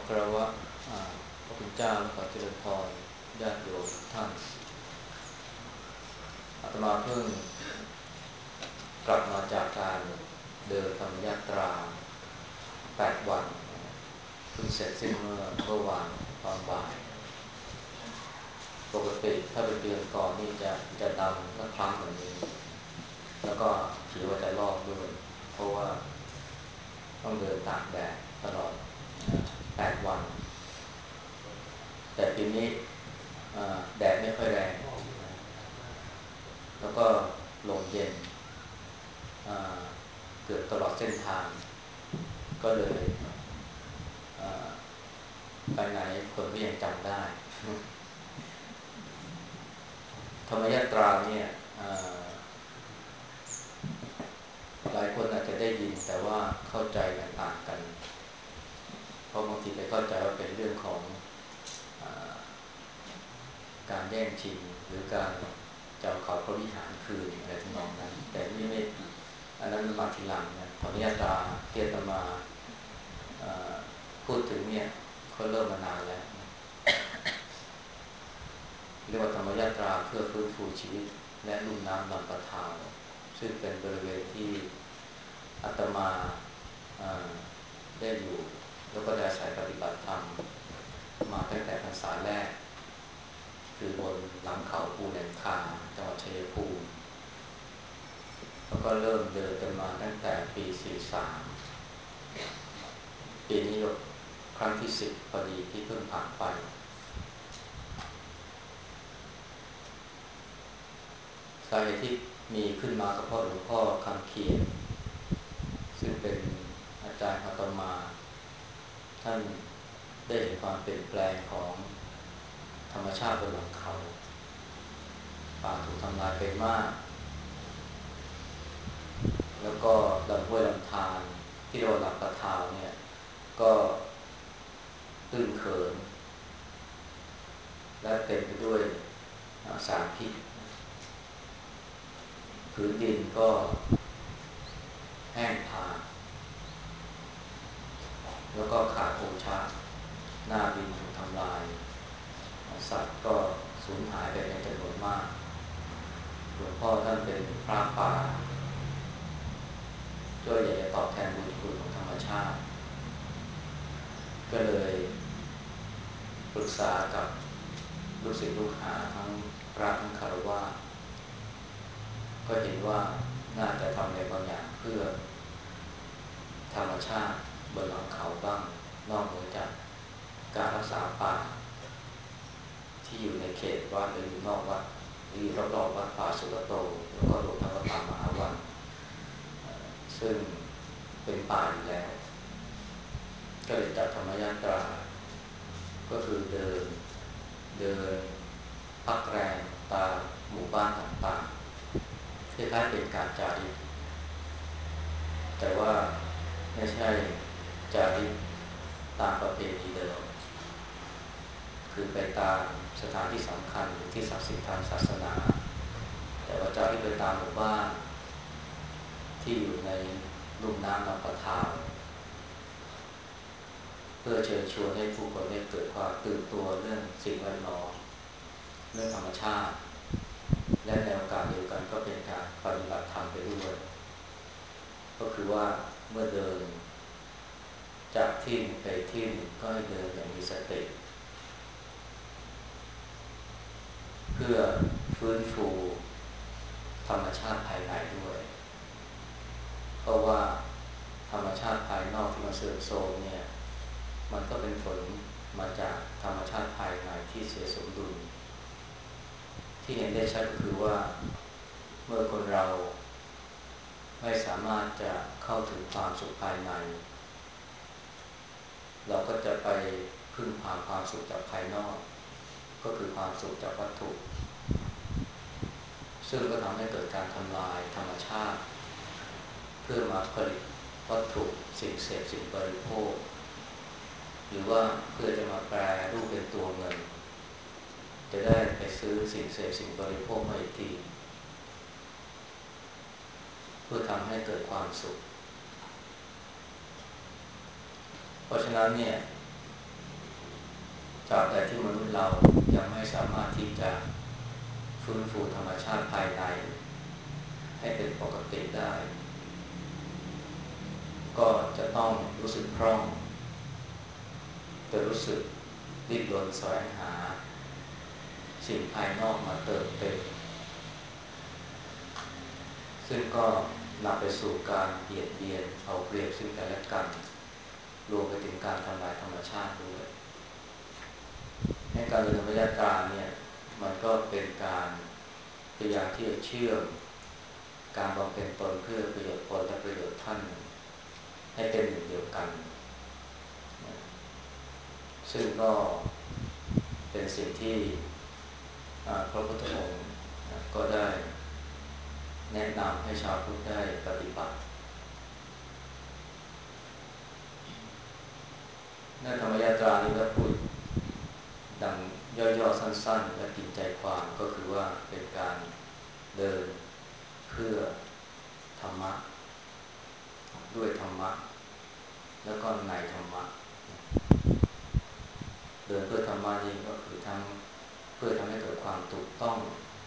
คารวะพระคุณเจ้าและขอเจริญพรญาติโยมทุกท่านอาตมาเพิ่งกลับมาจากการเดินธรรมยาตรา8 วันเพิ่งเสร็จสิ้นเมื่อวานตอนบ่ายปกติถ้าเป็นเดือนก่อนนี่จะดำและคล้ำแบบนี้แล้วก็ถือว่าจะลอกด้วยเพราะว่าต้องเดินตากแดดตลอด8 วันแต่ปีนี้แดดไม่ค่อยแรงแล้วก็ลมเย็นเกือบตลอดเส้นทางก็เลยไปไหนคนก็ยังจำได้ธรรมยาตราเนี่ยหลายคนอาจจะได้ยินแต่ว่าเข้าใจกันต่างกันเพราะบางทีไปเข้าใจว่าเป็นเรื่องของการแย่งชิงหรือการเจ้าเขาพระวิหารคืนอะไรทั้งนองนั้นแต่นี่ไม่อันนั้นมันมาทีหลังนะธรรมยาตราเทียตมาพูดถึงเนี่ยเขาเริ่มมานานแล้วเรียกว่าธรรมยาตราเพื่อฟื้นฟูชีวิตและลุ่มน้ำลำปะทาวซึ่งเป็นบริเวณที่อาตมาได้อยู่แล้วก็ได้อาศัยปฏิบัติธรรมมาตั้งแต่พรรษาแรกคือบนหลังเขาภูแลนคาจังหวัดชัยภูมิแล้วก็เริ่มเดินกันมาตั้งแต่ปี43ปีนี้ครั้งที่10พอดีที่เพิ่งผ่านไปสาเหตุที่มีขึ้นมาก็เพราะหลวงพ่อคำเขียนซึ่งเป็นอาจารย์อาตมาท่านได้เห็นความเปลี่ยนแปลงของธรรมชาติบนหลังเขาป่าถูกทำลายไปมากแล้วก็ลำห้วยลำธารที่เราหลับประทาวเนี่ยก็ตื้นเขินและเต็มไปด้วยสารพิษพื้นดินก็แห้งผากแล้วก็ขาดโอชาหน้าดินถูกทำลายสัตว์ก็สูญหายไปเป็นจำนวนมากหลวงพ่อท่านเป็นพระป่าก็อยากจะตอบแทนบุญคุณของธรรมชาติก็เลยปรึกษากับลูกศิษย์ลูกหาทั้งพระทั้งคฤหัสถ์ก็เห็นว่าน่าจะทำอะไรบางอย่างเพื่อธรรมชาติบนหลังเขาบ้างนอกเหนือจากการรักษาป่าที่อยู่ในเขตวัดหรืออยู่นอกวัดหรืออยู่รอบๆวัดป่าสุกโตแล้วก็รวมทั้งวัดป่ามหาวันซึ่งเป็นป่าอยู่แล้วก็เลยจัดธรรมยาตราก็คือเดินพักแรมตามหมู่บ้านต่างๆคล้ายๆเป็นการจาริกแต่ว่าไม่ใช่จาริกตามประเพณีเดิมคือไปตามสถานที่สำคัญหรือที่ศักดิ์สิทธิ์ทางศาสนาแต่ว่าจาริกไปตามหมู่บ้านที่อยู่ในลุ่มน้ำลำปะทาวเพื่อเชิญชวนให้ผู้คนได้เกิดความตื่นตัวเรื่องสิ่งแวดล้อมเรื่องธรรมชาติและในโอกาสเดียวกันก็เป็นการปฏิบัติธรรมไปด้วยก็คือว่าเมื่อเดินจากที่หนึ่งไปที่หนึ่งก็ให้เดินอย่างมีสติเพื่อฟื้นฟูธรรมชาติภายในด้วยเพราะว่าธรรมชาติภายนอกที่มันเสื่อมโทรมเนี่ยมันก็เป็นผลมาจากธรรมชาติภายในที่เสียสมดุลที่เห็นได้ชัดก็คือว่าเมื่อคนเราไม่สามารถจะเข้าถึงความสุขภายในเราก็จะไปพึ่งพาความสุขจากภายนอกก็คือความสุขจากวัตถุซึ่งก็ทำให้เกิดการทำลายธรรมชาติเพื่อมาผลิตวัตถุสิ่งเสพสิ่งบริโภคหรือว่าเพื่อจะมาแปรรูปเป็นตัวเงินจะได้ไปซื้อสิ่งเสพสิ่งบริโภคมาอีกทีเพื่อทำให้เกิดความสุขเพราะฉะนั้นเนี่ยตราบใดที่มนุษย์เรายังไม่สามารถที่จะฟื้นฟูธรรมชาติภายในให้เป็นปกติได้ก็จะต้องรู้สึกพร่องจะรู้สึกดิ้นรนแสวงหาสิ่งภายนอกมาเติมเต็มซึ่งก็นำไปสู่การเบียดเบียนเอาเปรียบซึ่งกันและกันรวมไปถึงการทำลายธรรมชาติด้วยในการเดินธรรมยาตราเนี่ยมันก็เป็นการพยายามที่จะเชื่อมการบำเพ็ญตนเพื่อประโยชน์ตนและประโยชน์ท่านให้เป็นหนึ่งเดียวกันซึ่งก็เป็นสิ่งที่พระพุทธองค์ก็ได้แนะนำให้ชาวพุทธได้ปฏิบัติในธรรมยาตรานี้ก็พูดดังย่อๆสั้นๆและกินใจความก็คือว่าเป็นการเดินเพื่อธรรมะด้วยธรรมะแล้วก็ในธรรมะเดินเพื่อธรรมะนี่ก็คือทั้งเพื่อทำให้เกิดความถูกต้อง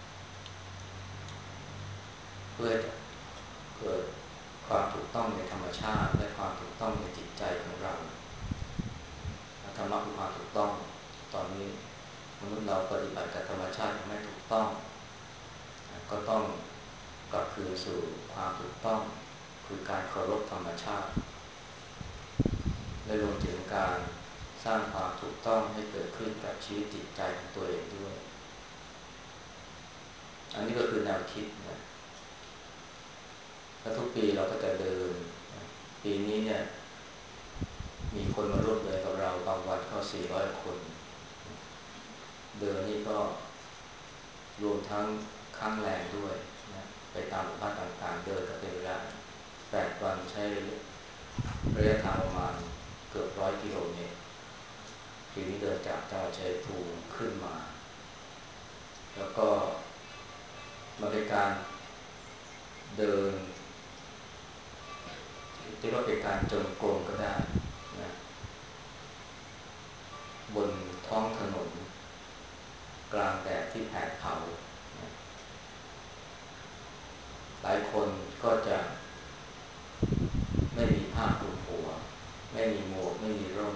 เพื่อเกิดความถูกต้องในธรรมชาติและความถูกต้องในจิตใจของเราธรรมะคือความถูกต้องตอนนี้มนุษย์เราปฏิบัติกับธรรมชาติยังไม่ถูกต้องก็ต้องกลับคืนสู่ความถูกต้องคือการเคารพธรรมชาติและรวมถึงการสร้างความถูกต้องให้เกิดขึ้นกับชีวิตจิตใจของตัวเองด้วยอันนี้ก็คือแนวคิดนะแล้วทุกปีเราก็จะเดินปีนี้เนี่ยมีคนมาร่วมเดินกับเราบางวันก็400 คนเดินนี่ก็รวมทั้งข้างแรงด้วยนะไปตามหมู่บ้านต่างๆเดินกันเป็นเวลา8 วันใช้ระยะทางประมาณเกือบ100 กิโลเมตรปีนี้เดินจากจังหวัดชัยภูมิขึ้นมาแล้วก็มันเป็นการเดินเรียกว่าเป็นการจงกรมก็ได้นะบนท้องถนนกลางแดดที่แผดเผานะหลายคนก็จะไม่มีผ้าคลุมหัวไม่มีหมวกไม่มีร่ม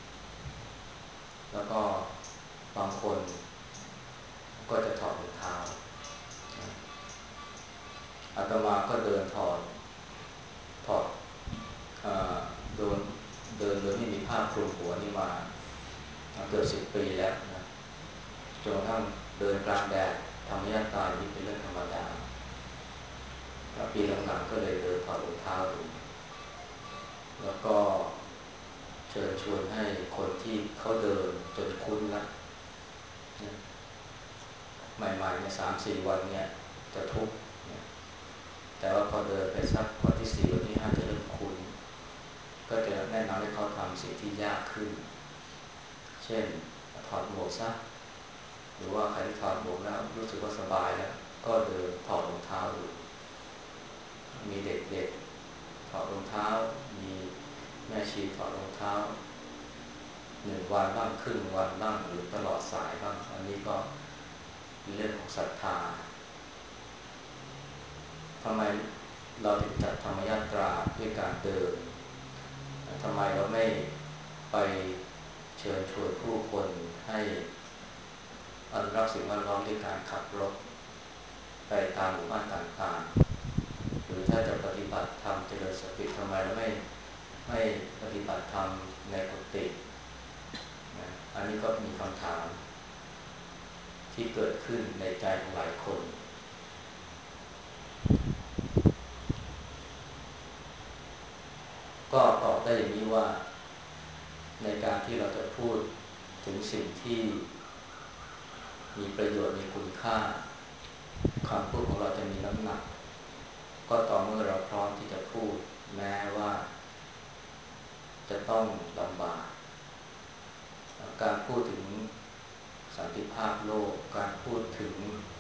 แล้วก็บางคนก็จะถอดรองเท้าอาตมาก็เดินถอดโดนเดินโดยไม่มีผ้าคลุมหัวนี่มาเกือบ10 ปีแล้วนะจนกระทั่งเดินกลางแดดธรรมชาติตายนี่เป็นเรื่องธรรมดาแล้วปีหลังๆก็เลยเดินถอดรองเท้าดูแล้วก็เชิญชวนให้คนที่เขาเดินจนคุ้นละใหม่ๆใน3-4 วันเนี่ยจะทุกข์แต่ว่าพอเดินไปสักวันที่4วันที่5จะเริ่มคุ้นก็จะแนะนำให้เขาทำสิ่งที่ยากขึ้นเช่นถอดหมวกซะหรือว่าใครที่ถอดหมวกแล้วรู้สึกว่าสบายแล้วก็เดินถอดรองเท้าดูมีเด็กๆถอดรองเท้ามีแม่ชีถอดรองเท้า1 วันบ้างครึ่งวันบ้างหรือตลอดสายบ้างอันนี้ก็เป็นเรื่องของศรัทธาทำไมเราถึงจัดธรรมยาตราด้วยการเดินทำไมเราไม่ไปเชิญชวนผู้คนให้อนุรักษ์สิ่งแวดล้อมด้วยการขับรถไปตามหมู่บ้านต่างๆหรือถ้าจะปฏิบัติธรรมเจริญสติทำไมเราไม่ปฏิบัติธรรมในกุฏินะอันนี้ก็มีคำถามที่เกิดขึ้นในใจของหลายคนก็ตอบได้อย่างนี้ว่าในการที่เราจะพูดถึงสิ่งที่มีประโยชน์มีคุณค่าคำพูดของเราจะมีน้ำหนักก็ต่อเมื่อเราพร้อมที่จะพูดแม้ว่าจะต้องลำบากการพูดถึงสันติภาพโลกการพูดถึง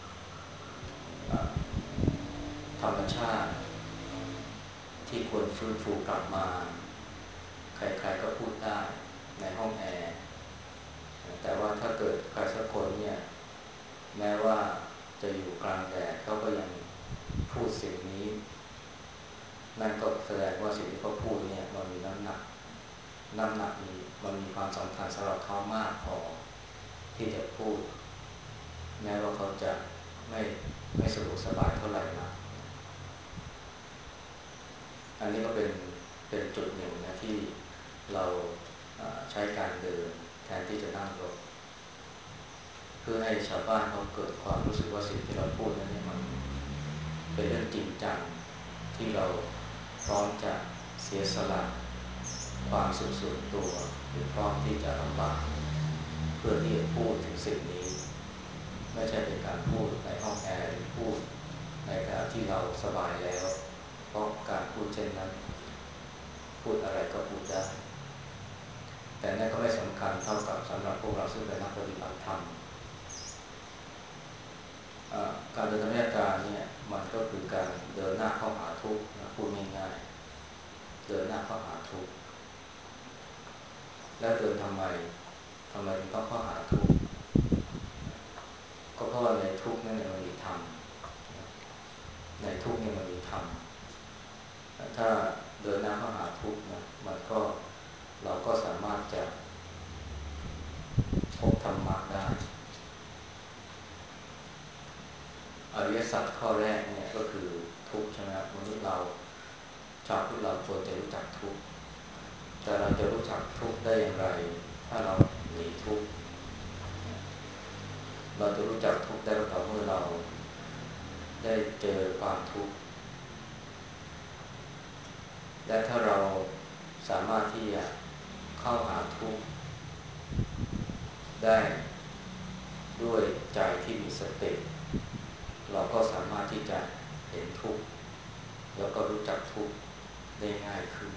ธรรมชาติที่ควรฟื้นฟูกลับมาใครๆก็พูดได้ในห้องแอร์แต่ว่าถ้าเกิดใครสักคนเนี่ยแม้ว่าจะอยู่กลางแดดเขาก็ยังพูดสิ่งนี้นั่นก็แสดงว่าสิ่งที่เขาพูดเนี่ยมันมีน้ำหนักมันมีความสำคัญสำหรับเขามากพอที่จะพูดแม้ว่าเขาจะไม่ไม่สะดวกสบายเท่าไหร่นะอันนี้ก็เป็นจุดหนึ่งนะที่เราใช้การเดินแทนที่จะนั่งรถเพื่อให้ชาวบ้านเขาเกิดความรู้สึกว่าสิ่งที่เราพูดนั้นเนี่ยมันเป็นเรื่องจริงจังที่เราพร้อมจะเสียสละความสุขส่วนตัวหรือพร้อมที่จะลำบากเพื่อที่จะพูดถึงสิ่งนี้ไม่ใช่เป็นการพูดในห้องแอร์หรือพูดในขณะที่เราสบายแล้วเพราะการพูดเช่นนั้นพูดอะไรก็พูดได้แต่นั่นก็ไม่สำคัญเท่ากับสำหรับพวกเราซึ่งเป็นนักปฏิบัติธรรมการเดินธรรมการเนี่ยมันก็คือการเดินหน้าเข้าหาทุกข์นะพูดง่ายๆเดินหน้าเข้าหาทุกข์แล้วเดินทำไมถึงต้องเข้าหาทุกข์ก็เพราะว่าในทุกข์นั่นเนี่ยมันมีธรรมในทุกข์เนี่ยมันมีธรรมถ้าเดินหน้าเข้าหาทุกข์นะมันก็เราก็สามารถจะพบธรรมะได้อริยสัจข้อแรกเนี่ยก็คือทุกข์ใช่ไหมครับมนุษย์เราชาวพุทธเราควรจะรู้จักทุกข์แต่เราจะรู้จักทุกข์ได้อย่างไรถ้าเราหนีทุกข์เราจะรู้จักทุกข์ได้ก็ต่อเมื่อเราได้เจอความทุกข์และถ้าเราสามารถที่จะเข้าหาทุกข์ได้ด้วยใจที่มีสติเราก็สามารถที่จะเห็นทุกข์แล้วก็รู้จักทุกข์ได้ง่ายขึ้น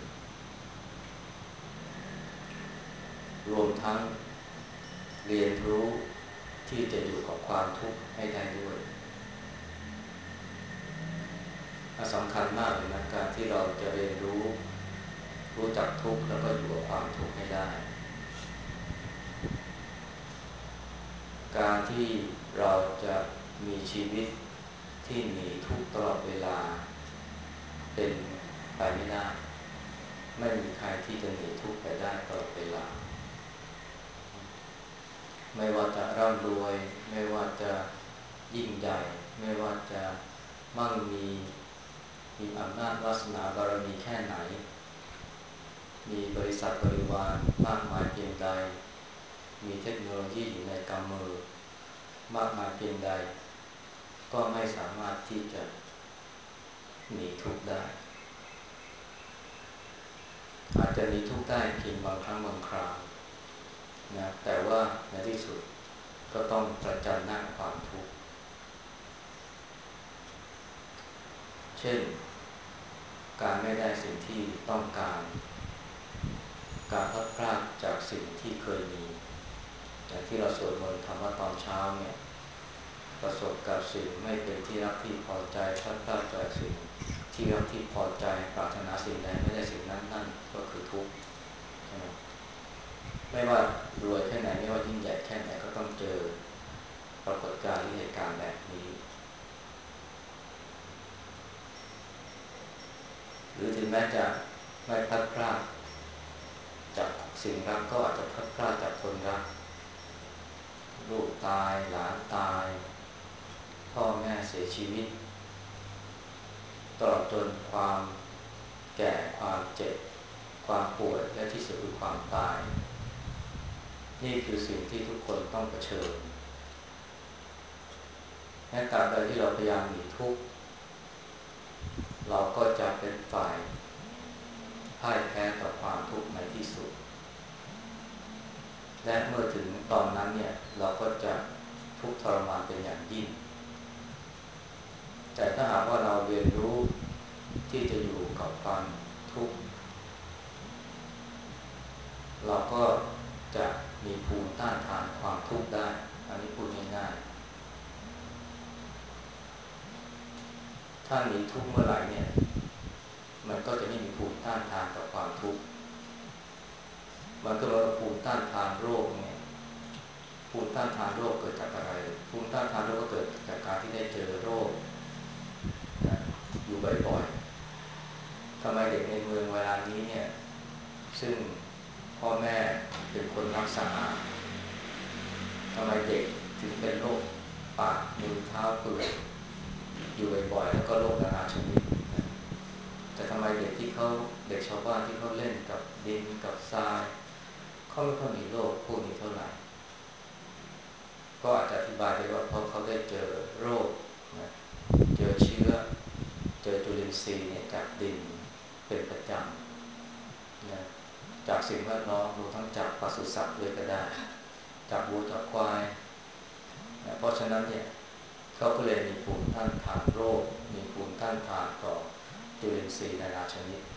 รวมทั้งเรียนรู้ที่จะอยู่กับความทุกข์ให้ได้ด้วยสำคัญมากเลยนะการที่เราจะเรียนรู้จักทุกข์แล้วก็อยู่กับความทุกข์ให้ได้การที่เราจะมีชีวิตที่หนีทุกข์ตลอดเวลาเป็นไปไม่ได้ไม่มีใครที่จะหนีทุกข์ไปได้ตลอดเวลาไม่ว่าจะร่ำรวยไม่ว่าจะยิ่งใหญ่ไม่ว่าจะมั่งมีอำนาจวาสนาบารมีแค่ไหนมีบริษัทบริวารมากมายเพียงใดมีเทคโนโลยีอยู่ในกำมือมากมายเพียงใดก็ไม่สามารถที่จะหนีทุกข์ได้อาจจะหนีทุกข์ได้เพียงบางครั้งบางคราวนะแต่ว่าในที่สุดก็ต้องประจันหน้ากับความทุกข์เช่นการไม่ได้สิ่งที่ต้องการการพลัดพรากจากสิ่งที่เคยมีอย่างที่เราสวดมนต์ทำว่าตอนเช้าเนี่ยประสบกับสิ่งไม่เป็นที่รักที่พอใจพลัดพรากจากสิ่งที่รักที่พอใจปรารถนาสิ่งใดไม่ได้สิ่งนั้นนั่นก็คือทุกข์ใช่ไหมไม่ว่ารวยแค่ไหนไม่ว่ายิ่งใหญ่แค่ไหนก็ต้องเจอปรากฏการณ์หรือเหตุการณ์แบบนี้หรือถึงแม้จะไม่พลัดพรากจากสิ่งรักก็อาจจะพลัดพรากจากคนรักลูกตายหลานตายพ่อแม่เสียชีวิตตลอดจนความแก่ความเจ็บความป่วยและที่สุดคือความตายนี่คือสิ่งที่ทุกคนต้องเผชิญและตราบใดที่เราพยายามหนีทุกข์เราก็จะเป็นฝ่ายพ่ายแพ้ต่อความทุกข์ในที่สุดและเมื่อถึงตอนนั้นเนี่ยเราก็จะทุกข์ทรมานเป็นอย่างยิ่งแต่ถ้าหากว่าเราเรียนรู้ที่จะอยู่กับความทุกข์เราก็จะมีภูมิต้านทานความทุกข์ได้อันนี้พูดง่ายๆถ้าหนีทุกข์เมื่อไหร่เนี่ยมันก็จะไม่มีภูมิต้านทานต่อความทุกข์มันก็เหมือนกับภูมิต้านทานโรคเนี่ยภูมิต้านทานโรคเกิดจากอะไรภูมิต้านทานโรคก็เกิดจากการที่ได้เจอโรคนะอยู่บ่อยๆทำไมเด็กในเมืองเวลานี้เนี่ยซึ่งพ่อแม่เป็นคนรักษาทำไมเด็กถึงเป็นโรคปากมือเท้าเปื่อยอยู่บ่อยๆแล้วก็โรคนานาชนิดนะแต่ทำไมเด็กชาวบ้านที่เขาเล่นกับดินกับทรายเขาไม่ค่อยมีโรคพวกนี้เท่าไหร่ก็อาจจะอธิบายได้ว่าเพราะเขาได้เจอโรคนะเจอเชื้อเจอจุลินทรีย์เนี่ยจากดินเป็นประจำนะจากสิ่งแวดล้อมรวมทั้งจากปศุสัตว์ด้วยก็ได้จากวัวจากควายนะเพราะฉะนั้นเนี่ยเขาก็เลยมีภูมิต้านทานโรคมีภูมิต้านทานต่อจุลินทรีย์นานาชนิด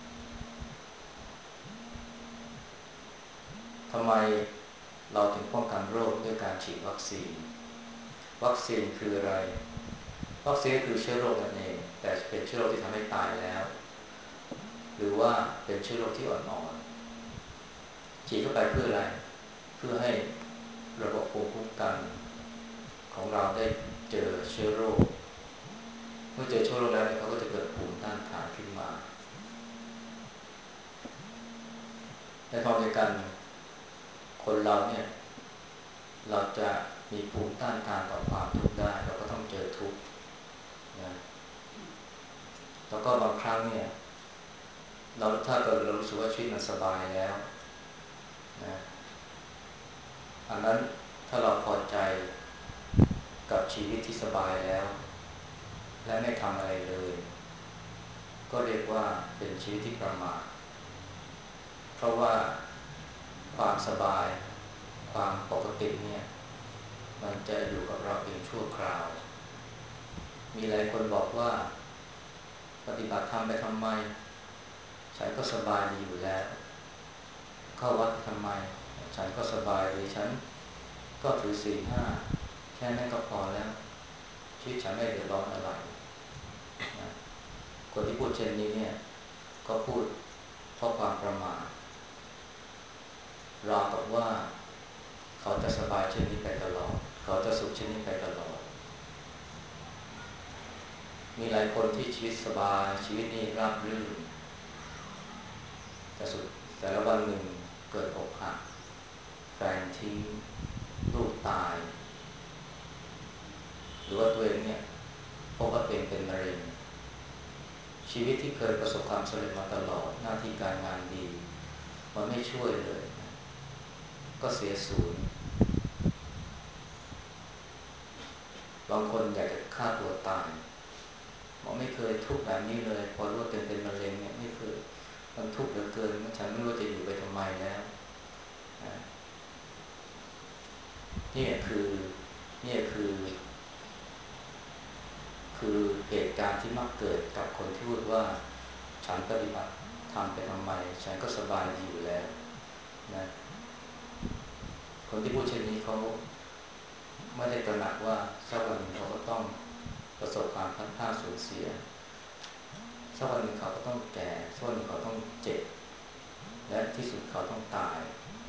ทำไมเราถึงป้องกันโรคด้วยการฉีดวัคซีนวัคซีนคืออะไรวัคซีนคือเชื้อโรคนั่นเองแต่เป็นเชื้อโรคที่ทำให้ตายแล้วหรือว่าเป็นเชื้อโรคที่อ่อนๆฉีดเข้าไปเพื่ออะไรเพื่อให้ระบบภูมิคุ้มกันของเราได้เจอเชื้อโรคเมื่อเจอเชื้อโรคแล้วเขาก็จะเกิดภูมิต้านทานขึ้นมาในทางเดียวกันคนเราเนี่ยเราจะมีภูมิต้านทานต่อความทุกข์ได้เราก็ต้องเจอทุกข์นะแล้วก็บางครั้งเนี่ยถ้าเกิดเรารู้สึกว่าชีวิตมันสบายแล้วนะอันนั้นถ้าเราพอใจกับชีวิตที่สบายแล้วและไม่ทำอะไรเลยก็เรียกว่าเป็นชีวิตที่ประมาทเพราะว่าความสบายความปกติเนี่ยมันจะอยู่กับเราเพียงชั่วคราวมีหลายคนบอกว่าปฏิบัติธรรมไปทำไมฉันก็สบายดีอยู่แล้วเข้าวัดทำไมฉันก็สบายดีฉันก็ถือศีลห้าแค่นั้นก็พอแล้วชีวิตฉันไม่เดือดร้อนอะไรนะคนที่พูดเช่นนี้เนี่ยก็พูดเพราะความประมาทราวกับว่าเขาจะสบายเช่นนี้ไปตลอดเขาจะสุขเช่นนี้ไปตลอดมีหลายคนที่ชีวิตสบายชีวิตนี้ราบรื่นแต่ละวันหนึ่งเกิดอกหักแฟนทิ้งลูกตายหรือว่าตัวเองเนี่ยพบว่าตัวเองเป็นมะเร็งชีวิตที่เคยประสบความสำเร็จมาตลอดหน้าที่การงานดีมันไม่ช่วยเลยก็เสียศูนย์บางคนอยากจะฆ่าตัวตายบอกไม่เคยทุกข์แบบนี้เลยพอรู้ว่าตัวเองเป็นมะเร็งเนี่ยไม่เคยมันทุกข์เหลือเกินฉันไม่รู้จะอยู่ไปทำไมแล้วนี่คือเหตุการณ์ที่มักเกิดกับคนที่พูดว่าฉันปฏิบัติทำไปทำไมฉันก็สบายดีอยู่แล้วนะคนที่พูดเช่นนี้เขาไม่ได้ตระหนักว่าสักวันหนึ่งเขาก็ต้องประสบความพัดพลาดสูญเสียสักวันหนึ่งเขาก็ต้องแก่สักวันหนึ่งเขาต้องเจ็บและที่สุดเขาต้องตาย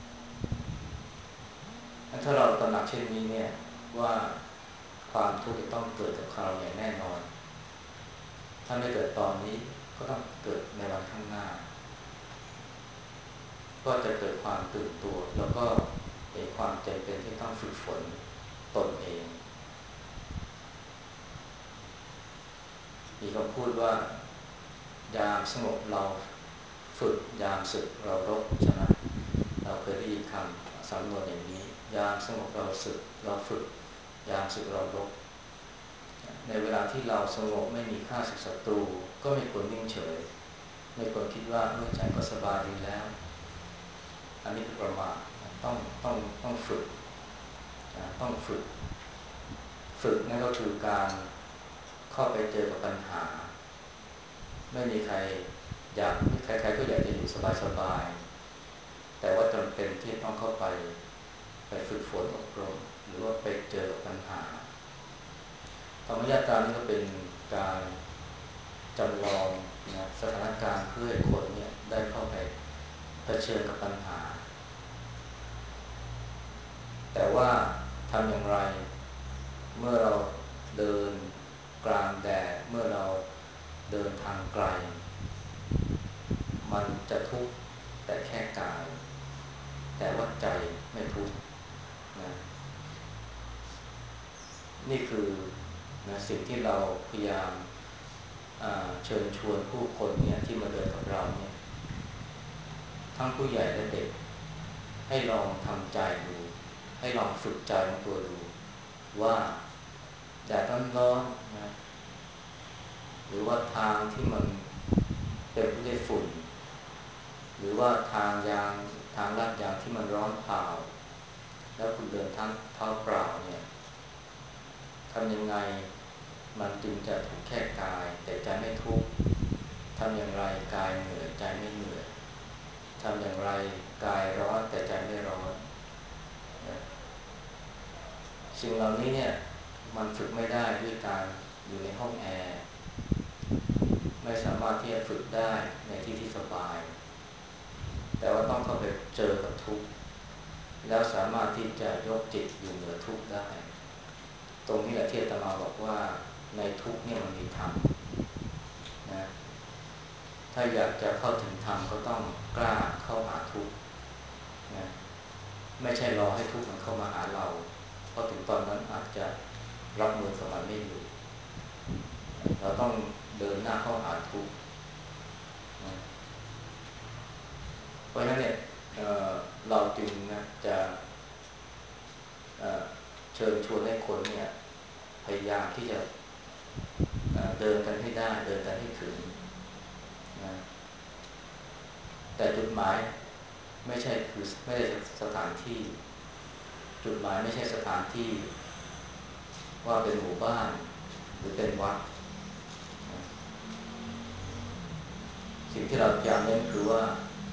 ถ้าเราตระหนักเช่นนี้เนี่ยว่าความทุกข์จะต้องเกิดกับเราอย่างแน่นอนถ้าไม่เกิดตอนนี้ก็ต้องเกิดในวันข้างหน้าก็จะเกิดความตื่นตัวแล้วก็เห็นความจำเป็นที่ต้องฝึกฝนตนเองมีคำพูดว่ายามสงบเราฝึกยามศึกเรารบใช่ไหมเราเคยได้ยินคำสำนวนอย่างนี้ยามสงบเราศึกเราฝึกยามศึกเรารบในเวลาที่เราสงบไม่มีข้าศึกศัตรูก็ไม่ควรนิ่งเฉยไม่ควรคิดว่าฉันก็สบายดีแล้วอันนี้คือประมาทต้องฝึกต้องฝึกนั่นก็คือการเข้าไปเจอกับปัญหาไม่มีใครใครๆก็อยากจะอยู่สบายๆแต่ว่าจำเป็นที่ต้องเข้าไปฝึกฝนอบรมหรือว่าไปเจอกับปัญหาธรรมญาตรานี่ก็เป็นการจำลองนะสถานการณ์เพื่อให้คนเนี่ยได้เข้าไปเผชิญกับปัญหาแต่ว่าทำอย่างไรเมื่อเราเดินกลางแดดเมื่อเราเดินทางไกลมันจะทุกข์แต่แค่กายแต่ว่าใจไม่ทุกข์นะนี่คือนะสิ่งที่เราพยายามเชิญชวนผู้คนเนี่ยที่มาเดินกับเราเนี่ยทั้งผู้ใหญ่และเด็กให้ลองทำใจดูให้ลองฝึกใจของตัวดูว่าแดดร้อนๆนะหรือว่าทางที่มันเต็มไปด้วยฝุ่นหรือว่าทางลาดยางที่มันร้อนเผาแล้วคุณเดินทั้งเท้าเปล่าเนี่ยทำยังไงมันจึงจะทุกข์แค่กายแต่ใจไม่ทุกข์ทำอย่างไรกายเหนื่อยใจไม่เหนื่อยทำอย่างไรกายร้อนแต่ใจไม่ร้อนนะสิ่งเหล่านี้เนี่ยมันฝึกไม่ได้ด้วยการอยู่ในห้องแอร์ไม่สามารถที่จะฝึกได้ในที่ที่สบายแต่ว่าต้องเข้าไปเจอกับทุกข์แล้วสามารถที่จะยกจิตอยู่เหนือทุกข์ได้ตรงนี้แหละที่อาตมาบอกว่าในทุกข์เนี่ยมันมีธรรมนะถ้าอยากจะเข้าถึงธรรมก็ต้องกล้าเข้าหาทุกข์นะไม่ใช่รอให้ทุกข์มันเข้ามาหาเราเพราะถึงตอนนั้นอาจจะรับมือกับมันไม่อยู่เราต้องเดินหน้าเข้าหาทุกข์นะเพราะฉะนั้นเนี่ยเราจึงนะจะเชิญชวนให้คนเนี่ยพยายามที่จะเดินกันให้ได้เดินกันให้ถึงนะแต่จุดหมายไม่ใช่สถานที่จุดหมายไม่ใช่สถานที่ว่าเป็นหมู่บ้านหรือเป็นวัดนะสิ่งที่เราพยายามเน้นคือว่า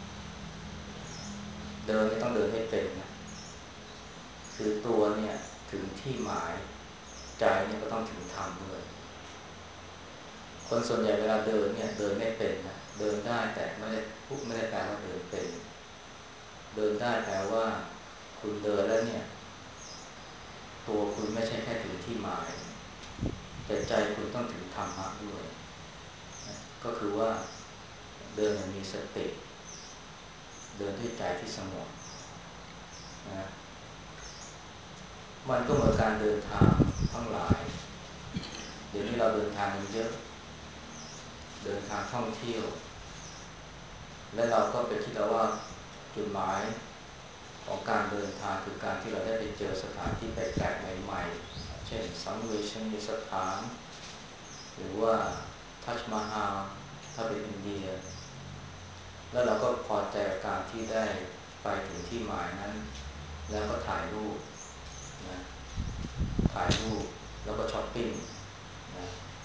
เดินไม่ต้องเดินให้เป็นนะคือตัวเนี่ยถึงที่หมายใจเนี่ยก็ต้องถึงธรรมด้วยคนส่วนใหญ่เวลาเดินเนี่ยเดินไม่เป็นนะเดินได้แต่ไม่ได้แปลว่าเดินเป็นเดินได้แปลว่าคุณเดินแล้วเนี่ยตัวคุณไม่ใช่แค่ถึงที่หมายแต่ใจคุณต้องถึงธรรมะด้วยนะก็คือว่าเดินอย่างมีสติเดินด้วยใจที่สงบนะมันก็เหมือนการเดินทางทั้งหลายเดี๋ยวนี้เราเดินทางกันเยอะเดินทางท่องเที่ยวและเราก็ไปคิดแล้วว่าจุดหมายของการเดินทางคือการที่เราได้ไปเจอสถานที่แปลกๆใหม่ๆเช่นสังเวชนียสถานหรือว่าทัชมาฮาลถ้าเป็นอินเดียแล้วเราก็พอใจกับการที่ได้ไปถึงที่หมายนั้นแล้วก็ถ่ายรูปนะถ่ายรูปแล้วก็ช้อปปิ้งนะ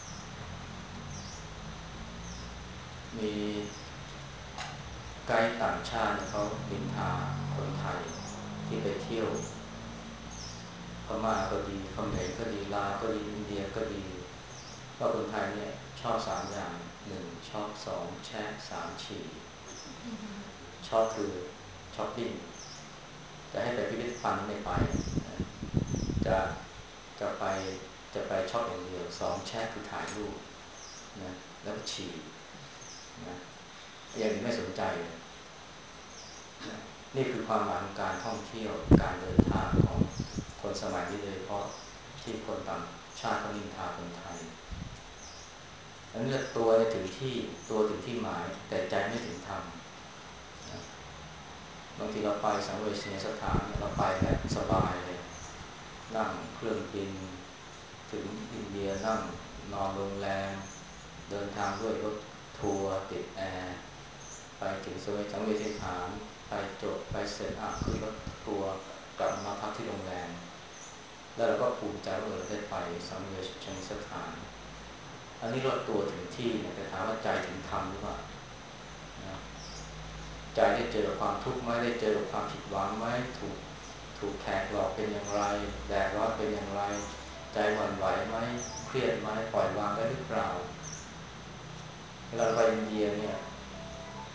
มีไกด์ต่างชาติเขานินทาคนไทยที่ไปเที่ยวพม่าก็ดีเขมรก็ดีลาวก็ดีอินเดียก็ดีว่าคนไทยเนี่ยชอบ3 อย่าง1ชอบ2แชะ3ฉี่ชอบคือช้อปปิ้งจะให้ไปพิพิธภัณฑ์ไม่ไปนะจะจะไปจะไปชอบอย่างเดียว2แชะคือถ่ายรูปนะแล้วก็ฉี่นะอย่างนี้ไม่สนใจเลยนะนี่คือความหมายของการท่องเที่ยวการเดินทางของคนสมัยนี้โดยเฉพาะที่คนต่างชาติเขานินทาคนไทยอันนี้ตัวถึงที่ตัวถึงที่หมายแต่ใจไม่ถึงธรรมนะบางทีเราไปสังเวชนียสถานเราไปแบบสบายเลยนั่งเครื่องบินถึงอินเดียนั่งนอนโรงแรมเดินทางด้วยรถทัวร์ติดแอร์ไปถึงสังเวชนียสถานไปจบไปเสร็จขึ้นรถทัวร์กลับมาพักที่โรงแรมแล้วเราก็ภูมิใจว่าเราได้ไปสังเวชนียสถานอันนี้ลดตัวถึงที่เนี่ยแต่ถามว่าใจถึงธรรมหรือเปล่านะใจได้เจอความทุกข์ไหมได้เจอความผิดหวังไหมถูกแขกหลอกเป็นอย่างไรแดดร้อนเป็นอย่างไรใจหวั่นไหวไหมเครียดไหมปล่อยวางได้หรือเปล่าเวลาเราไปอินเดียเนี่ย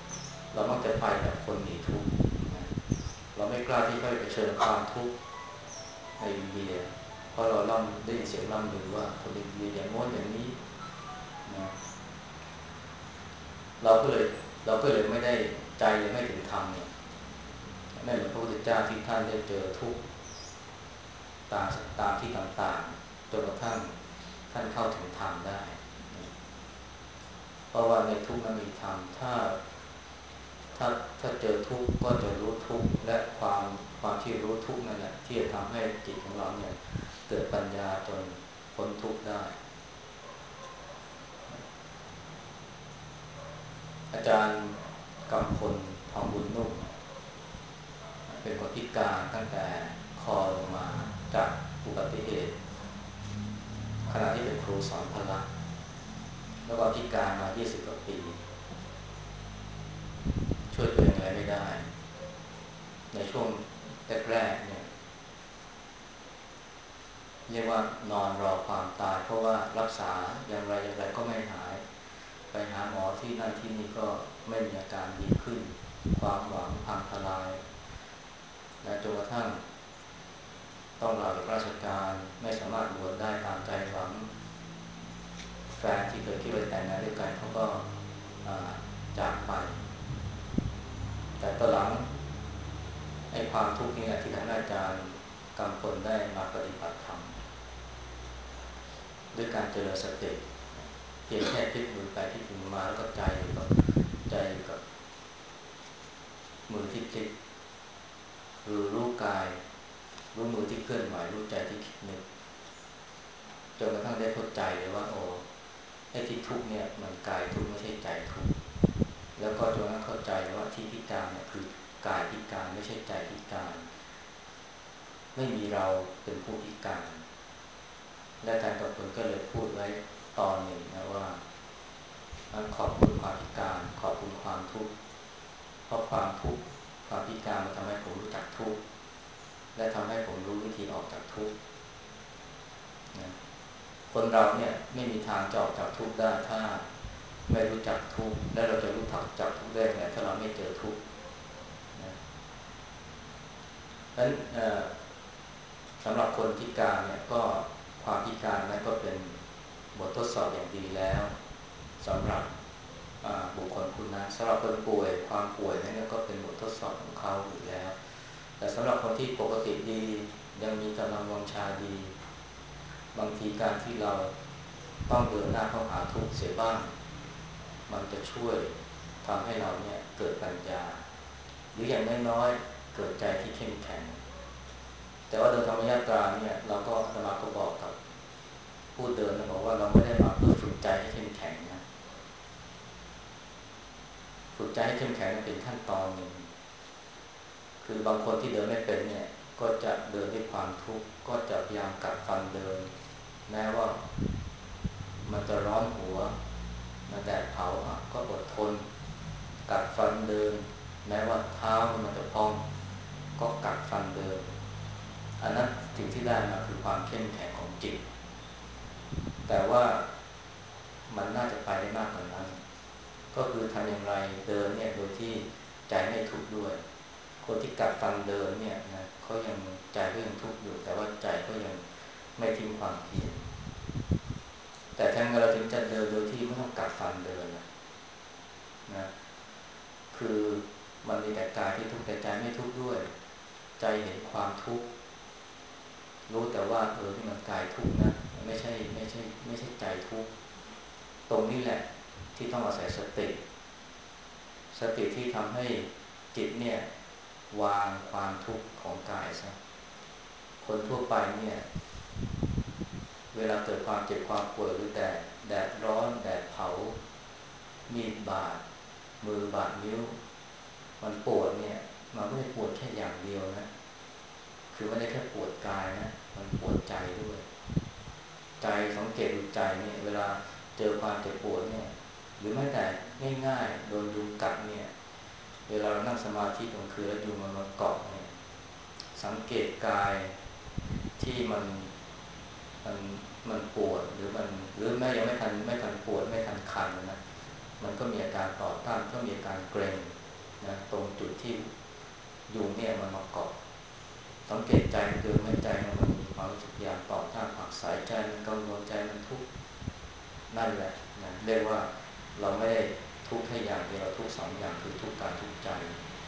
เรามักจะไปแบบคนหนีทุกข์นะเราไม่กล้าที่จะไปเผชิญความทุกข์ในอินเดียเพราะเราได้ยินเสียงล่ำลือว่าคนอินเดียอย่างโน้นอย่างนี้นะเราก็เลยไม่ได้ใจยังไม่ถึงธรรมเนี่ยไม่เหมือนพระพุทธเจ้าที่ท่านได้เจอทุกข์ตามที่ต่างๆจนกระทั่งท่านเข้าถึงธรรมได้เพราะว่าในทุกข์นั้นมีธรรมถ้าถ้าเจอทุกข์ก็จะรู้ทุกข์และความที่รู้ทุกข์นั่นแหละที่จะทำให้จิตของเราเนี่ยเกิดปัญญาจนพ้นทุกข์ได้อาจารย์กำพลทองบุญนุ่มเป็นคนพิการตั้งแต่คอลงมาจากอุบัติเหตุขณะที่เป็นครูสอนพละแล้วก็พิการมา20กว่าปีช่วยตัวเองอะไรไม่ได้ในช่วงแรกๆเนี่ยเรียกว่านอนรอความตายเพราะว่ารักษาอย่างไรก็ไม่หายไปหาหมอที่นั่นที่นี่ก็ไม่มีอาการดีขึ้นความหวังพังทลายและจนกระทั่งต้องลาจากราชการไม่สามารถบวชได้ตามใจฝันแฟนที่เคยคิดว่าจะแต่งงานด้วยกันเขาก็จากไปแต่ตอนหลังไอ้ความทุกข์นี้ที่ทำให้อาจารย์กำพลได้มาปฏิบัติธรรมด้วยการเจริญสติเพียงแค่พลิกมือไปพลิกมือมาแล้วก็ใจกับมือที่พลิกรู้กายรู้มือที่เคลื่อนไหวรู้ใจที่คิดนึกจนกระทั่งได้เข้าใจเลยว่าโอ้ไอ้ที่ทุกข์เนี่ยมันกายทุกข์ไม่ใช่ใจทุกข์แล้วก็จนกระทั่งเข้าใจว่าที่พิการเนี่ยคือกายพิการไม่ใช่ใจพิการไม่มีเราเป็นผู้พิการและอาจารย์กำพลก็เลยพูดไว้ตอนหนึ่งนะว่าขอบคุณความพิการขอบคุณความทุกข์เพราะความทุกข์ความพิการมันทำให้ผมรู้จักทุกข์และทำให้ผมรู้วิธีออกจากทุกข์นะคนเราเนี่ยไม่มีทางจะออกจากทุกข์ได้ถ้าไม่รู้จักทุกข์และเราจะรู้จักทุกข์ได้ไงถ้าเราไม่เจอทุกข์นะดังนั้นสำหรับคนพิการเนี่ยก็ความพิการนั้นก็เป็นบททดสอบอย่างดีแล้วสำหรับบุคคลผู้นั้นสำหรับคนป่วยความป่วยนั้นก็เป็นบททดสอบของเขาอยู่แล้วแต่สำหรับคนที่ปกติดียังมีกำลังวังชาดีบางทีการที่เราต้องเดินหน้าเข้าหาทุกข์เสียบ้างมันจะช่วยทำให้เราเนี่ยเกิดปัญญาหรืออย่างน้อยๆเกิดใจที่เข้มแข็งแต่ว่าโดยธรรมชาติเนี่ยเราก็อาตมาก็บอกกับผู้เดินนะบอกว่าเราไม่ได้มาเพื่อฝึกใจให้เข้มแข็งนะฝึกใจให้เข้มแข็งเป็นขั้นตอนหนึ่งคือบางคนที่เดินไม่เป็นเนี่ยก็จะเดินด้วยความทุกข์ก็จะพยายามกัดฟันเดินแม้ว่ามันจะร้อนหัวมันแดดเผาก็อดทนกัดฟันเดินแม้ว่าเท้ามันจะพองก็กัดฟันเดินอันนั้นสิ่งที่ได้มาคือความเข้มแข็งของจิตแต่ว่ามันน่าจะไปได้มากกว่านั้นก็คือทำอย่างไรเดินเนี่ยโดยที่ใจไม่ทุกข์ด้วยคนที่กัดฟันเดินเนี่ยนะเขายังใจก็ยังทุกข์อยู่แต่ว่าใจก็ยังไม่ทิ้งความเพียรแต่ทำไงเราถึงจะเดินโดยที่ไม่ต้องกัดฟันเดินนะคือมันมีแต่กายที่ทุกข์แต่ใจไม่ทุกข์ด้วยใจเห็นความทุกข์รู้แต่ว่านี่มันกายทุกข์นะไม่ใช่ใจทุกข์ตรงนี้แหละที่ต้องอาศัยสติที่ทำให้จิตเนี่ยวางความทุกข์ของกายซะคนทั่วไปเนี่ยเวลาเกิดความเจ็บความปวดหรือแดดร้อนแดดเผามีดบาดมือบาดนิ้วมันปวดเนี่ยมันไม่ได้ปวดแค่อย่างเดียวนะคือไม่ได้แค่ปวดกายนะมันปวดใจด้วยใจสังเกตดูใจเนี่ยเวลาเจอความเจ็บปวดเนี่ยหรือแม้แต่ง่ายๆโดนยุงกัดเนี่ยเวลาเรานั่งสมาธิกลางคืนแล้วยุงมันมาเกาะเนี่ยสังเกตกายที่มันมันปวดหรือแม้ยังไม่ทันปวดไม่ทันคันนะมันก็มีอาการต่อต้านก็มีอาการเกร็งนะตรงจุดที่ยุงเนี่ยมันมาเกาะสังเกตใจตัวไม่ใจมันมีความรู้สึกอยากต่อต้านผักสายใจมันกังวลใจมันทุกข์นั่นแหละนะเรียกว่าเราไม่ได้ทุกข์แค่อย่างเดียวเราทุกข์สองอย่างคือทุกข์กายทุกข์ใจ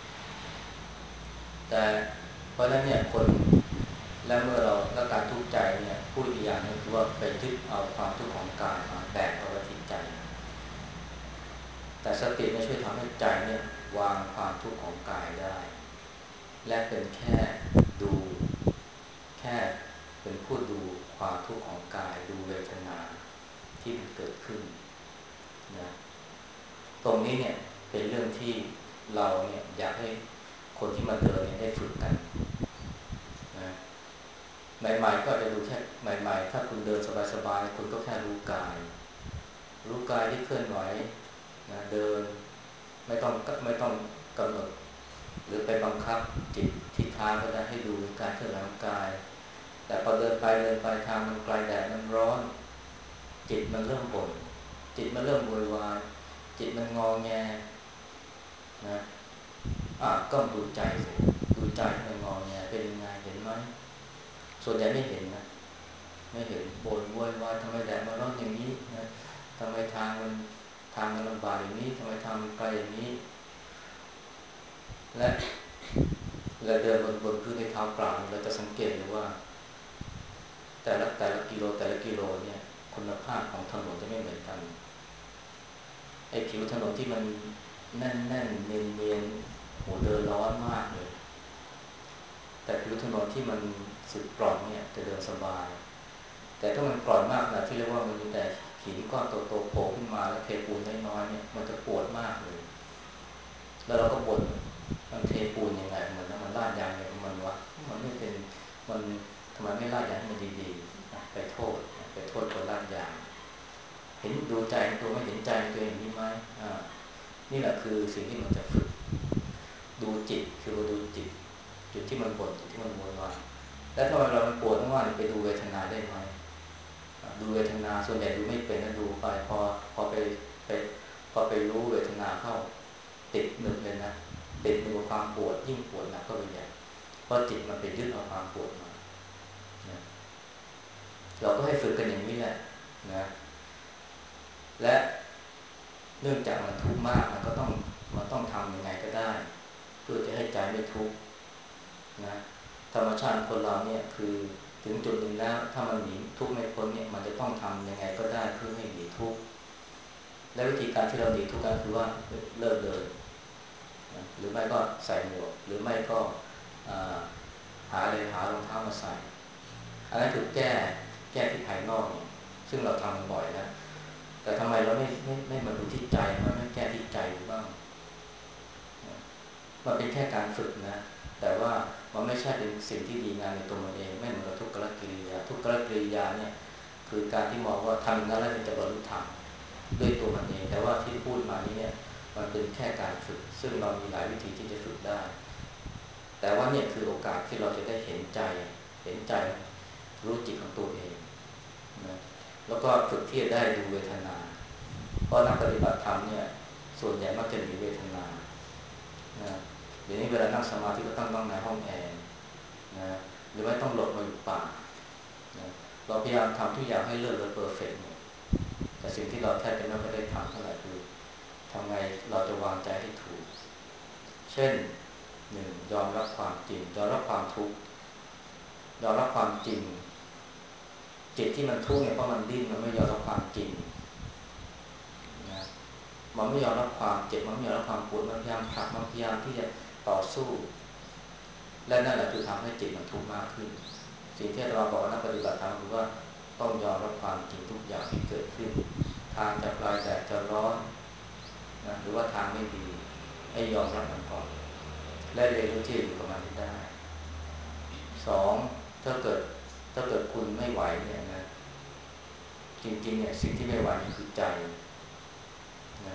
แต่เพราะฉะนั้นเนี่ยคนและเมื่อเราและการทุกข์ใจเนี่ยพูดอีกอย่างนึงคือว่าไปยึดเอาความทุกข์ของกายมาแบกเอาไว้ที่ใจแต่สติไม่ช่วยทำให้ใจเนี่ยวางความทุกข์ของกายได้และเป็นแค่ดูแค่เป็นผู้ดูความทุกข์ของกายดูเวทนาที่มันเกิดขึ้นนะตรงนี้เนี่ยเป็นเรื่องที่เราเนี่ยอยากให้คนที่มาเดินเนี่ยได้ฝึกกันนะใหม่ๆก็จะดูแค่ใหม่ๆถ้าคุณเดินสบายๆคุณก็แค่รู้กายที่เคลื่อนไหวนะเดินไม่ต้องกำหนดหรือไปบังคับจิตที่เท้าก็ได้ให้ดูการเคลื่อนไหวของกายแต่พอเดินไปทางมันไกลแดดมันร้อนจิตมันเริ่มบ่นจิตมันเริ่มโวยวายจิตมันงอแงนะก็ดูใจสิดูใจที่มันงอแงเป็นยังไงเห็นไหมส่วนใหญ่ไม่เห็นนะไม่เห็นบ่นโวยวายทำไมแดดมันร้อนอย่างนี้นะทำไมทางมันลำบากอย่างนี้ทำไมทางมันไกลอย่างนี้และเราเดินบนพื้นในเท้าเปล่าเราจะสังเกตเลยว่าแต่ละกิโลเนี่ยคุณภาพของถนนจะไม่เหมือนกันไอ้ผิวถนนที่มันแน่นเนียนโหเดินร้อนมากเลยแต่ผิวถนนที่มันสึกกร่อนเนี่ยจะเดินสบายแต่ถ้ามันกร่อนมากนะที่เรียกว่ามันมีแต่หินก้อนโตๆโผล่ขึ้นมาแล้วเทปูนน้อยๆเนี่ยมันจะปวดมากเลยแล้วเราก็บ่นมันเทปูนยังไงมันลาดยางยังไงมันวะมันไม่เป็นมันทำไมไม่ลาดยางให้มันดีๆไปโทษคนลาดยางเห็นดูใจตัวไม่เห็นใจตัวเองนี่ไหมนี่แหละคือสิ่งที่มันจะฝึกดูจิตคือว่าดูจิตจุดที่มันบ่นจุดที่มันโวยวายแล้วถ้าเราปวดมากๆไปดูเวทนาได้ไหมดูเวทนาส่วนใหญ่ดูไม่เป็นนะดูไปพอไปพอไปรู้เวทนาเข้าติดหนึบเลยนะติดหนึบกับความปวดยิ่งปวดหนักก็ไปใหญ่เพราะจิตมันไปยึดเอาความปวดมานะเราก็ให้ฝึกกันอย่างนี้แหละนะและเนื่องจากมันทุกข์มากมันต้องทำยังไงก็ได้เพื่อจะให้ใจไม่ทุกข์นะธรรมชาติคนเราเนี่ยคือถึงจุดหนึ่งแล้วถ้ามันหนีทุกข์ไม่พ้นเนี่ยมันจะต้องทำยังไงก็ได้เพื่อให้หนีทุกข์และวิธีการที่เราหนีทุกข์ก็คือว่าเลิกเดินนะหรือไม่ก็ใส่หมวกหรือไม่ก็หารองเท้ามาใส่อันนั้นคือแก้ที่ภายนอกเนี่ยซึ่งเราทำบ่อยนะแต่ทำไมเราไม่มาดูที่ใจมันไม่แก้ที่ใจบ้างมันเป็นแค่การฝึกนะแต่ว่ามันไม่ใช่เป็นสิ่งที่ดีงามในตัวมันเองไม่เหมือนกับทุกขกิริยาทุกขกิริยาเนี่ยคือการที่มองว่าทำนั้นแล้วจะบรรลุธรรมด้วยตัวมันเองแต่ว่าที่พูดมานี้เนี่ยมันเป็นแค่การฝึกซึ่งเรามีหลายวิธีที่จะฝึกได้แต่ว่าเนี่ยคือโอกาสที่เราจะได้เห็นใจรู้จิตของตัวเองนะแล้วก็ฝึกที่จะได้ดูเวทนาเพราะนักปฏิบัติธรรมเนี่ยส่วนใหญ่มักจะมีเวทนานะเดี๋ยวนี้เวลานั่งสมาธิก็ต้องนั่งในห้องแอร์นะหรือไม่ต้องหลบมาอยู่ป่านะเราพยายามทำทุกอย่างให้เลิศเลอเพอร์เฟกต์เนี่ยแต่สิ่งที่เราแทบจะไม่ได้ทำเท่าไหร่คือทำไงเราจะวางใจให้ถูกเช่นหนึ่งยอมรับความจริงยอมรับความทุกข์ยอมรับความจริงจิตที่มันทุกข์เนี่ยเพราะมันดิ้นมันไม่ยอมรับความจริงนะมันไม่ยอมรับความเจ็บมันไม่ยอมรับความปวดมันพยายามผลักมันพยายามที่จะต่อสู้และนั่นแหละคือทำให้จิตมันทุกข์มากขึ้นสิ่งที่เราบอกว่านักปฏิบัติธรรมคือว่าต้องยอมรับความจริงทุกอย่างที่เกิดขึ้นทางจะปลายแดดจะร้อนนะหรือว่าทางไม่ดีให้ยอมรับมันก่อนและเรียนรู้ที่จะอยู่กับมันได้สองถ้าเกิดคุณไม่ไหวเนี่ยนะจริงๆเนี่ยสิ่งที่ไม่ไหวนี่คือใจนะ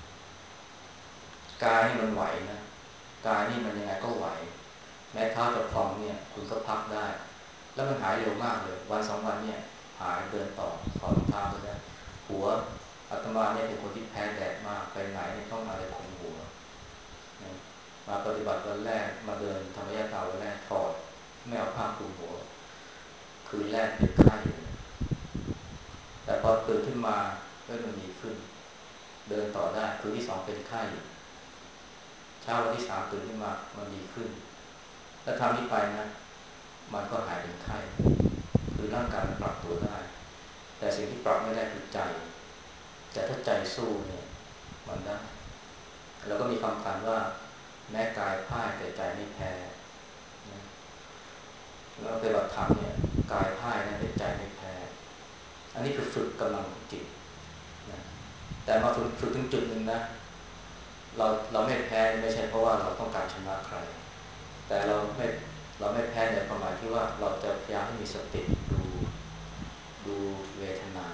กายนี่มันไหวนะกายนี่มันยังไงก็ไหวแม้เท้าจะพองเนี่ยคุณก็พักได้แล้วมันหายเร็วมากเลยวันสองวันเนี่ยหายเดินต่อถอดรองเท้าไปได้หัวอาตมาเนี่ยเป็นคนที่แพ้แดดมากไปไหนเนี่ยต้องอะไรคลุมหัวมาปฏิบัติวันแรกมาเดินธรรมยาตราวันแรกถอดไม่เอาผ้าคลุมหัวคืนแรกเป็นไข้แต่พอตื่นขึ้นมามันดีขึ้นเดินต่อได้คืนที่สองเป็นไข้เช้าวันที่สามตื่นขึ้นมามันดีขึ้นถ้าทำนี้ไปนะมันก็หายเป็นไข้คือร่างกายมันปรับตัวได้แต่สิ่งที่ปรับไม่ได้คือใจแต่ถ้าใจสู้เนี่ยมันได้แล้วก็มีคำขวัญว่าแม้กายพ่ายแต่ใจไม่แพ้นะแล้วปฏิบัติธรรมเนี่ยกายพ่ายนะแต่ใจไม่แพ้อันนี้คือฝึกกำลังจิตนะแต่มาฝึกถึงจุดหนึ่งนะเราไม่แพ้ไม่ใช่เพราะว่าเราต้องการชนะใครแต่เราไม่แพ้ในความหมายที่ว่าเราจะพยายามให้มีสติดูเวทนา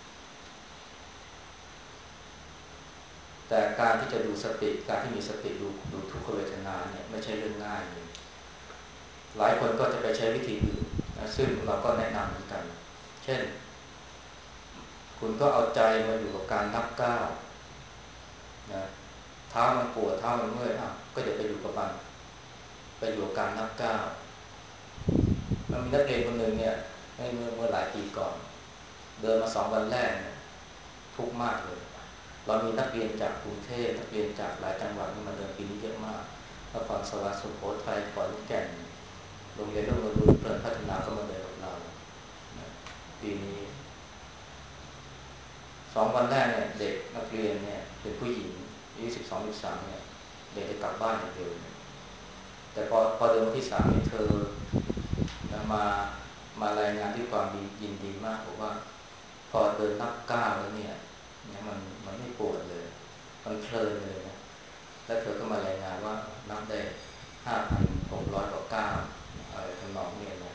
แต่การที่จะดูสติการที่มีสติดูทุกขเวทนาเนี่ยไม่ใช่เรื่องง่ายเลยหลายคนก็จะไปใช้วิธีอื่นนะซึ่งเราก็แนะนำเหมือนกันเช่นคุณก็เอาใจมาอยู่กับการนับก้าวนะเท้ามันปวดเท้ามันเมื่อยก็จะไปอยู่กับมันไปอยู่กับการนับก้าวมันมีนักเรียนคนหนึ่งเนี่ยเมื่อหลายปีก่อนเดินมา2 วันแรกเนี่ยทุกข์มากเลยเรามีนักเรียนจากกรุงเทพนักเรียนจากหลายจังหวัดมาเดินปีนี้เยอะมากนครสวรรค์สุโขทัยขอนแก่นโรงเรียนร่วมมือเพลินพัฒนาก็มาเดินกับเราปีนี้2 วันแรกเนี่ยเด็กนักเรียนเนี่ยเป็นผู้หญิงอายุ12-13เนี่ยเด็กจะกลับบ้านอย่างเดียวแต่พอเดือนวันที่3เนี่ยเธอมารายงานด้วยความยินดีมากบอกว่าพอเดินนับก้าวแล้วเนี่ยมันไม่ปวดเลยมันเพลินเลยนะแล้วเธอก็มารายงานว่านับได้ 5,600 กว่าก้าวอะไรทำนองนี้นะ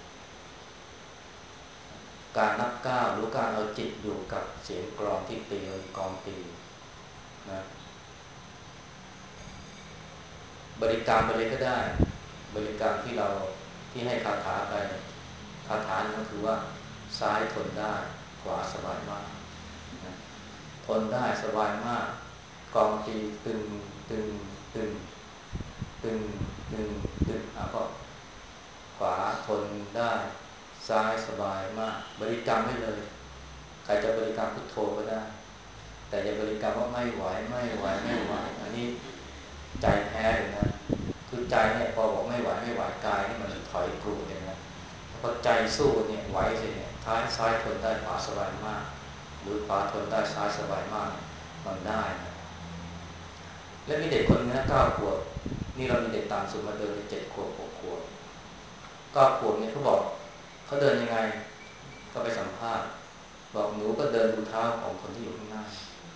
การนับก้าวหรือการเอาจิตอยู่กับเสียงกลองที่ตีมีกลองตีนะบริกรรมไปเลยก็ได้บริกรรมที่ให้คาถาไปคาถานั้นคือว่าซ้ายทนได้ขวาสบายมากนะทนได้สบายมากกลองตีตึงตึงตึงตึงตึงตึงก็ขวาทนได้ซ้ายสบายมากบริกรรมไม่เลยใครจะบริกรรมพุทโธก็ได้แต่อย่าบริกรรมว่าไม่ไหวไม่ไหวไม่ไหวอันนี้ใจแพ้เลยนะคือใจเนี่ยพอบอกไม่ไหวไม่ไหวกายนี่มันถอยกรูดเลยนะพอใจสู้เนี่ยไหวสิเนี่ยท้ายซ้ายทนได้ขวาสบายมากหรือขวาทนได้ซ้ายสบายมากมันได้นะและมีเด็กคนนี้9 ขวบนี่เรามีเด็กต่ำสุดมาเดินใน7 ขวบ6 ขวบ9 ขวบเนี่ยเขาบอกเขาเดินยังไงก็ไปสัมภาษณ์บอกหนูก็เดินดูเท้าของคนที่อยู่ข้างหน้า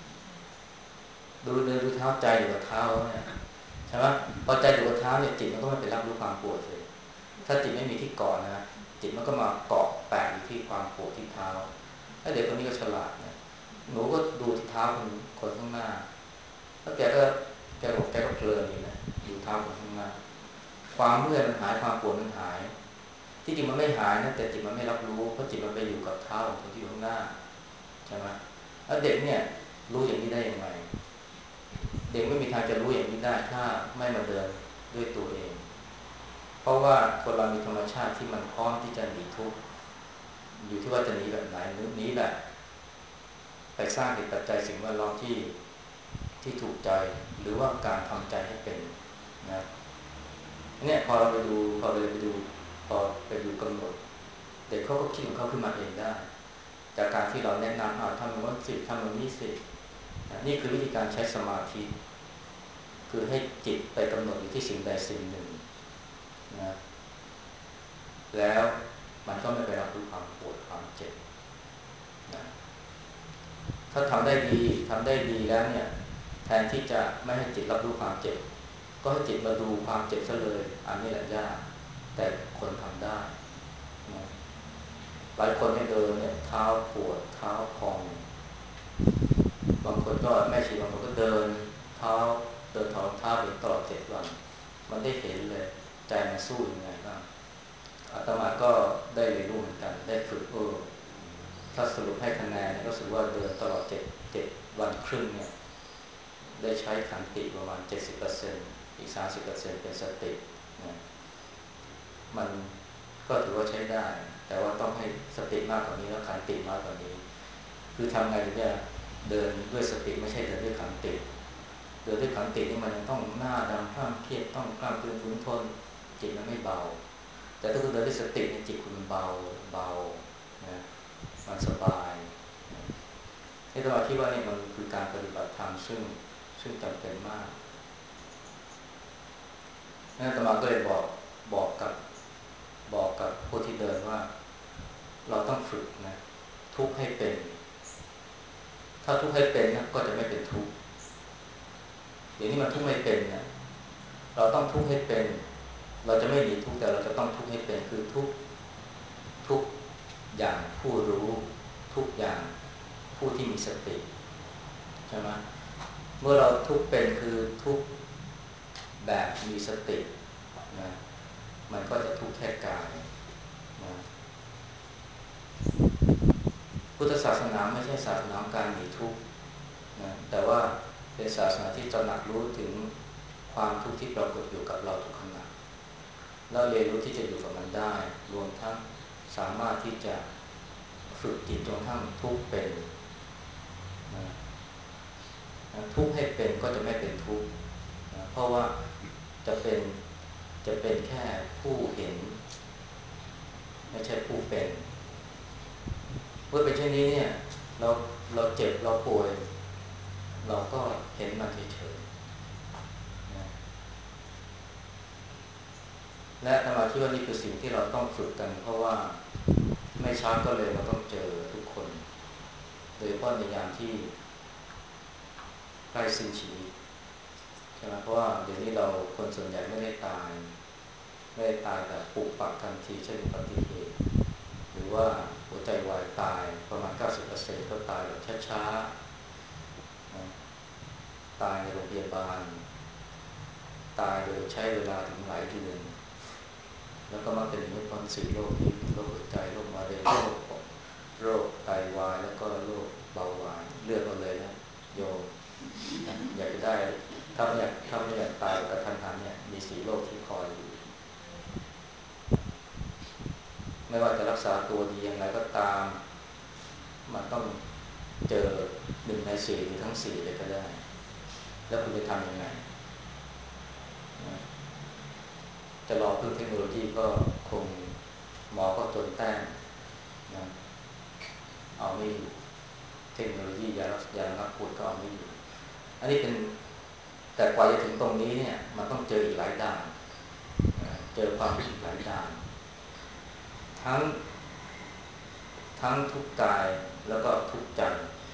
เดินดูเท้าใจอยู่กับเท้าเนี่ยใช่ไหมพอใจอยู่กับเท้าเนี่ยจิตมันก็ไม่ไปรับรู้ความปวดเลยถ้าจิตไม่มีที่เกาะนะจิตมันก็มาเกาะแปะอยู่ที่ความปวดที่เท้าถ้าเด็กคนนี้ก็ฉลาดนะหนูก็ดูที่เท้าคนข้างหน้าแล้วแกก็เพลินดีนะดูเท้าคนข้างหน้าความเมื่อยมันหายความปวดมันหายที่จริงมันไม่หายนะแต่จิตมันไม่รับรู้เพราะจิตมันไปอยู่กับเท้าของคนที่อยู่ข้างหน้าใช่ไหมแล้วเด็กเนี่ยรู้อย่างนี้ได้ยังไงเด็กไม่มีทางจะรู้อย่างนี้ได้ถ้าไม่มาเดินด้วยตัวเองเพราะว่าคนเรามีธรรมชาติที่มันพร้อมที่จะหนีทุกข์อยู่ที่ว่าจะหนีแบบไหนหนีแบบไปสร้างเหตุปัจจัยสิ่งแวดล้อมที่ถูกใจหรือว่าการทำใจให้เป็นนะเนี่ยพอเราไปดูพอไปดูกำหนดเด็กเขาก็คิดของเขาขึ้นมาเองได้จากการที่เราแนะนำทำมันว่าสิทำมันนี่สินี่คือวิธีการใช้สมาธิคือให้จิตไปกำหนดอยู่ที่สิ่งใดสิ่งหนึ่งนะแล้วมันก็ไม่ไปรับรู้ความปวดความเจ็บนะถ้าทำได้ดีแล้วเนี่ยแทนที่จะไม่ให้จิตรับรู้ความเจ็บก็ให้จิตมาดูความเจ็บซะเลยอันนี้แหละยากแต่คนทำได้นะหลายคนเนี่ยเดินเนี่ยเท้าปวดเท้าพองบางคนก็แม่ชีบางคนก็เดินเท้าถอดเท้าไปตลอด7 วันมันได้เห็นเลยใจมันสู้ยังไงบ้างอาตมาก็ได้เรียนรู้เหมือนกันได้ฝึกถ้าสรุปให้คะแนนก็รู้สึกว่าเดินตลอด7 วันครึ่งเนี่ยได้ใช้ขันติประมาณ 70% อีก 30% เป็นสตินะมันก็ถือว่าใช้ได้แต่ว่าต้องให้สติมากกว่านี้แล้วขันติน้อยกว่านี้คือทำไงถึงจะเดินด้วยสติไม่ใช่เดินด้วยขันติเดินด้วยขันตินี่มันต้องหน้าดำข้ามเครียดต้องกล้ามเตือนฝืนทนจิตมันไม่เบาแต่ถ้าคุณเดินด้วยสติเนี่ยจิตคุณเบาเบานะมันสบายนะนี่ตมาคิดว่านี่มันคือการปฏิบัติธรรมซึ่งจำเป็นมากนั่นตมาก็เลยบอกกับบอกกับผู้ที่เดินว่าเราต้องฝึกนะทุกข์ให้เป็นถ้าทุกข์ให้เป็นนะก็จะไม่เป็นทุกข์เดี๋ยวนี้มันทุกข์ไม่เป็นนะเราต้องทุกข์ให้เป็นเราจะไม่หนีทุกข์แต่เราจะต้องทุกข์ให้เป็นคือทุกอย่างผู้รู้ทุกอย่างผู้ที่มีสติใช่ไหมเมื่อเราทุกข์เป็นคือทุกแบบมีสตินะมันก็จะทุกข์แค่กายนะพุทธศาสนาไม่ใช่ศาสนาการหนีทุกข์นะแต่ว่าเป็นศาสนาที่ตระหนักรู้ถึงความทุกข์ที่ปรากฏอยู่กับเราทุกขณะแล้วเรียนรู้ที่จะอยู่กับมันได้รวมทั้งสามารถที่จะฝึกจิตจนทั้งทุกข์เป็นนะทุกข์ให้เป็นก็จะไม่เป็นทุกข์นะเพราะว่าจะเป็นจะเป็นแค่ผู้เห็นไม่ใช่ผู้เป็นเมื่อเป็นเช่นนี้เนี่ยเราเราเจ็บเราป่วยเราก็เห็นมันเฉยๆนะและอาตมาคิดว่านี่คือสิ่งที่เราต้องฝึกกันเพราะว่าไม่ช้าก็เลยเราต้องเจอทุกคนโดยเฉพาะในยามที่ใกล้สิ้นชีวิตใช่ไหมเพราะว่าเดี๋ยวนี้เราคนส่วนใหญ่ไม่ได้ตายแบบปุบปับทันทีเช่นอุบัติเหตุหรือว่าหัวใจวายตายประมาณ 90% ก็ตายแบบช้าๆนะตายในโรงพยาบาลตายโดยใช้เวลาถึงหลายเดือนแล้วก็มาเป็นไม่พ้นสี่โรคนี้โรคหัวใจโรคมะเร็งโรคไตวายแล้วก็โรคเบาหวานเลือกเอาเลยนะโยมอยากจะได้ถ้าไม่อยากตายกระทันหันเนี่ยมีสี่โรคที่คอยอยู่ไม่ว่าจะรักษาตัวดีอย่างไรก็ตามมันต้องเจอ1 ใน 4หรือทั้ง4เลยก็ได้แล้วคุณจะทำยังไงจะรอพึ่งเทคโนโลยีก็คงหมอก็จนแต้มนะเอาไม่อยู่เทคโนโลยียาระงับปวดก็เอาไม่อยู่อันนี้เป็นแต่กว่าจะถึงตรงนี้เนี่ยมันต้องเจออีกหลายด่านเจอความทุกข์อีกหลายด่านทั้งทุกข์กายแล้วก็ทุกข์ใจ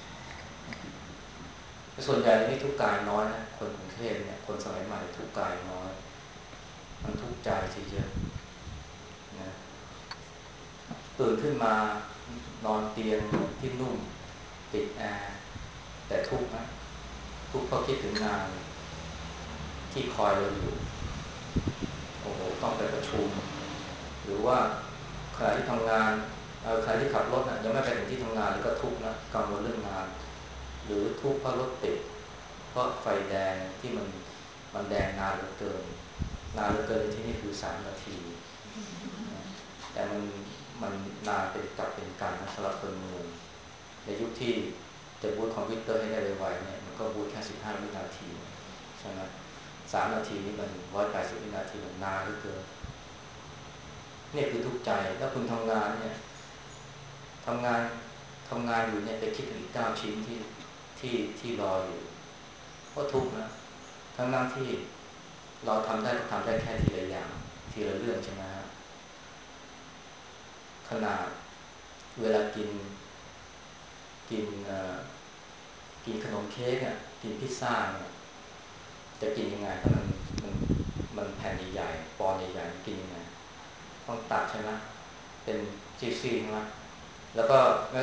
ส่วนใหญ่นี่ทุกข์กายน้อยนะคนกรุงเทพเนี่ยคนสมัยใหม่ทุกข์กายน้อยมันทุกข์ใจเยอะนะตื่นขึ้นมานอนเตียงที่นุ่มติดแอร์แต่ทุกข์นะทุกข์เพราะคิดถึงงานที่คอยเราอยู่โอ้โหต้องไปประชุมหรือว่าขณะที่ทำงานขณะที่ขับรถนะยังไม่ไปถึงที่ทำงานแล้วก็ทุกข์นะกังวลเรื่องงานหรือทุกข์เพราะรถติดเพราะไฟแดงที่มันแดงนานเหลือเกินนานเหลือเกินในที่นี่คือ3 นาทีแต่มันนานเป็นกับเป็นกันนะสำหรับคนเมืองในยุคที่จะบูตคอมพิวเตอร์ให้ได้ไวๆเนี่ยมันก็บูตแค่15 วินาทีใช่ไหม3 นาทีนี่มัน180 วินาทีมันนานเหลือเกินนี่คือทุกข์ใจแล้วคุณทำงานเนี่ยทำงานทำงานอยู่เนี่ยไปคิดถึงอีก9 ชิ้นที่รออยู่ก็ทุกข์นะทั้งที่เราทำได้ก็ทำได้แค่ทีละอย่างทีละเรื่องใช่ไหมฮะขนาดเวลากินกินขนมเค้กอ่ะกินพิซซ่าเนี่ยจะกินยังไงถ้ามันมันแผ่นใหญ่ๆปอนใหญ่ๆกินยังไงต้องตัดใช่ไหมเป็นซี่ๆใช่ไหมแล้วก็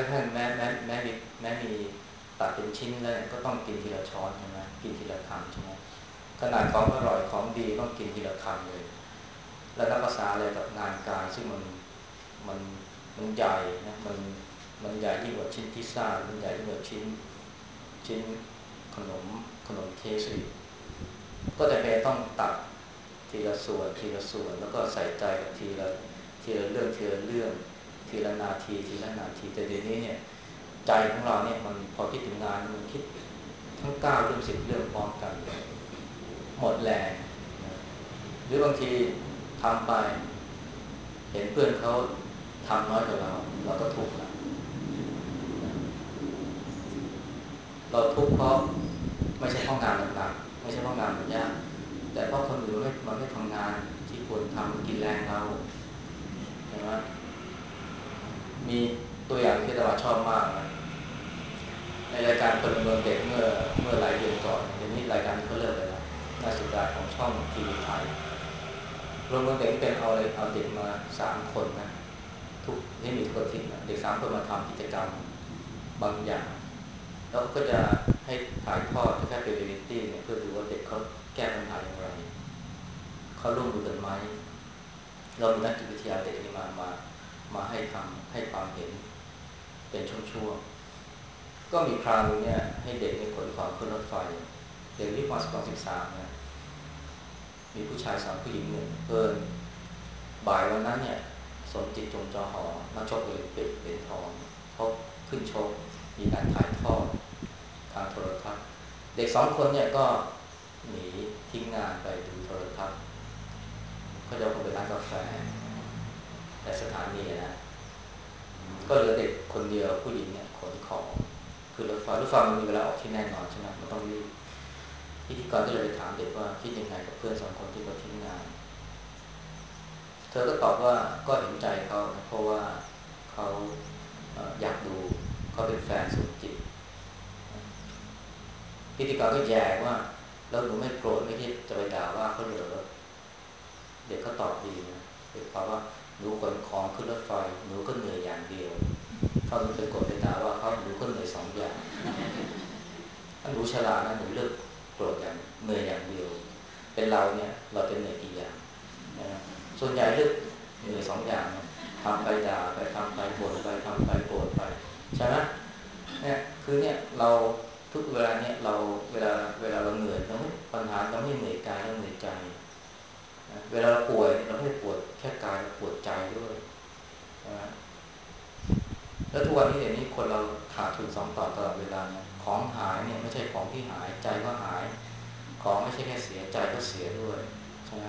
แม้มีตัดเป็นชิ้นเลยก็ต้องกินทีละช้อนใช่ไหมกินทีละคำใช่ไหมขนาดของอร่อยของดีต้องกินทีละคำเลยแล้วนับภาษาอะไรกับงานการซึ่งมันมันใหญ่นะมันใหญ่ยิ่งกว่าชิ้นพิซซ่ามันใหญ่ยิ่งกว่าชิ้นขนมเค้กสิก็จะเป็นต้องตัดทีละส่วนแล้วก็ใส่ใจกับทีละเรื่องทีละเรื่องทีละนาทีทีละนาทีแต่เดี๋ยวนี้เนี่ยใจของเราเนี่ยมันพอคิดถึงงานมันคิดทั้ง9 เรื่อง10 เรื่องพร้อมกันหมดแรงนะหรือบางทีทำไปเห็นเพื่อนเขาทำน้อยกว่าเราก็ทุกข์แล้วนะเราทุกข์เพราะไม่ใช่เพราะงานมันหนักไม่ใช่เพราะงานมันยากแต่เพราะคนอื่นมันไม่ทำงานที่ควรทำมันกินแรงเราใช่ไหมมีตัวอย่างที่ตลาดชอบมากนะในรายการพลเมืองเด็กเมื่อหลายเดือนก่อนเดี๋ยวนี้รายการนี้เขาเลิกไปแล้วน่าเสียดายของช่องทีวีไทยพลเมืองเด็กเป็นเอาเด็กมา3 คนนะทุกที่มีทุกอาทิตย์นะเด็ก3 คนมาทำกิจกรรมบางอย่างแล้วก็จะให้ถ่ายทอดแค่เป็นเรียลลิตี้เนี่ยเพื่อดูว่าเด็กเขาแก้ปัญหาอย่างไรเขาร่วมมือกันไหมเรามีนักจิตวิทยาเด็กนี่มาให้ความเห็นเป็นช่วงๆก็มีคราวนึงเนี่ยให้เด็กในขนของขึ้นรถไฟเด็กที่ม.12 13เนี่ยมีผู้ชาย2 ผู้หญิง1บ่ายวันนั้นเนี่ยสมจิตจงจอหอนักชกโอลิมปิกเหรียญทองเขาขึ้นชกมีการถ่ายทอดทางโทรทัศน์เด็ก2 คนเนี่ยก็หนีทิ้งงานไปดูโทรทัศน์เขาจะไปร้านกาแฟในสถานีนะก็เหลือเด็กคนเดียวผู้หญิงเนี่ยขนของคือรถไฟมันมีเวลาออกที่แน่นอนใช่ไหมมันต้องรีบพิธีกรก็เลยไปถามเด็กว่าคิดยังไงกับเพื่อน2 คนที่เขาทิ้งงานเธอก็ตอบว่าก็เห็นใจเขาเพราะว่าเขาอยากดูเขาเป็นแฟนสมจิตพิธีกรก็แย่ว่าแล้วหนูไม่โกรธไม่คิดจะไปด่าว่าเขาเหรอเด็กเขาตอบดีนะเด็กตอบว่าหนูขนของขึ้นรถไฟหนูก็เหนื่อยอย่างเดียวถ้าหนูไปโกรธไปด่าว่าเขาหนูก็เหนื่อย2 อย่างถ้าหนูฉลาดนะหนูเลือกโกรธอย่างเหนื่อยอย่างเดียวเป็นเราเนี่ยเราจะเหนื่อยกี่อย่างนะส่วนใหญ่เลือกเหนื่อย2 อย่างทำไปด่าไปทำไปบ่นไปทำไปโกรธไปใช่ไหมเนี่ยคือเนี่ยเราทุกเวลาเนี่ยเราเวลาเราเหนื่อยเราไม่ปัญหาเราไม่เหนื่อยกายเราเหนื่อยใจนะเวลาเราป่วยเราไม่ได้ปวดแค่กายเราปวดใจด้วยนะแล้วทุกวันนี้เดี๋ยวนี้คนเราขาดทุน2 ต่อตลอดเวลานะของหายเนี่ยไม่ใช่ของที่หายใจก็หายของไม่ใช่แค่เสียใจก็เสียด้วยใช่ไหม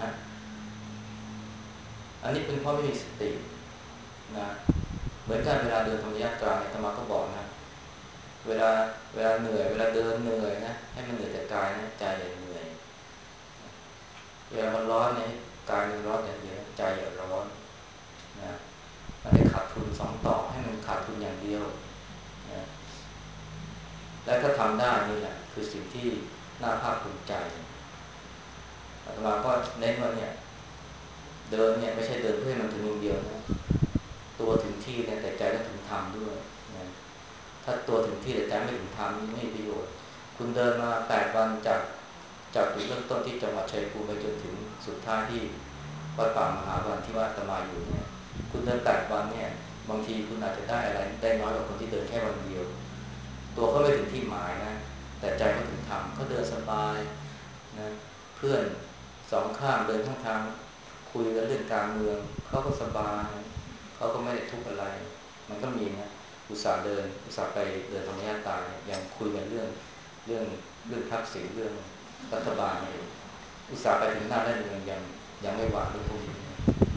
อันนี้เป็นเพราะไม่มีสตินะเหมือนกันเวลาเดินธรรมยาตราเนี่ยอาตมาก็บอกนะเวลาเหนื่อยเวลาเดินเหนื่อยนะให้มันเหนื่อยแต่กายนะใจอย่าเหนื่อยเวลามันร้อนเนี่ยกายมันร้อนอย่างเดียวใจอย่าร้อนนะมันให้ขาดทุน2 ต่อให้มันขาดทุนอย่างเดียวนะและถ้าทำได้นี่แหละคือสิ่งที่น่าภาคภูมิใจอาตมาก็เน้นว่าเนี่ยเดินเนี่ยไม่ใช่เดินเพื่อให้มันถึงอย่างเดียวนะตัวถึงที่เนี่ยแต่ใจก็ถึงธรรมด้วยนะถ้าตัวถึงที่แต่ใจไม่ถึงธรรมนี่ไม่มีประโยชน์คุณเดินมา8 วันจากจุดเริ่มต้นที่จังหวัดชัยภูมิไปจนถึงสุดท้ายที่วัดป่ามหาวันที่ว่าอาตมาอยู่เนี่ยคุณเดิน8 วันเนี่ยบางทีคุณอาจจะได้อะไรได้น้อยกว่าคนที่เดินแค่วันเดียวตัวเขาไม่ถึงที่หมายนะแต่ใจเขาถึงธรรมเขาเดินสบายนะเพื่อน2 ข้างเดินข้างทางคุยกันเรื่องการเมืองเขาก็สบายเขาก็ไม่ได้ทุกข์อะไรมันก็มีนะอุตส่าห์ไปเดินธรรมญาตราเนี่ยยังคุยกันเรื่องทักษิณเรื่องรัฐบาลเนี่ยอุตส่าห์ไปถึงหน้าด้านเมืองยังไม่หวานเรื่องพวกนี้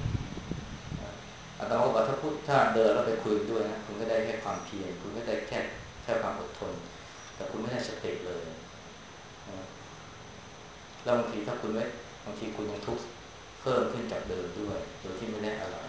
อาตมาบอกว่าถ้าเดินแล้วไปคุยด้วยนะคุณก็ได้แค่ความเพียรคุณก็ได้แค่ความอดทนแต่คุณไม่ได้สติเลยแล้วบางทีถ้าคุณไม่บางทีคุณยังทุกข์เพิ่มขึ้นจากเดิมด้วยโดยที่ไม่ได้อะไร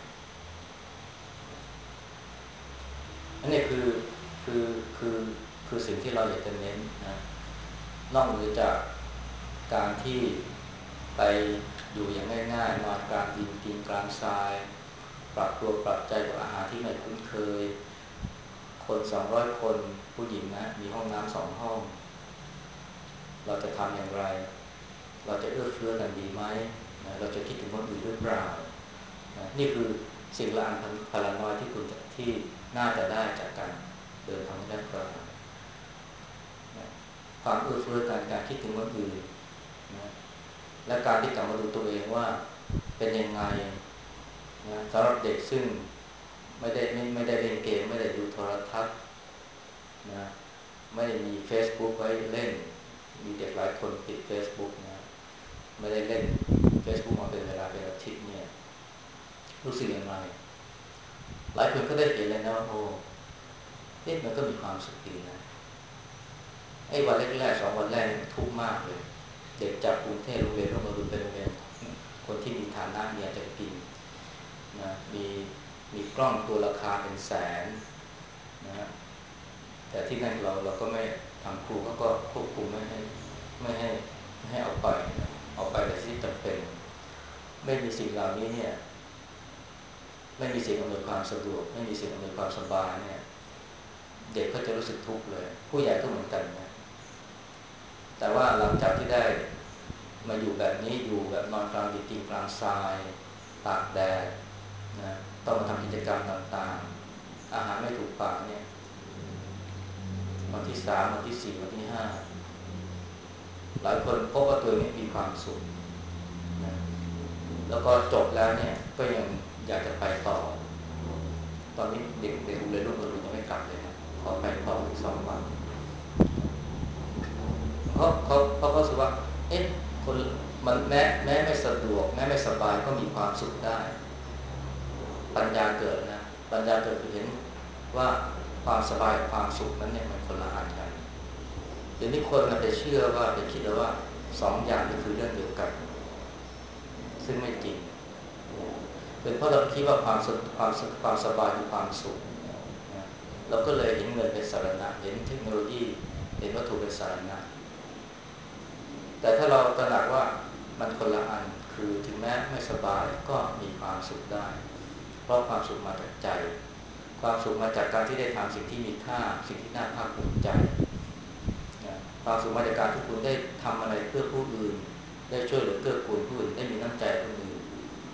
อันนี้คือคือคือสิ่งที่เราอยากจะเน้นนะนอกเหนือจากการที่ไปอยู่อย่างง่ายๆนอนกลางดินกินกลางทรายปรับตัวปรับใจกับอาหารที่ไม่คุ้นเคยคน200 คนผู้หญิงนะมีห้องน้ำ2 ห้องเราจะทำอย่างไรเราจะเอื้อเฟื้อกันดีไหมนะเราจะคิดถึงคนอื่นหรือเปล่านะนี่คือสิ่งละอันพลาน้อยที่น่าจะได้จากการเดินทางด้านกลางนะความเอื้อเฟื้อการคิดถึงคนอื่นนะและการที่กลับมาดูตัวเองว่าเป็นยังไงนะสำหรับเด็กซึ่งไม่ได้เล่นเกมไม่ได้ดูโทรทัศน์นะไม่ได้มี Facebook ไว้เล่นมีเด็กหลายคนติด Facebook นะไม่ได้เล่น Facebook มาเป็นเวลาเป็นอาทิตย์เนี่ยรู้สึกยังไงหลายคนก็ได้เห็นเลยนะว่าโอ้มันก็มีความสุขดีนะไอ้วันแรกๆ2 วันแรกทุกข์มากเลยเด็กจากกรุงเทพโรงเรียนต้องมาดูเป็นโรงเรียนคนที่มีฐานะมีอาจจะกินนะมีกล้องตัวราคาเป็นแสนนะแต่ที่นั่นเราก็ไม่ทางครูเขาก็ควบคุมไม่ให้ไม่ให้เอาไปนะเอาไปแต่ที่จำเป็นไม่มีสิ่งเหล่านี้เนี่ยไม่มีสิ่งอำนวยความสะดวกไม่มีสิ่งอำนวยความสบายเนี่ยเด็กก็จะรู้สึกทุกข์เลยผู้ใหญ่ก็เหมือนกันนะแต่ว่าหลังจากที่ได้มาอยู่แบบนี้อยู่แบบนอนกลางดินกินกลางทรายตากแดดนะต้องมาทำกิจกรรมต่างๆอาหารไม่ถูกปากเนี่ยวันที่3วันที่4วันที่5หลายคนพบว่าตัวนี้มีความสุขนะแล้วก็จบแล้วเนี่ยก็ยังอยากจะไปต่อตอนนี้เด็กโรงเรียนรุ่นรุ่นยังไม่กลับเลยนะขอไปต่ออีก2 วันเพราะเขาสึกว่าเอ๊ะคนมันแม้ไม่สะดวกแม้ไม่สบายก็มีความสุขได้ปัญญาเกิดนะปัญญาเกิดคือเห็นว่าความสบายความสุขนั้นเนี่ยมันคนละอันกันเดี๋ยวนี้คนไปเชื่อว่าไปคิดว่า2 อย่างนี้คือเรื่องเดียวกันซึ่งไม่จริงเป็นเพราะเราคิดว่าความสบายคือความสุขนะเราก็เลยเห็นเงินเป็นสาระเห็นเทคโนโลยีเห็นวัตถุเป็นสาระแต่ถ้าเราตระหนักว่ามันคนละอันคือถึงแม้ไม่สบายก็มีความสุขได้เพราะความสุขมาจากใจความสุขมาจากการที่ได้ทำสิ่งที่มีค่าสิ่งที่น่าภาคภูมิใจความสุขมาจากการที่คุณได้ทำอะไรเพื่อผู้อื่นได้ช่วยเหลือเกื้อกูลผู้อื่นได้มีน้ำใจผู้อื่น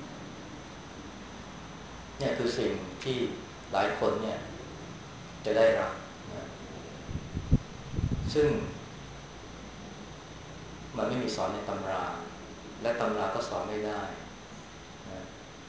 เนี่ยคือสิ่งที่หลายคนเนี่ยจะได้รับนะซึ่งมันไม่มีสอนในตำราและตำราก็สอนไม่ได้นะ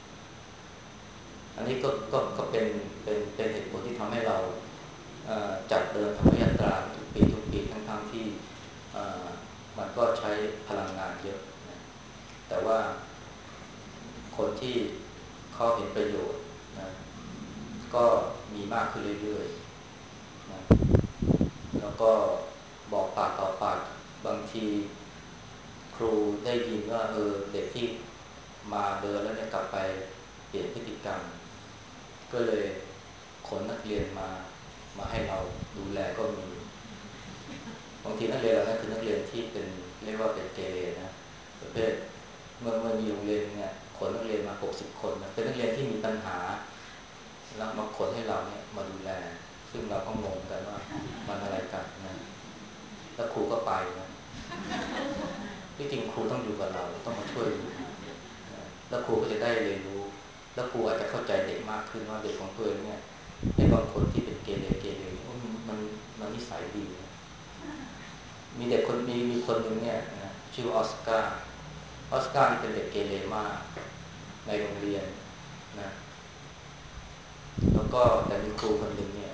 อันนี้ก็เป็นเหตุผลที่ทำให้เราจัดเดินธรรมยาตราทุกปีทั้งที่มันก็ใช้พลังงานเยอะนะแต่ว่าคนที่เขาเห็นประโยชน์นะก็มีมากขึ้นเรื่อยๆนะแล้วก็บอกปากต่อปากบางทีครูได้ยินว่าเด็กที่มาเดินแล้วเนี่ยกลับไปเปลี่ยนพฤติกรรมก็เลยขนนักเรียนมาให้เราดูแลก็มีบางทีนักเรียนเราเนี่ยคือนักเรียนที่เป็นเรียกว่าเป็นเกเรนะประเภทเมื่อมีโรงเรียนเนี่ยขนนักเรียนมา60 คนนะเป็นนักเรียนที่มีปัญหาแล้วมาขนให้เราเนี่ยมาดูแลซึ่งเราก็งงกันว่ามันอะไรกันนะแล้วครูก็ไปนะที่จริงครูต้องอยู่กับเราต้องมาช่วยดูแล้วครูก็จะได้เรียนรู้แล้วครูอาจจะเข้าใจเด็กมากขึ้นว่าเด็กของตัวเองเนี่ยในบางคนที่เป็นเกเรมันนิสัยดีนะมีเด็กคนมีคนหนึ่งเนี่ยนะชื่อออสการ์นี่เป็นเด็กเกเรมากในโรงเรียนนะแล้วก็แต่มีครูคนหนึ่งเนี่ย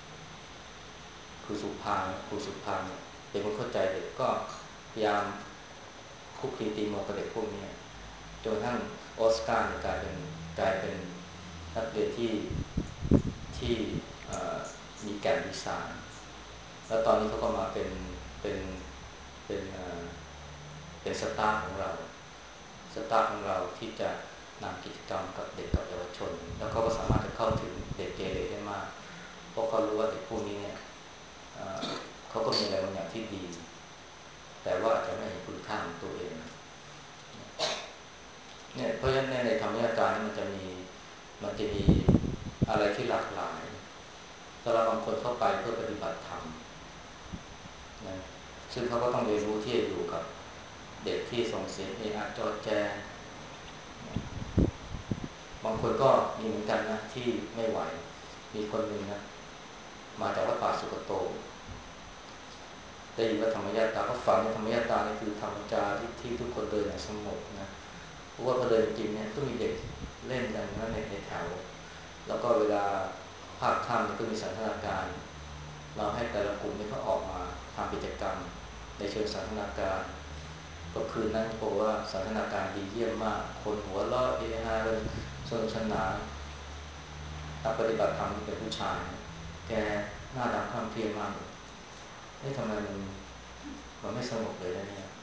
ครูสุภาเนี่ยเป็นคนเข้าใจเด็กก็พยายามคุกคีตีมอกับเด็กพวกนี้จนทั้งออสการ์กลายเป็นนักเรียนที่มีแก่นมีสารแล้วตอนนี้เขาก็มาเป็นเป็นเป็นสตาฟของเราที่จะนำกิจกรรมกับเด็กกับเยาวชนแล้วเขาก็สามารถจะเข้าถึงเด็กเกเรได้มากเพราะเขารู้ว่าเด็กพวกนี้เนี่ยเขาก็มีอะไรบางอย่างที่ดีแต่ว่าอาจจะไม่เห็นคุณค่าของตัวเองเนี่ยเพราะฉะนั้นในธรรมยาการมันจะมีอะไรที่หลากหลายสำหรับบางคนเข้าไปเพื่อปฏิบัติธรรมนะซึ่งเขาก็ต้องเรียนรู้ที่จะอยู่กับเด็กที่ส่งเสียงเอะอะจอแจบางคนก็มีเหมือนกันนะที่ไม่ไหวมีคนหนึ่งนะมาจากวัดป่าสุกโตได้ยินว่าธรรมยาตราก็ฝันในธรรมยาตรานี่คือธรรมจาที่ทุกคนเดินอย่างสงบนะเพราะว่าพอเดินจริงเนี่ยก็มีเด็กเล่นกันนะในแถวแล้วก็เวลาภาคค่ำเนี่ยก็มีสันทนาการเราให้แต่ละกลุ่มนี่เขาออกมาทำกิจกรรมในเชิงสันทนาการก็คืนนั้นบอกว่าสันทนาการดีเยี่ยมมากคนหัวเราะเฮฮาเลยสนุกสนานนักปฏิบัติธรรมเป็นผู้ชายแกหน้าดำคล้ำเครียดมากทำไมมันไม่สงบเลยนะเนี่ย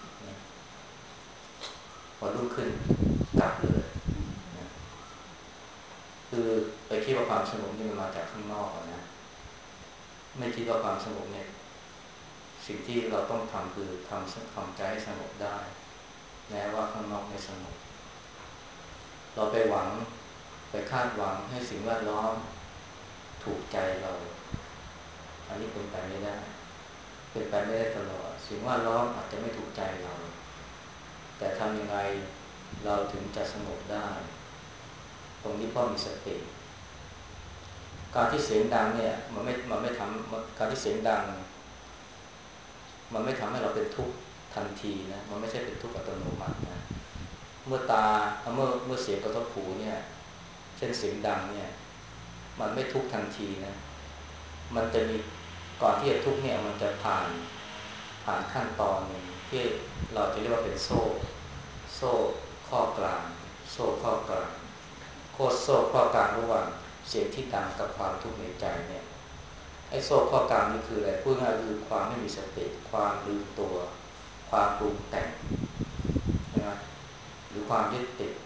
พอรุ่งขึ้นกลับเลยนะคือไปคิดว่าความสงบนี่มันมาจากข้างนอกนะไม่คิดว่าความสงบเนี่ยสิ่งที่เราต้องทำคือทำใจให้สงบได้แม้ว่าข้างนอกไม่สงบเราไปหวังไปคาดหวังให้สิ่งแวดล้อมถูกใจเราอันนี้เป็นไปไม่ได้เป็นไปไม่ได้ตลอดสิ่งแวดล้อมอาจจะไม่ถูกใจเราแต่ทำยังไงเราถึงจะสงบได้ตรงนี้พ่อมีสติการที่เสียงดังเนี่ยมันไม่ทำการที่เสียงดังมันไม่ทำให้เราเป็นทุกข์ทันทีนะมันไม่ใช่เป็นทุกข์อัตโนมัตินะเมื่อเสียงกระทบหูเนี่ยเช่นเสียงดังเนี่ยมันไม่ทุกข์ทันทีนะมันจะมีก่อนที่จะทุกข์เนี่ยมันจะผ่านขั้นตอนนึงที่เราจะเรียกว่าเป็นโซ่ข้อกลางโซ่ข้อกลางโซ่ข้อกลางระหว่างเสียงที่ดังกับความทุกข์ในใจเนี่ยไอ้โซ่ข้อกลางนี่คืออะไรพูดง่ายคือความไม่มีสติความลืมตัวความปรุงแต่งนะหรือความยึดติด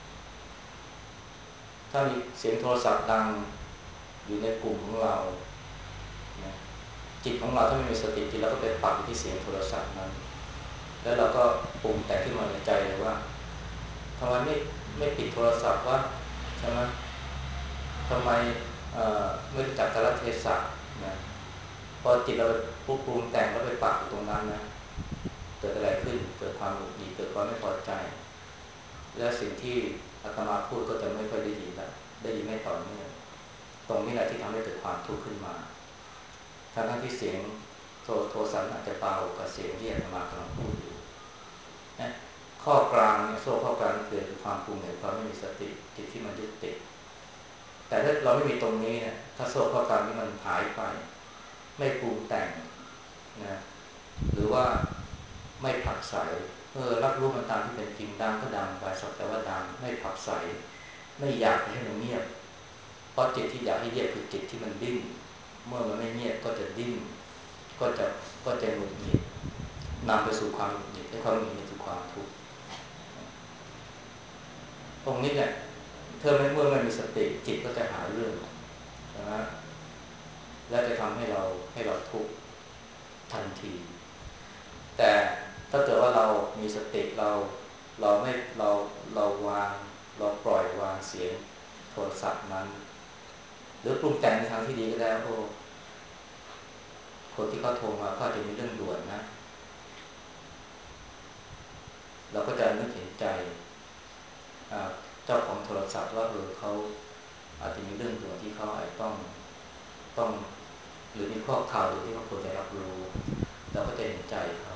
ถ้ามีเสียงโทรศัพท์ดังอยู่ในกลุ่มของเรานะจิตของเราถ้าไม่มีสติจิตเราก็ไปปักที่เสียงโทรศัพท์นั้นแล้วเราก็ปรุงแต่งขึ้นมาในใจเลยว่าทำไมไม่ปิดโทรศัพท์วะใช่ไหมทำไมไม่รู้จักกาลเทศะนะพอจิตเราปรุงแต่งแล้วไปปักอยู่ตรงนั้นนะเกิดอะไรขึ้นเกิดความหงุดหงิดเกิดความไม่พอใจและสิ่งที่อาตมาพูดก็จะไม่ค่อยได้ยินแล้วได้ยินไม่ต่อเนื่องตรงนี้แหละที่ทำให้เกิดความทุกข์ขึ้นมาทั้งที่เสียงโทรศัพท์อาจจะเบากว่าเสียงที่อาตมากำลังพูดอยู่นะข้อกลางเนี่ยโซ่ข้อกลางคือความปรุงแต่งความไม่มีสติจิตที่มันยึดติดแต่ถ้าเราไม่มีตรงนี้เนี่ยถ้าโซ่ข้อกลางนี้มันหายไปไม่ปรุงแต่งนะหรือว่าไม่ผลักไสรับรู้มันตามที่เป็นจริงดังก็ดังไปสักแต่ว่าดังไม่ผลักไสไม่อยากให้มันเงียบเพราะจิตที่อยากให้เงียบคือจิตที่มันดิ้นเมื่อมันไม่เงียบก็จะดิ้นก็จะหงุดหงิดนำไปสู่ความหงุดหงิดและความหงุดหงิดสู่ความทุกข์ตรงนี้แหละเมื่อไม่มีสติจิตก็จะหาเรื่องนะและจะทำให้เราทุกข์ทันทีแต่ถ้าเกิดว่าเรามีสติเราไม่เราวางเราปล่อยวางเสียงโทรศัพท์นั้นหรือปรุงแต่งในทางที่ดีก็ได้โอ้คนที่เขาโทรมาเขาจะมีเรื่องด่วนนะเราก็จะนึกเห็นใจเจ้าของโทรศัพท์ว่าเขาอาจจะมีเรื่องด่วนที่เขาอาจต้องหรือมีข้อข่าวหรือที่เขาควรจะรับรู้เราก็จะเห็นใจเขา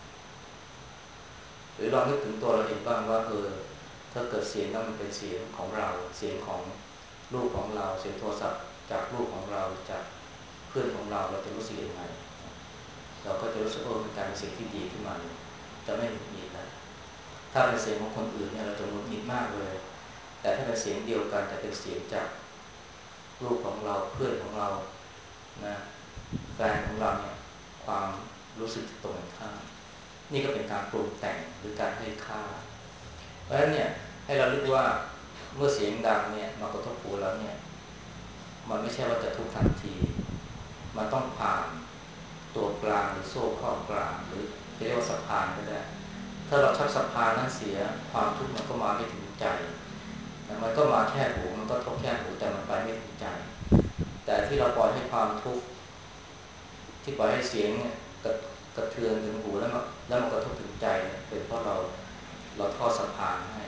หรือลองนึกถึงตัวเราเองบ้างว่าถ้าเกิดเสียงนั้นมันเป็นเสียงของเราเสียงของลูกของเราเสียงโทรศัพท์จากลูกของเราจากเพื่อนของเราจะรู้สึกยังไงเราก็จะรู้สึกเป็นการเป็นสิ่งที่ดีขึ้นมาจะไม่หงุดหงิดแล้วถ้าเป็นเสียงของคนอื่นเนี่ยเราจะหงุดหงิดมากเลยแต่ถ้าเป็นเสียงเดียวกันแต่เป็นเสียงจากลูกของเราเพื่อนของเรานะแฟนของเราเนี่ยความรู้สึกตรงกันข้ามนี่ก็เป็นการปรุงแต่งหรือการให้ค่าเพราะฉะนั้นเนี่ยให้เราลึกว่าเมื่อเสียงดังเนี่ยมากระทบหูเราเนี่ยมันไม่ใช่ว่าจะทุกทันทีมันต้องผ่านตัวกลางหรือโซ่ข้อกลางหรือเรียกว่าสะพานก็ได้ถ้าเราชักสะพานนั้นเสียความทุกข์มันก็มาไม่ถึงใจแต่มันก็มาแค่หูมันก็ทบแค่หูแต่มันไปไม่ถึงใจแต่ที่เราปล่อยให้ความทุกข์ที่ปล่อยให้เสียงเนี่ยกระเทือนถึงหูแล้วมันกระทบถึงใจเนี่ยเป็นเพราะเราทอดสะพานให้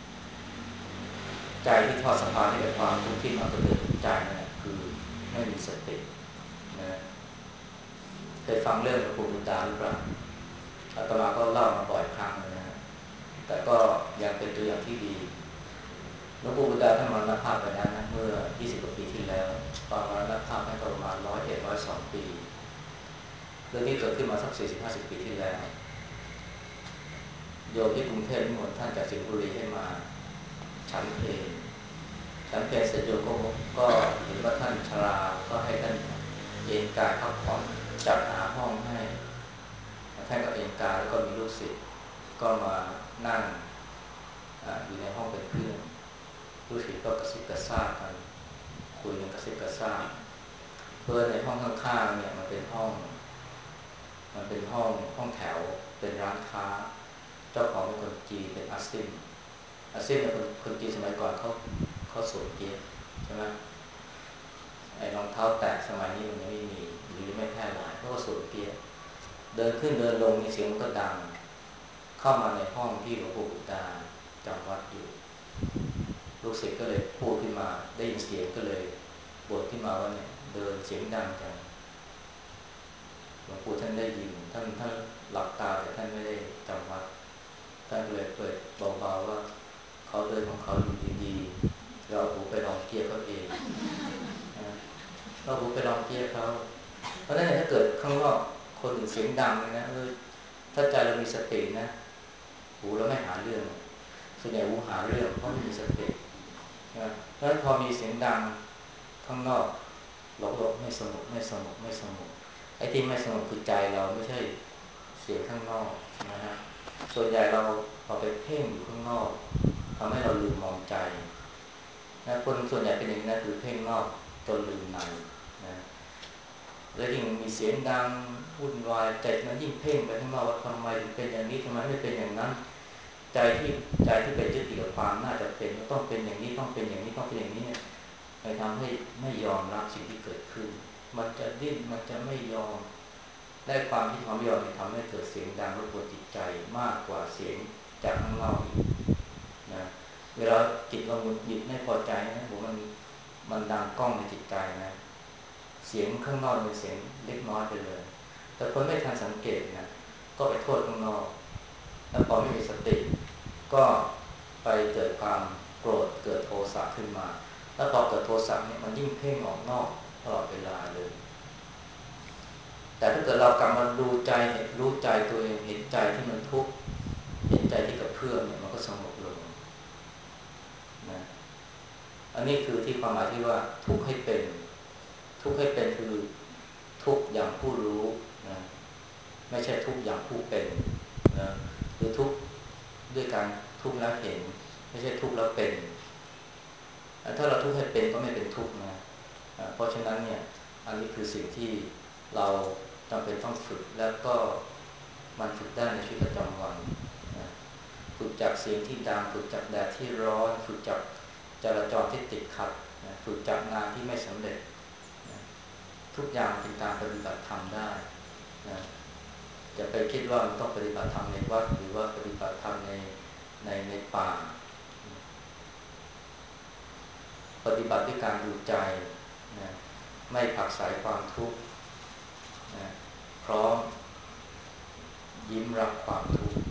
ใจที่ทอดสะพานให้กับความทุกข์ที่มากระเทือนถึงใจนั่นแหละคือไม่มีสตินะเคยฟังเรื่องหลวงปู่บุญดาหรือเปล่าอาตมาก็เล่ามาบ่อยครั้งเลยนะแต่ก็ยังเป็นตัวอย่างที่ดีหลวงปู่บุตรท่านมรณภาพไปแล้วนะเมื่อ20 กว่าปีที่แล้วตอนมรณภาพท่านก็ประมาณ101-102 ปีเรื่องนี้เกิดขึ้นมาสัก40-50 ปีที่แล้วโยมที่กรุงเทพนิมนต์ท่านจากสิงห์บุรีให้มาฉันเพลเสร็จโยมก็เห็นว่าท่านชราก็ให้ท่านเอนกายพักผ่อนจัดหาห้องให้ท่านก็เอนกายแล้วก็มีลูกศิษย์ก็มานั่งอยู่ในห้องเป็นเพื่อนลูกศิษย์ก็กระซิบกระซาบกันคุยกันกระซิบกระซาบเพื่อนในห้องข้างๆเนี่ยมันเป็นห้องแถวเป็นร้านค้าเจ้าของเป็นคนจีนเป็นอาซิมเนี่ยคนจีนสมัยก่อนเขาสวมเกี๊ยใช่ไหมไอ้รองเท้าแตะสมัยนี้มันยังไม่มีหรือไม่แพร่หลายเขาก็สวมเกี๊ยเดินขึ้นเดินลงมีเสียงมันก็ดังเข้ามาในห้องที่หลวงปู่บุตรจำวัดอยู่ลูกศิษย์ก็เลยพูดขึ้นมาได้ยินเสียงก็เลยบ่นขึ้นมาว่าเนี่ยเดินเสียงดังจังหลวงปู่ท่านได้ยินท่านหลับตาแต่ท่านไม่ได้จำวัดท่านเลยเปิดเบาๆว่าเขาเดินของเขาอยู่ดีๆเราหูไปลองเกียร์เขาเองเราหูไปลองเกียร์เขาเพราะฉะนั้นถ้าเกิดข้างนอกคนอื่นเสียงดังนะถ้าใจเรามีสตินะหูเราไม่หาเรื่องส่วนใหญ่หูหาเรื่องเพราะไม่มีสตินะแล้วพอมีเสียงดังข้างนอกเราก็บอกไม่สงบไอ้ที่ไม่สงบคือใจเราไม่ใช่เสียงข้างนอกนะฮะส่วนใหญ่เราพอไปเพ่งอยู่ข้างนอกทำให้เราลืมมองใจนะคนส่วนใหญ่เป็นอย่างนี้นะคือเพ่งนอกจนลืมในนะแล้วยิ่งมีเสียงดังวุ่นวายใจมันยิ่งเพ่งไปข้างนอกว่าทำไมถึงเป็นอย่างนี้ทำไมไม่เป็นอย่างนั้นใจที่ไปยึดติดกับความน่าจะเป็นต้องเป็นอย่างนี้ต้องเป็นอย่างนี้ต้องเป็นอย่างนี้เนี่ยไปทำให้ไม่ยอมรับสิ่งที่เกิดขึ้นมันจะดิ้นมันจะไม่ยอมได้ความที่ความไม่ยอมทำให้เกิดเสียงดังรบกวนจิตใจมากกว่าเสียงจากข้างนอกอีกนะเวลาจิตเราหงุดหงิดไม่พอใจนะผมมันดังก้องในจิตใจนะเสียงข้างนอกเป็นเสียงเล็กน้อยไปเลยแต่คนไม่ทันสังเกตนะก็ไปโทษข้างนอกแล้วพอไม่มีสติก็ไปเกิดความโกรธเกิดโทสะขึ้นมาแล้วพอเกิดโทสะเนี่ยมันยิ่งเพ่งออกนอกตลอดเวลาเลยแต่ถ้าเกิดเรากลับมาดูใจรู้ใจตัวเองเห็นใจที่มันทุกข์เห็นใจที่กระเพื่อมเนี่ยมันก็สงบลงนะอันนี้คือที่ความหมายที่ว่าทุกข์ให้เป็นคือทุกข์อย่างผู้รู้นะไม่ใช่ทุกข์อย่างผู้เป็นนะหรือทุกข์ด้วยการทุกข์แล้วเห็นไม่ใช่ทุกข์แล้วเป็นถ้าเราทุกข์ให้เป็นก็ไม่เป็นทุกข์นะเพราะฉะนั้นเนี่ยอันนี้คือสิ่งที่เราจำเป็นต้องฝึกแล้วก็มันฝึกได้ในชีวิตประจำวันนะฝึกจากเสียงที่ดังฝึกจากแดดที่ร้อนฝึกจากจราจรที่ติดขัดนะฝึกจากงานที่ไม่สำเร็จนะทุกอย่างเป็นการปฏิบัติธรรมได้นะจะไปคิดว่ามันต้องปฏิบัติธรรมในวัดหรือว่าปฏิบัติธรรมในป่าปฏิบัติด้วยการดูใจนะไม่ผลักไสความทุกข์นะพร้อมยิ้มรับความทุกข์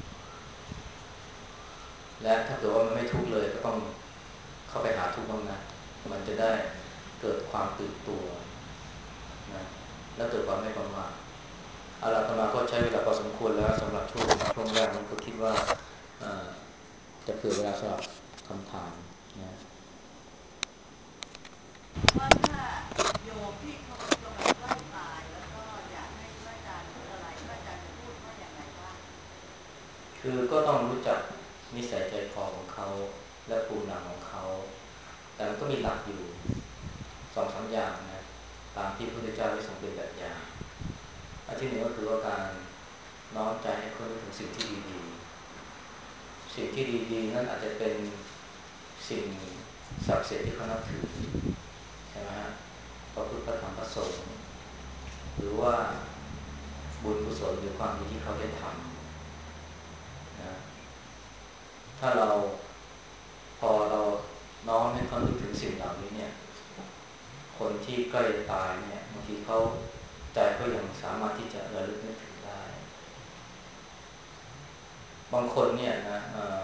และถ้าเกิดว่ามันไม่ทุกข์เลยก็ต้องเข้าไปหาทุกข์บ้างนะมันจะได้เกิดความตื่นตัวนะแล้วเกิดความไม่ประมาทอาตมาก็ใช้เวลาพอสมควรแล้วสำหรับช่วงแรกนั้นก็คิดว่าจะเผื่อเวลาสำหรับคำถามนะว่าถ้าโยมที่เขากำลังใกล้ตายแล้วก็อยากให้พระอาจารย์พูดอะไรพระอาจารย์จะพูดว่าอย่างไรบ้างคือก็ต้องรู้จักนิสัยใจคอของเขาและภูมิหลังของเขาแต่มันก็มีหลักอยู่2-3อย่างนะตามที่พระพุทธเจ้าได้ทรงเป็นแบบอย่างอันที่หนึ่งก็คือว่าการน้อมใจให้เขานึกถึงสิ่งที่ดีๆสิ่งที่ดีๆนั่นอาจจะเป็นสิ่งศักดิ์สิทธิ์ที่เขานับถือใช่ไหมฮะพระพุทธพระธรรมพระสงฆ์หรือว่าบุญกุศลหรือความดีที่เขาได้ทำนะถ้าเราพอเราน้อมให้เขานึกถึงสิ่งเหล่านี้เนี่ยคนที่ใกล้ตายเนี่ยบางทีเขาใจก็ยังสามารถที่จะระลึกนึกถึงได้บางคนเนี่ยนะ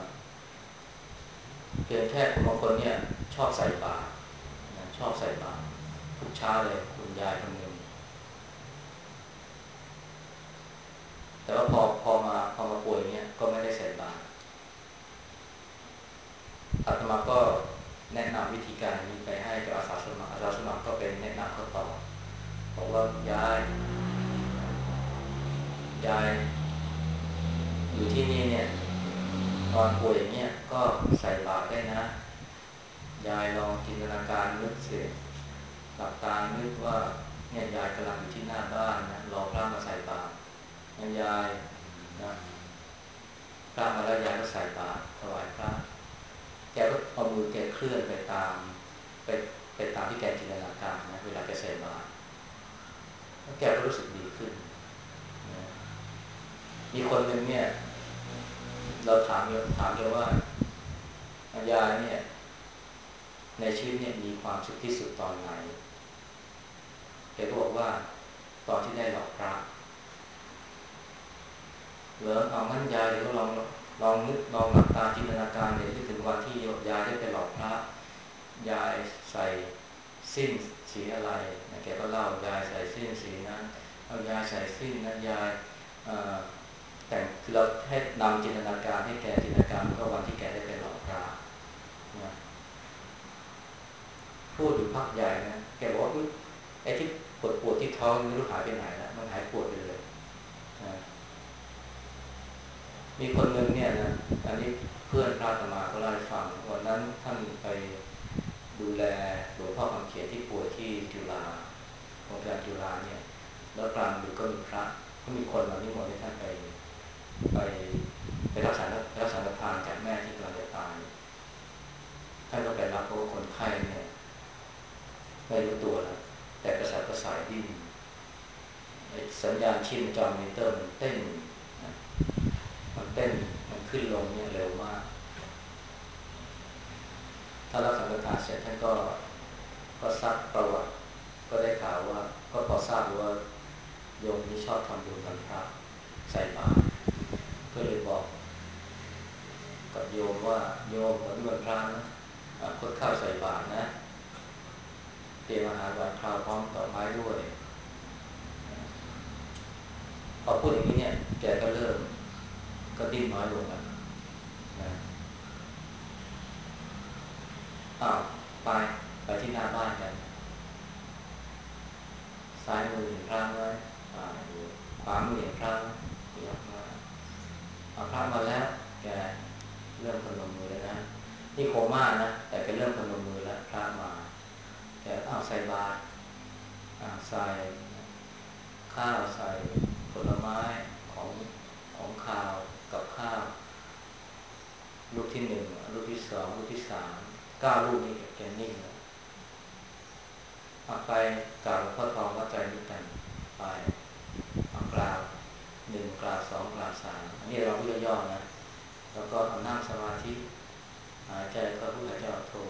เพียงแค่คนบางคนเนี่ยชอบใส่บาตรนะชอบใส่บาตรทุกเช้าเลยคุณยายคนหนึ่งแต่ว่าพอมาป่วยเนี่ยก็ไม่ได้ใส่บาตรอาตมาก็แนะนำวิธีการนี้ไปให้กับอาสาสมัครก็เป็นแนะนำเขาต่อบอกว่ายายอยู่ที่นี่เนี่ยนอนป่วยอย่างเงี้ยก็ใส่บาตรได้นะยายลองจินตนาการนึกเสียหลับตานึกว่าเนี่ยยายกำลังอยู่ที่หน้าบ้านนะรอพระมาใส่บาตรงั้นยายนะพระมาแล้วยายก็ใส่บาตรถวายพระแกก็เอามือแกเคลื่อนไปไปตามที่แกจินตนาการนะเวลาแกใส่บาตรแล้วแกก็รู้สึกดีขึ้นนะมีคนหนึ่งเนี่ยเราถามแกว่ายายเนี่ยในชีวิตเนี่ยมีความสุขที่สุดตอนไหนแกก็บอกว่าตอนที่ได้หลอกพระเหรอเอางั้นยายเดี๋ยวลองนึกลองหลับตาจินตนาการเลยนึกถึงวันที่ยายได้ไปหลอกพระยายใส่สิ้นสีอะไรนะแกก็เล่ายายใส่สิ้นสีนั้นเอายายใส่สิ้นนั้นยายเอ่อแต่งคือเราให้นำจินตนาการให้แกจินตนาการก็วันที่แกได้ไปหลอกพระนะพูดอยู่พักใหญ่นะแกบอกว่าไอ้ที่ปวดที่ท้องไม่รู้หายไปไหนแล้วมันหายปวดไปเลยนะ มีคนหนึ่งเนี่ยนะอันนี้เพื่อนพระอาตมาก็เล่าให้ฟังวันนั้นท่านไปดูแลหลวงพ่อคำเขียนที่ป่วยที่จุฬาโรงพยาบาลจุฬาเนี่ยแล้วกลางดึกก็มีพระก็มีคนมานิมนต์ให้ท่านไปไปรักษาทานจากแม่ที่กำลังจะตายท่านก็ไปรับเพราะว่าคนไข้เนี่ยไม่รู้ตัวแล้วแต่กระสับกระส่ายดิ้นสัญญาณชีพจรมอนิเตอร์มันเต้นนะมันเต้นมันขึ้นลงเนี่ยเร็วมาก ถ้ารับสังฆทานเสร็จท่านก็ซักประวัติก็ได้ข่าวว่าก็พอทราบว่าโยมนี่ชอบทำบุญวันพระใส่บาตรก็เลยบอกกับโยมว่าโยมวันนี้วันพระนะคดข้าวใส่บาตรนะเตรียมอาหารหวานข้าวพร้อมดอกไม้ด้วยพอพูดอย่างนี้เนี่ยแกก็เริ่มก็ดิ้นน้อยลงแล้วนะอ้าวไปที่หน้าบ้านกันซ้ายมือเห็นพระไหมอยู่ขวามือเห็นพระยกมาเอาพระมาแล้วแกเริ่มพนมมือแล้วนะนี่โคม่านะแต่แกเริ่มพนมมือแล้วพระมาแกเอาใส่บาตรใส่ข้าวใส่ผลไม้ของของข้าวกับข้าวลูกที่หนึ่งลูกที่สองลูกที่สาม9 ลูกนี้แกนิ่งแล้วเอาไปกราบหลวงพ่อทองวัดใจนิกันไปเอากราบ1กราบ2กราบ3อันนี้เราพูดย่อๆนะแล้วก็เอานั่งสมาธิหายใจเข้าพุทหายใจออกโท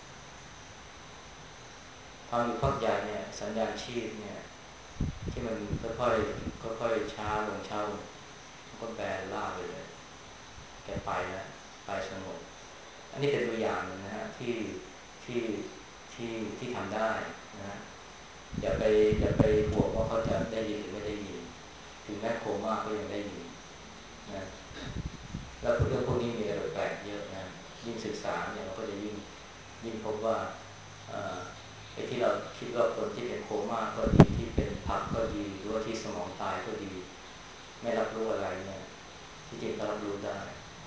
ทำอยู่พักใหญ่เนี่ยสัญญาณชีพเนี่ยที่มันค่อยๆช้าลงช้าลงมันก็แบนล่าไปเลยแกไปแล้วไปสงบอันนี้เป็นตัวอย่างนะฮะที่ที่ที่ทำได้นะอย่าไปห่วงว่าเขาจะได้ยินหรือไม่ได้ยินถึงแม้โคม่าก็ยังได้ยินนะแล้วเรื่องพวกนี้มีอะไรแปลกเยอะนะยิ่งศึกษาเนี่ยเราก็จะยิ่งพบว่าไอ้ที่เราคิดว่าคนที่เป็นโคม่าก็ดีที่เป็นพักก็ดีหรือว่าที่สมองตายก็ดีไม่รับรู้อะไรเนี่ยที่จริงก็รับรู้ได้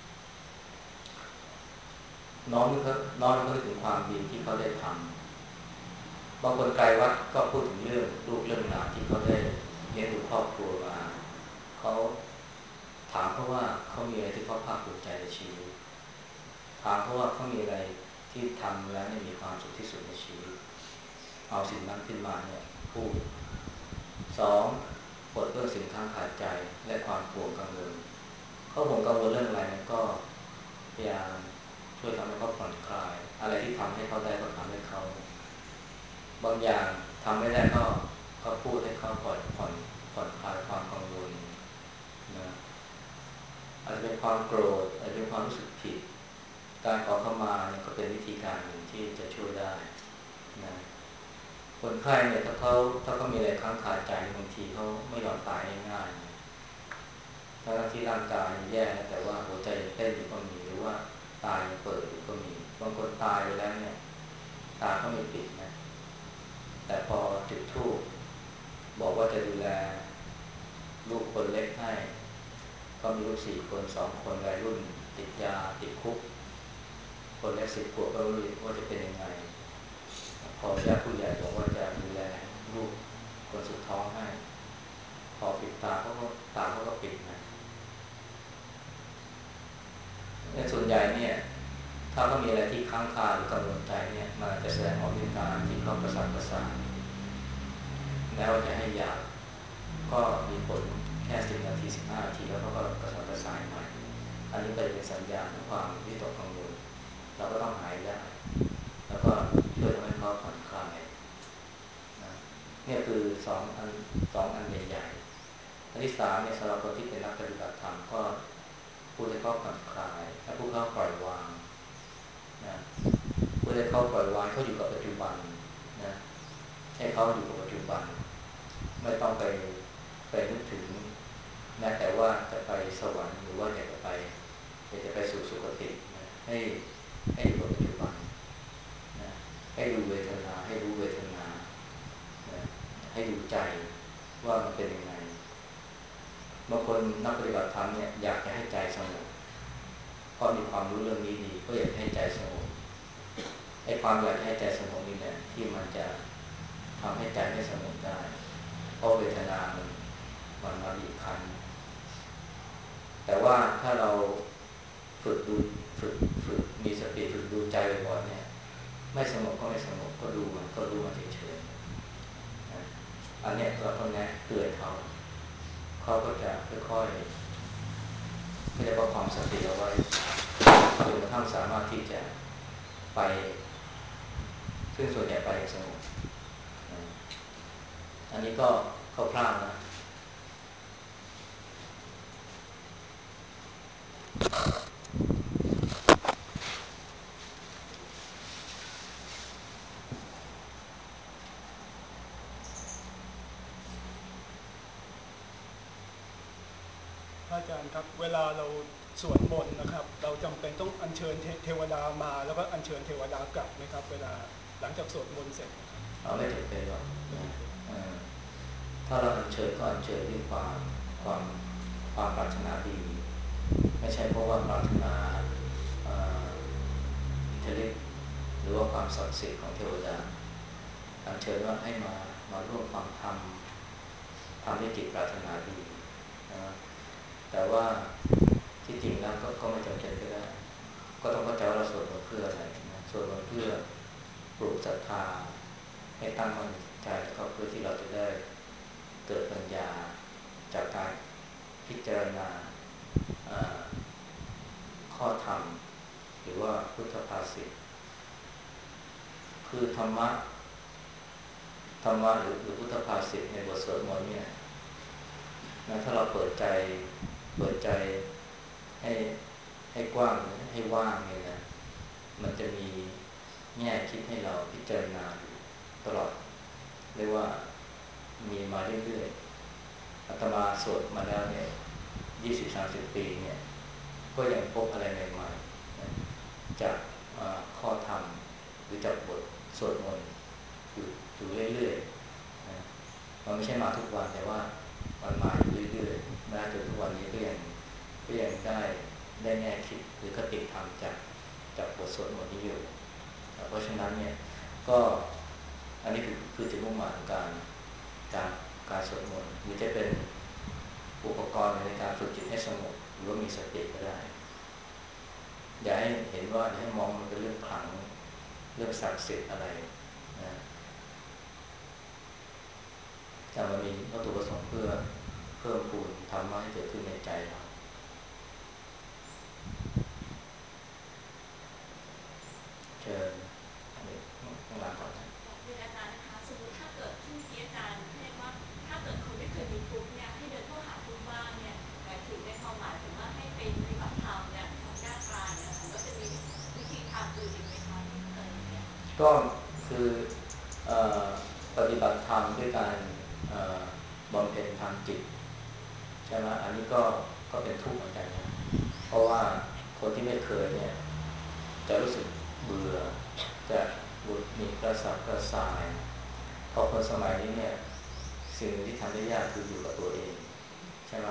น้องเขาถึงความดีที่เขาได้ทำบางคนไกลวัดก็พูดถึงเรื่องลูกเรื่องหลานที่เขาได้เลี้ยงดูครอบครัวมาเขาถามเขาว่าเขามีอะไรที่เขาภาคภูมิใจในชีวิตถามเขาว่าเขามีอะไรที่ทำแล้วมีความสุขที่สุดในชีวิตเอาสิ่งนั้นขึ้นมาเนี่ยพูด2ปลดเรื่องสิ่งข้างขาดใจและความห่วงกังวลเขาห่วงกังวลเรื่องอะไรนั้นก็พยายามช่วยทำให้เขาผ่อนคลายอะไรที่ทำให้เขาได้ก็ทำให้เขาบางอย่างทำไม่ได้ก็พูดให้เขาผ่อนคลายความกังวลนะอาจจะเป็นความโกรธอาจจะเป็นความรู้สึกผิดการขอเข้ามาเนี่ยก็เป็นวิธีการหนึ่งที่จะช่วยได้นะคนไข้เนี่ยถ้าเขามีอะไรค้างคาใจบางทีเขาไม่ยอมตายง่ายๆนะทั้งที่ร่างกายแย่แต่ว่าหัวใจยังเต้นอยู่ก็มีหรือว่าตายังเปิดอยู่ก็มีบางคนตายไปแล้วเนี่ยตาก็ไม่ปิดนะแต่พอจุดธูปบอกว่าจะดูแลลูกคนเล็กให้ก็มีลูก4 คน2 คนวัยรุ่นติดยาติดคุกคนเล็ก10 ขวบก็รู้ว่าจะเป็นยังไงพอญาติผู้ใหญ่บอกว่าจะดูแลลูกคนสุดท้องให้พอปิดตาเขาก็ปิดนะในส่วนใหญ่เนี่ยถ้าเขามีอะไรที่ค้างคาหรือกังวลใจเนี่ยมันจะแสดงออกด้วยการที่เขากระสับกระส่ายแม้ว่าจะให้ยาก็มีผลแค่10 นาที15 นาทีแล้วเขาก็กระสับกระส่ายใหม่อันนี้ก็เป็นสัญญาณของความวิตกกังวลเราก็ต้องหายได้แล้วก็ช่วยทำให้เขาผ่อนคลายนะเนี่ยคือสองอันใหญ่ๆอันที่3เนี่ยสำหรับคนที่เป็นนักปฏิบัติธรรมก็พูดให้เขาผ่อนคลายและพูดให้เขาปล่อยวางนะพูดให้เขาปล่อยวางเขาอยู่กับปัจจุบันนะให้เขาอยู่กับปัจจุบันไม่ต้องไปนึกถึงแม้แต่ว่าจะไปสวรรค์หรือว่าอยากจะไปสู่สุคตินะให้อยู่กับปัจจุบันนะให้ดูเวทนาให้รู้เวทนานะให้ดูใจว่ามันเป็นยังไงบางคนนักปฏิบัติธรรมเนี่ยอยากจะให้ใจสงบเพราะมีความรู้เรื่องนี้ดีก็อยากให้ใจสงบไอ้ความอยากให้ใจสงบนี่แหละที่มันจะทำให้ใจไม่สงบได้เพราะเวทนามันมาบีบคั้นแต่ว่าถ้าเราฝึกดูฝึกมีสติฝึกดูใจบ่อยๆเนี่ยไม่สงบก็ไม่สงบก็ดูมันก็รู้มันเฉยๆนะอันเนี้ยเราต้องแนะเตือนเขาก็จะค่อยๆก็จะประคองสติเอาไว้จนกระทั่งสามารถที่จะไปซึ่งส่วนใหญ่ไปสงบนะอันนี้ก็คร่าวๆนะอาจารย์ครับเวลาเราสวดมนต์นะครับเราจำเป็นต้องอัญเชิญเทวดามาแล้วก็อัญเชิญเทวดากลับไหมครับเวลาหลังจากสวดมนต์เสร็จนะครับไม่จำเป็นหรอกไม่นะจำเป็นถ้าเราอัญเชิญก็อัญเชิญด้วยความปรารถนาดีไม่ใช่เพราะว่าปรารถนาอิทธิฤทธิ์หรือว่าความศักดิ์สิทธิ์ของเทวดาอัญเชิญว่าให้มาร่วมฟังธรรมทำให้จิตปรารถนาดีนะแต่ว่าที่จริงแล้วก็ไม่จำเป็นก็ได้ก็ต้องเข้าใจว่าเราสวดมนต์เพื่ออะไรนะสวดมนต์เพื่อปลูกศรัทธาให้ตั้งมั่นในใจแล้วก็เพื่อที่เราจะได้เกิดปัญญาจากการพิจารณาข้อธรรมหรือว่าพุทธภาษิตคือธรรมะหรือพุทธภาษิตในบทสวดมนต์เนี่ยนะถ้าเราเปิดใจให้ให้กว้างให้ว่างเนี่ยนะมันจะมีแง่คิดให้เราพิจารณาอยู่ตลอดเรียกว่ามีมาเรื่อยๆอาตมาสวดมาแล้วเนี่ย20-30 ปีเนี่ยก็ยังพบอะไรใหม่ๆนะจากข้อธรรมหรือจากบทสวดมนต์อยู่เรื่อยๆนะมันไม่ใช่มาทุกวันแต่ว่ามันมาอยู่เรื่อยๆแม้จนทุกวันนี้ก็ยังได้แง่คิดหรือคติธรรมจากบทสวดมนต์นี้อยู่เพราะฉะนั้นเนี่ยก็อันนี้คือจุดมุ่งหมายของการสวดมนต์หรือจะเป็นอุปกรณ์ในการฝึกจิตให้สงบหรือว่ามีสติก็ได้อย่าให้มองมันเป็นเรื่องขลังเรื่องศักดิ์สิทธิ์อะไรนะแต่มันมีวัตถุประสงค์เพื่อเพิ่มพูนธรรมะให้เกิดขึ้นในใจเราเชิญข้างหลังก่อนนะเรียนอาจารย์นะคะสมมติถ้าเกิดที่เมื่อกี้อาจารย์เรียกว่าถ้าเกิดคนไม่เคยมีทุกข์เนี่ยให้เดินเข้าหาทุกข์บ้างเนี่ยหมายถึงในความหมายถึงว่าให้ไปนึกก็คือเออปฏิบัติธรรมด้วยการบำเพ็ญทางจิตใช่ไหมอันนี้ก็เป็นทุกข์เหมือนกันนะเพราะว่าคนที่ไม่เคยเนี่ยจะรู้สึกเบื่อจะหงุดหงิดกระสับกระส่ายพอคนสมัยนี้เนี่ยสิ่งที่ทำได้ยากคืออยู่กับตัวเองใช่ไหม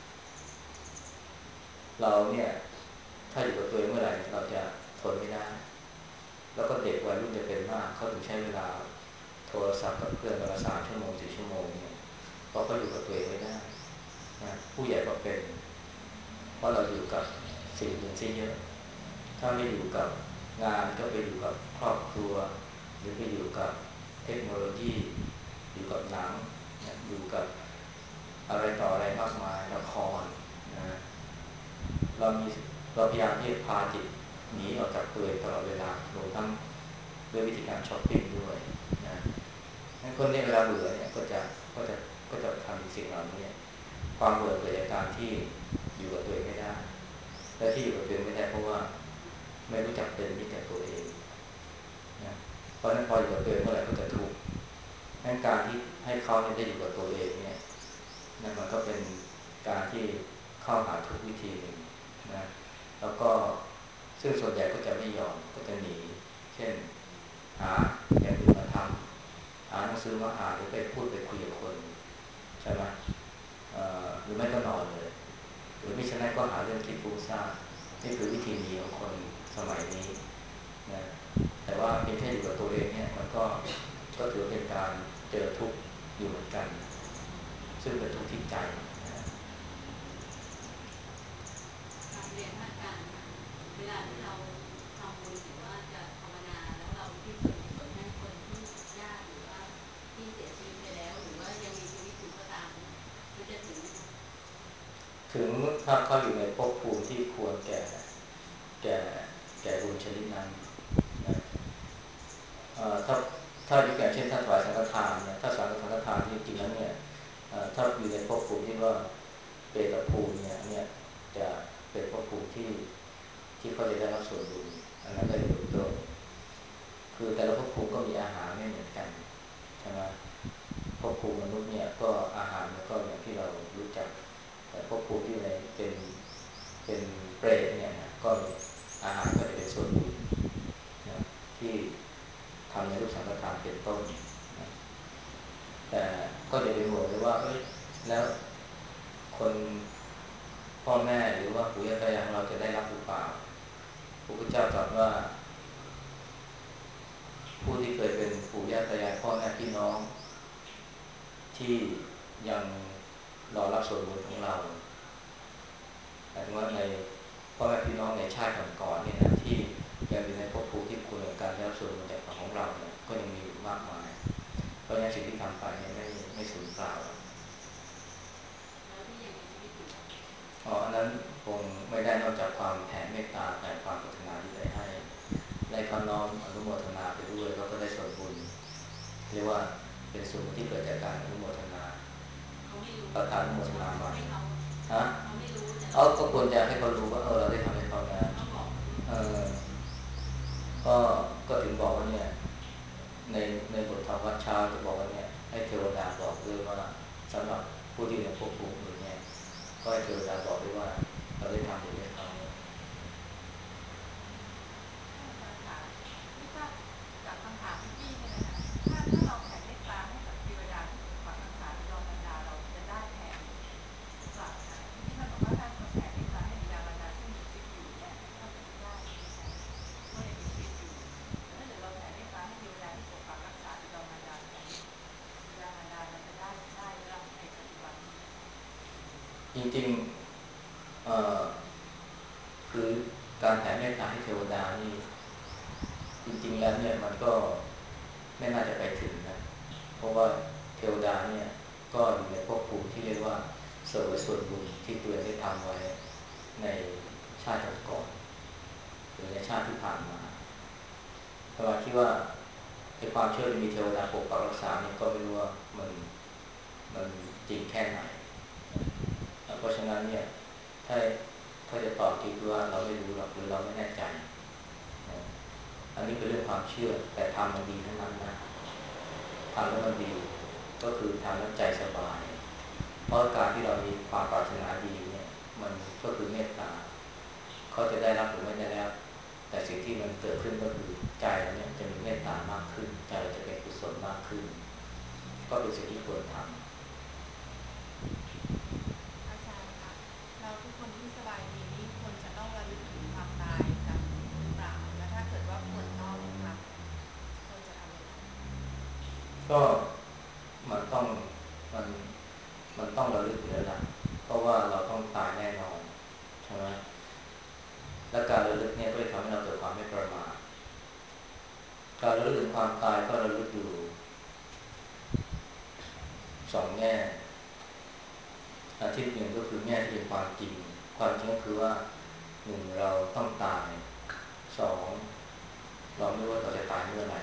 เราเนี่ยถ้าอยู่กับตัวเองเมื่อไหร่เราจะทนไม่ได้แล้วก็เด็กวัยรุ่นจะเป็นมากเขาถึงใช้เวลาโทรศัพท์กับเพื่อนวันละ3 ชั่วโมง4 ชั่วโมงเนี่ยเพราะเขาอยู่กับตัวเองไม่ได้นะผู้ใหญ่ก็เป็นเพราะเราอยู่กับสิ่งอื่นซะเยอะถ้าไม่อยู่กับงานก็ไปอยู่กับครอบครัวหรือไปอยู่กับเทคโนโลยีอยู่กับหนังอยู่กับอะไรต่ออะไรมากมายละครนะเรามีเราพยายามที่จะพาจิตหนีออกจากตัวเองตลอดเวลารวมทั้งด้วยวิธีการช้อปปิ้งด้วยนะงั้นคนนี้เวลาเบื่อเนี่ยก็จะก็จะทำสิ่งเหล่านี้ความเบื่อเกิดจากการที่อยู่กับตัวเองไม่ได้และที่อยู่กับตัวเองไม่ได้เพราะว่าไม่รู้จักเป็นมิตรกับตัวเองนะเพราะฉะนั้นพออยู่กับตัวเองเมื่อไหร่ก็จะทุกข์งั้นการที่ให้เขาได้อยู่กับตัวเองเนี่ยนั่นมันก็เป็นการที่เข้าหาทุกวิธีหนึ่งนะแล้วก็ซึ่งส่วนใหญ่ก็จะไม่ยอมก็จะหนีเช่นหาอย่างอื่นมาทำหาหนังสือมาอ่านหรือไปพูดไปคุยกับคนใช่ไหมหรือไม่ก็นอนเลยหรือไม่เช่นนั้นก็หาเรื่องคิดฟุ้งซ่านนี่คือวิธีหนีของคนสมัยนี้นะแต่ว่าเพียงแค่อยู่กับตัวเองเนี่ยมันก็ถือเป็นการเจอทุกข์อยู่เหมือนกันซึ่งเป็นทุกข์ที่ใจนะการเรียนพระอาจารย์ค่ะเวลาที่เราทำบุญหรือว่าจะภาวนาแล้วเราอุทิศส่วนกุศลให้คนที่ญาติหรือว่าที่เสียชีวิตไปแล้วหรือว่ายังมีชีวิตอยู่ก็ตามมันจะถึงไหมคะถึงถ้าเขาอยู่ในภพภูมิที่ควรแก่แก่บุญชนิดนั้นนะถ้าอย่างเช่นถ้าถวายสังฆทานเนี่ยถ้าสังฆทานจริงๆแล้วเนี่ยถ้าอยู่ในภพภูมิที่ว่าเปตภูมิเนี่ยจะเป็นภพภูมิที่เขาจะได้รับส่วนบุญอันนั้นได้โดยตรงคือแต่ละภพภูมิก็มีอาหารไม่เหมือนกันใช่ไหมภพภูมิมนุษย์เนี่ยก็อาหารมันก็อย่างที่เรารู้จักแต่ภพภูมิที่ในเป็นเปรตเนี่ยนะก็อาหารก็จะเป็นส่วนบุญนะที่ทำในรูปสังฆทานเป็นต้นนะแต่ก็จะเป็นห่วงเลยว่าเอ้ยแล้วคนพ่อแม่หรือว่าปู่ย่าตายายของเราจะได้รับหรือเปล่าพระพุทธเจ้าตรัสว่าผู้ที่เคยเป็นปู่ย่าตายายพ่อแม่พี่น้องที่ยังรอรับส่วนบุญของเราหมายถึงว่าในพ่อแม่พี่น้องในชาติก่อนๆเนี่ยนะที่ยังอยู่ในภพภูมิที่ควรกับการได้รับส่วนบุญจากของเราเนี่ยก็ยังมีอยู่มากมายเพราะฉะนั้นสิ่งที่ทำไปเนี่ยไม่สูญเปล่าแล้วที่ยังมีชีวิตอยู่อันนั้นคงไม่ได้นอกจากความแผ่เมตตาแผ่ความปรารถนาที่ได้ให้ได้คำน้อมอนุโมทนาไปด้วยแล้วก็ได้ส่วนบุญเรียกว่าเป็นส่วนบุญที่เกิดจากการอนุโมทนาเขาไม่รู้ประทานอนุโมทแต่เรานามาไปพูดให้เขาฮะเขาไม่รู้แต่เราเอาไปพูดก็ควรจะให้เขารู้ว่าเราได้ทำให้เขานะต้องบอกเขาด้วยเออก็ก็ถึงบอกว่าเนี่ยในบทธรรมวัดเช้าจะบอกว่าเนี่ยให้เทวดาบอกด้วยว่าสำหรับผู้ที่ในภพภูมิอื่นเนี่ยก็ให้เทวดาบอกด้วยว่าเราได้ทำบุญให้เขาอาจารย์ค่ะไม่ทราบจากคำถามเมื่อกี้เนี่ยนะคะถ้าเราแผ่เมตตาให้กับเทวดาที่ปกปักรักษาบิดามารดาเราจะได้แทนหรือเปล่าคะที่ท่านบอกว่าท่านแผ่เมตตาให้บิดามารดาซึ่งมีชีวิตอยู่เนี่ยท่านก็จะได้ใช่ไหมคะเพราะยังมีชีวิตอยู่แต่ถ้าเกิดเราแผ่เมตตาให้เทวดาที่ปกปักรักษาบิดามารดาแทนบิดามารดาเราจะได้รับในปัจจุบันนี้ไหมคะจริงๆคือการแผ่เมตตาให้เทวดานี่จริงๆแล้วเนี่ยมันก็ไม่น่าจะไปถึงนะเพราะว่าเทวดาเนี่ยก็อยู่ในภพภูมิที่เรียกว่าเสวยส่วนบุญที่ตัวเองได้ทำไว้ในชาติก่อนหรือในชาติที่ผ่านมาแต่ว่าคิดว่าในความเชื่อที่มีเทวดาปกปักรักษาเนี่ยก็ไม่รู้ว่ามันจริงแค่ไหนเพราะฉะนั้นเนี่ยถ้าถ้าจะตอบที่คือว่าเราไม่รู้หรอกหรือเราไม่แน่ใจนะอันนี้เป็นเรื่องความเชื่อแต่ทำมันดีทั้งนั้นนะทำแล้วมันดีก็คือทำแล้วใจสบายเพราะการที่เรามีความปรารถนาดีเนี่ยมันก็คือเมตตาเขาจะได้รับหรือไม่ได้รับแต่สิ่งที่มันเกิดขึ้นก็คือใจเราเนี่ยจะมีเมตตามากขึ้นใจเราจะเป็นกุศลมากขึ้นก็เป็นสิ่งที่ควรทำอาจารย์คะเราทุกคนที่สบายดีนี่ควรจะต้องระลึกถึงความตายกันหรือเปล่าและถ้าเกิดว่าคนนอกคะควรจะทำยังไงก็มันต้องมันมันต้องระลึกอยู่แล้วนะเพราะว่าเราต้องตายแน่นอนใช่ไหมและการระลึกเนี่ยก็จะทำให้เราเกิดความไม่ประมาทการระลึกถึงความตายก็ระลึกอยู่สองแง่อาทิตย์หนึ่งก็คือแง่ที่เป็นความจริงความจริงก็คือว่าหนึ่งเราต้องตายสองเราไม่รู้ว่าเราจะตายเมื่อไหร่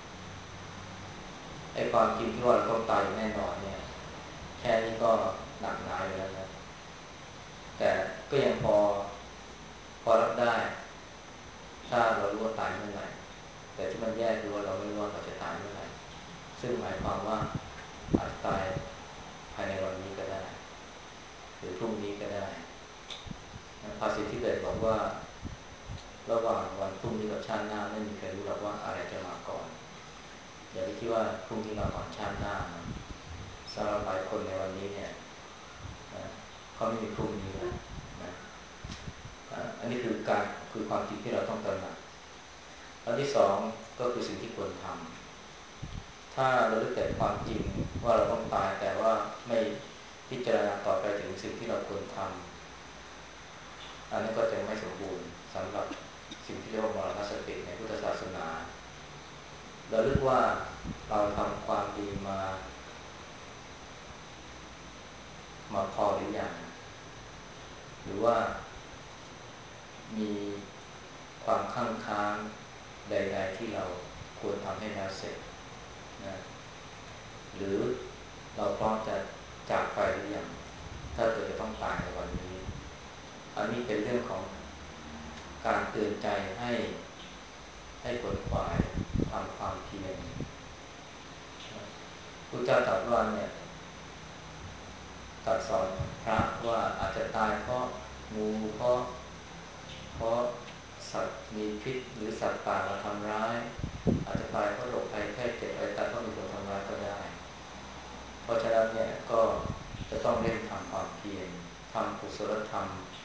ไอ้ความจริงที่ว่าเราต้องตายแน่นอนเนี่ยแค่นี้ก็หนักหนาอยู่แล้วนะแต่ก็ยังพอรับได้ถ้าเรารู้ว่าตายเมื่อไหร่แต่ที่มันแย่คือว่าเราไม่รู้ว่าเราจะตายเมื่อไหร่ซึ่งหมายความว่าอาจตายภายในวันนี้ก็ได้หรือพรุ่งนี้ก็ได้ภาษิตที่เบสบอกว่าระหว่างวันพรุ่งนี้กับชาติหน้าไม่มีใครรู้หรอกว่าอะไรจะมาก่อนอย่าไปคิดว่าพรุ่งนี้มาก่อนชาติหน้านะสำหรับหลายคนในวันนี้เนี่ยนะเขาไม่มีพรุ่งนี้แล้วนะอันนี้คือความจริงที่เราต้องตระหนักอันที่สองก็คือสิ่งที่ควรทำถ้าเราลึกแต่ความจริงว่าเราต้องตายแต่ว่าไม่พิจารณาต่อไปถึงสิ่งที่เราควรทำอันนี้ก็จะไม่สมบูรณ์สำหรับสิ่งที่เรียกว่ามรณสติในพุทธศาสนาเราลึกว่าเราทำความดีมาพอหรือยังหรือว่ามีความข้างค้างใดๆที่เราควรทำให้แล้วเสร็จนะหรือเราพร้อมจะจากไปหรือยังถ้าเกิดจะต้องตายในวันนี้อันนี้เป็นเรื่องของการเตือนใจให้ขวนขวายทำความเพียรพุทธเจ้าตรัสว่าเนี่ยตรัสสอนพระว่าอาจจะตายเพราะงูเพราะสัตว์มีพิษหรือสัตว์ป่ามาทำร้ายอาจจะตายเพราะโรคภัยไข้เจ็บอะไรตายเพราะมีคนทำร้ายก็ได้เพราะฉะนั้นเนี่ยก็จะต้องเร่งทำความเพียรทำกุศลธรรม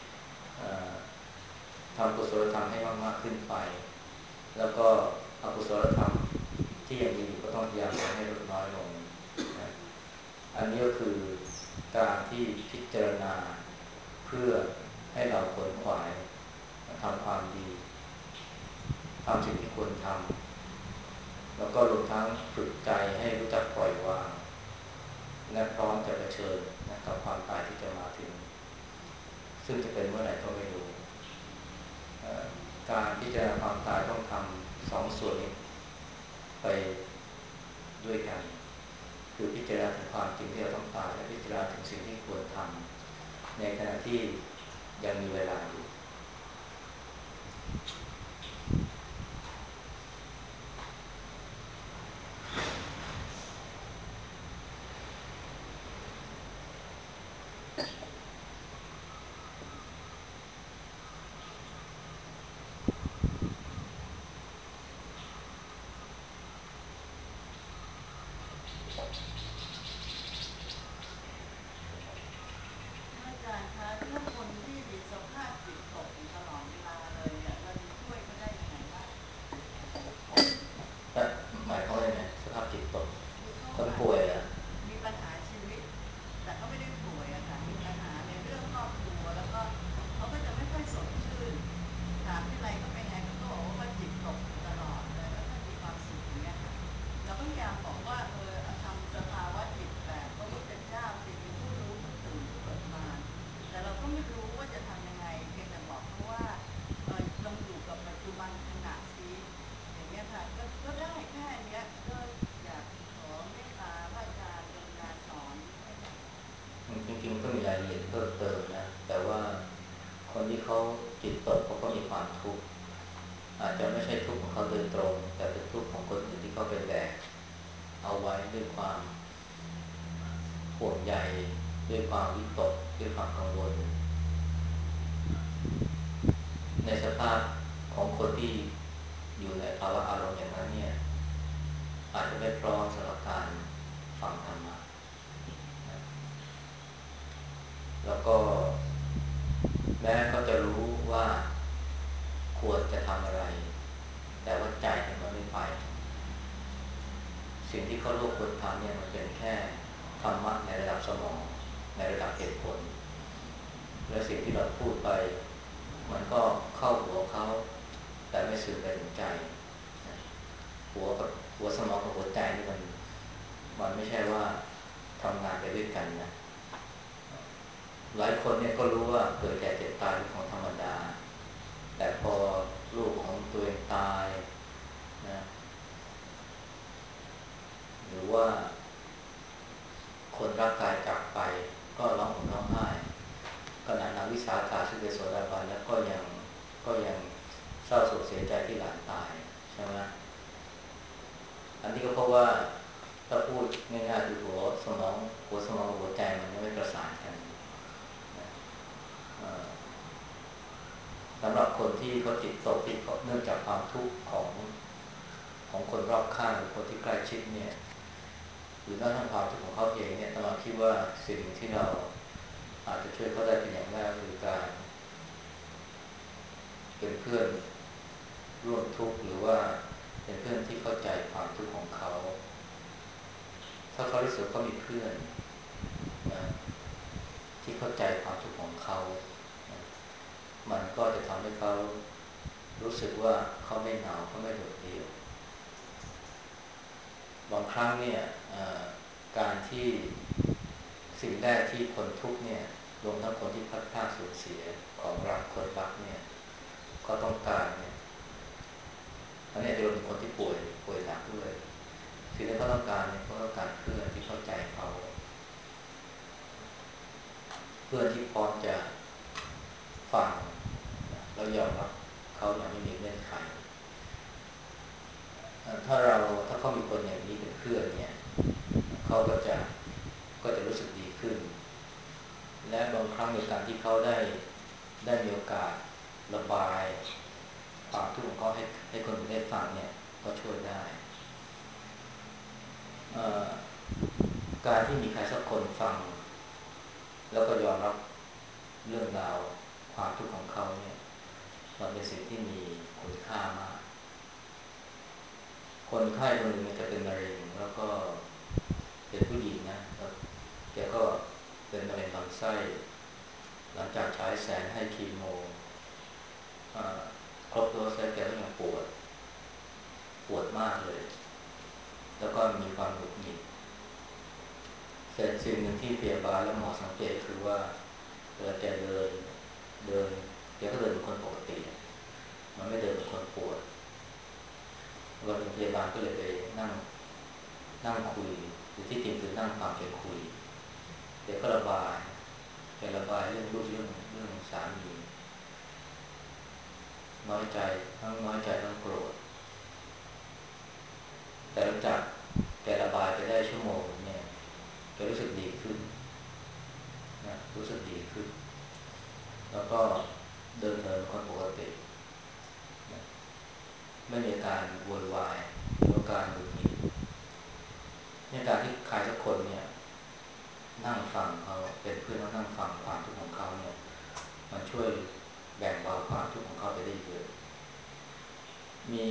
ทำกุศลธรรมให้มากๆขึ้นไปแล้วก็อกุศลธรรมที่ยังมีอยู่ก็ต้องพยายามให้ลดน้อยลงนะอันนี้ก็คือการที่พิจารณาเพื่อให้เราขวนขวายทำความดีทำสิ่งที่ควรทำแล้วก็รวมทั้งฝึกใจให้รู้จักปล่อยวางและพร้อมจะเผชิญกับความตายที่จะมาถึงซึ่งจะเป็นเมื่อไหร่ก็ไม่รู้การพิจารณาความตายต้องทำสองส่วนนี้ไปด้วยกันคือพิจารณาถึงความจริงที่เราต้องตายและพิจารณาถึงสิ่งที่ควรทำในขณะที่ยังมีเวลาอยู่อาจารย์คะถ้าคนที่มีสภาพจิตตกอยู่ตลอดเวลาเลยเนี่ยเราจะช่วยเขาได้ยังไงบ้างหมายความว่าไงสภาพจิตตกคือเขาคนอาจจะป่วยอ่ะมีปัญหาชีวิตแต่เขาไม่ได้ป่วยอะค่ะมีปัญหาในเรื่องครอบครัวแล้วก็เขาก็จะไม่ค่อยสดชื่นถามที่ไรก็เป็นไงเขาก็บอกว่าจิตตกอยู่ตลอดเลยไม่ค่อยมีความสุขอย่างเงี้ยค่ะเราก็พยายามบอกว่าทำสภาวะจิตแบบพระพุทธเจ้าสิเป็นผู้รู้ผู้ตื่นผู้เบิกบานแต่เราก็ไม่รู้ว่าจะทำยังไงเพียงแต่บอกเขาว่าลองอยู่กับปัจจุบันขณะสิอย่างเงี้ยค่ะก็ได้แค่เนี้ยก็อยากขอเมตตาพระอาจารย์กรุณาสอนให้หน่อยจริงๆก็มีรายละเอียดเพิ่มเติมนะแต่ว่าคนที่เขาจิตตกเขาก็มีความทุกข์อาจจะไม่ใช่ทุกข์ของเขาโดยตรงแต่เป็นทุกข์ของคนอื่นที่เขาไปแบกเอาไว้ด้วยความห่วงใยด้วยความวิตกด้วยความกังวลในสภาพของคนที่อยู่ในภาวะอารมณ์อย่างนั้นเนี่ยอาจจะไม่พร้อมสำหรับการฟังธรรมะแล้วก็แม้เขาจะรู้ว่าควรจะทำอะไรแต่ว่าใจมันไม่ไปสิ่งที่เขาโลกควรทำเนี่ยมันเป็นแค่ธรรมะในระดับสมองในระดับเหตุผลและสิ่งที่เราพูดไปมันก็เข้าหัวเขาแต่ไม่สื่อไปถึงใจหัวสมองกับหัวใจนี่มันไม่ใช่ว่าทำงานไปด้วยกันนะหลายคนเนี่ยก็รู้ว่าเกิดแก่เจ็บตายเป็นของธรรมดาแต่พอลูกของตัวเองตายนะหรือว่าคนรักกายจากไปก็ร้องห่มร้องไห้ขณะนางวิสาขาซึ่งเป็นโสดาบันแล้วก็ยังเศร้าโศกเสียใจที่หลานตายใช่ไหมอันนี้ก็เพราะว่าถ้าพูดง่ายๆคือหัวสมองกับหัวใจมันยังไม่ประสานกันนะสำหรับคนที่เขาจิตตกที่เนื่องจากความทุกข์ของคนรอบข้างหรือคนที่ใกล้ชิดเนี่ยหรือแม้กระทั่งความทุกข์ของเขาเองเนี่ยตลอดคิดว่าสิ่งที่เราอาจจะช่วยเขาได้เป็นอย่างแรกคือการเป็นเพื่อนร่วมทุกข์หรือว่าเป็นเพื่อนที่เข้าใจความทุกข์ของเขาถ้าเขารู้สึกเขามีเพื่อนนะที่เข้าใจความทุกข์ของเขานะมันก็จะทำให้เขารู้สึกว่าเขาไม่เหงาเขาไม่โดดเดี่ยวบางครั้งเนี่ยการที่สิ่งแรกที่คนทุกข์เนี่ยรวมทั้งคนที่พลัดพรากสูญเสียของรักคนรักเนี่ยก็ต้องการเนี่ยอันนี้จะเป็นคนที่ป่วยหนักด้วยสิ่งที่เขาต้องการเนี่ยเขาต้องการเพื่อนที่เข้าใจเขาเพื่อนที่พร้อมจะฟังแล้วยอมรับเขาอย่างไม่มีเงื่อนไขถ้าเขามีคนอย่างนี้เป็นเพื่อนเนี่ยเขาก็จะรู้สึกดีขึ้นและบางครั้งในการที่เขาได้มีโอกาสระบายความทุกข์ของเขาให้คนอื่นได้ฟังเนี่ยก็ช่วยได้การที่มีใครสักคนฟังแล้วก็ยอมรับเรื่องราวความทุกข์ของเขาเนี่ยมันเป็นสิ่งที่มีคุณค่ามากคนไข้คนหนึ่งจะเป็นมะเร็งแล้วก็เป็นผู้หญิงนะแล้วแกก็เป็นมะเร็งลำไส้หลังจากฉายแสงให้คีโมครบโดสแล้วแกก็ยังปวดมากเลยแล้วก็มีความหงุดหงิดแต่สิ่งหนึ่งที่พยาบาลและหมอสังเกตคือว่าเวลาแกเดินแกก็เดินเป็นคนปกติมันไม่เดินเป็นคนปวดวันหนึ่งพยาบาลก็เลยไปนั่งคุยหรือที่จริงคือนั่งฟังแกคุยแกก็ระบายเรื่องลูกเรื่องสามีน้อยใจทั้งโกรธแต่หลังจากแกระบายไปได้ชั่วโมงเนี่ยแกรู้สึกดีขึ้นนะรู้สึกดีขึ้นแล้วก็เดินเหินคนปกตินะไม่มีการโวยวายหรือการหงุดหงิดในการที่ใครสักคนเนี่ยนั่งฟังเขาเป็นเพื่อนแล้วนั่งฟังความทุกข์ของเขาเนี่ยมันช่วยแบ่งเบาความทุกข์ของเขาไปได้เยอะมี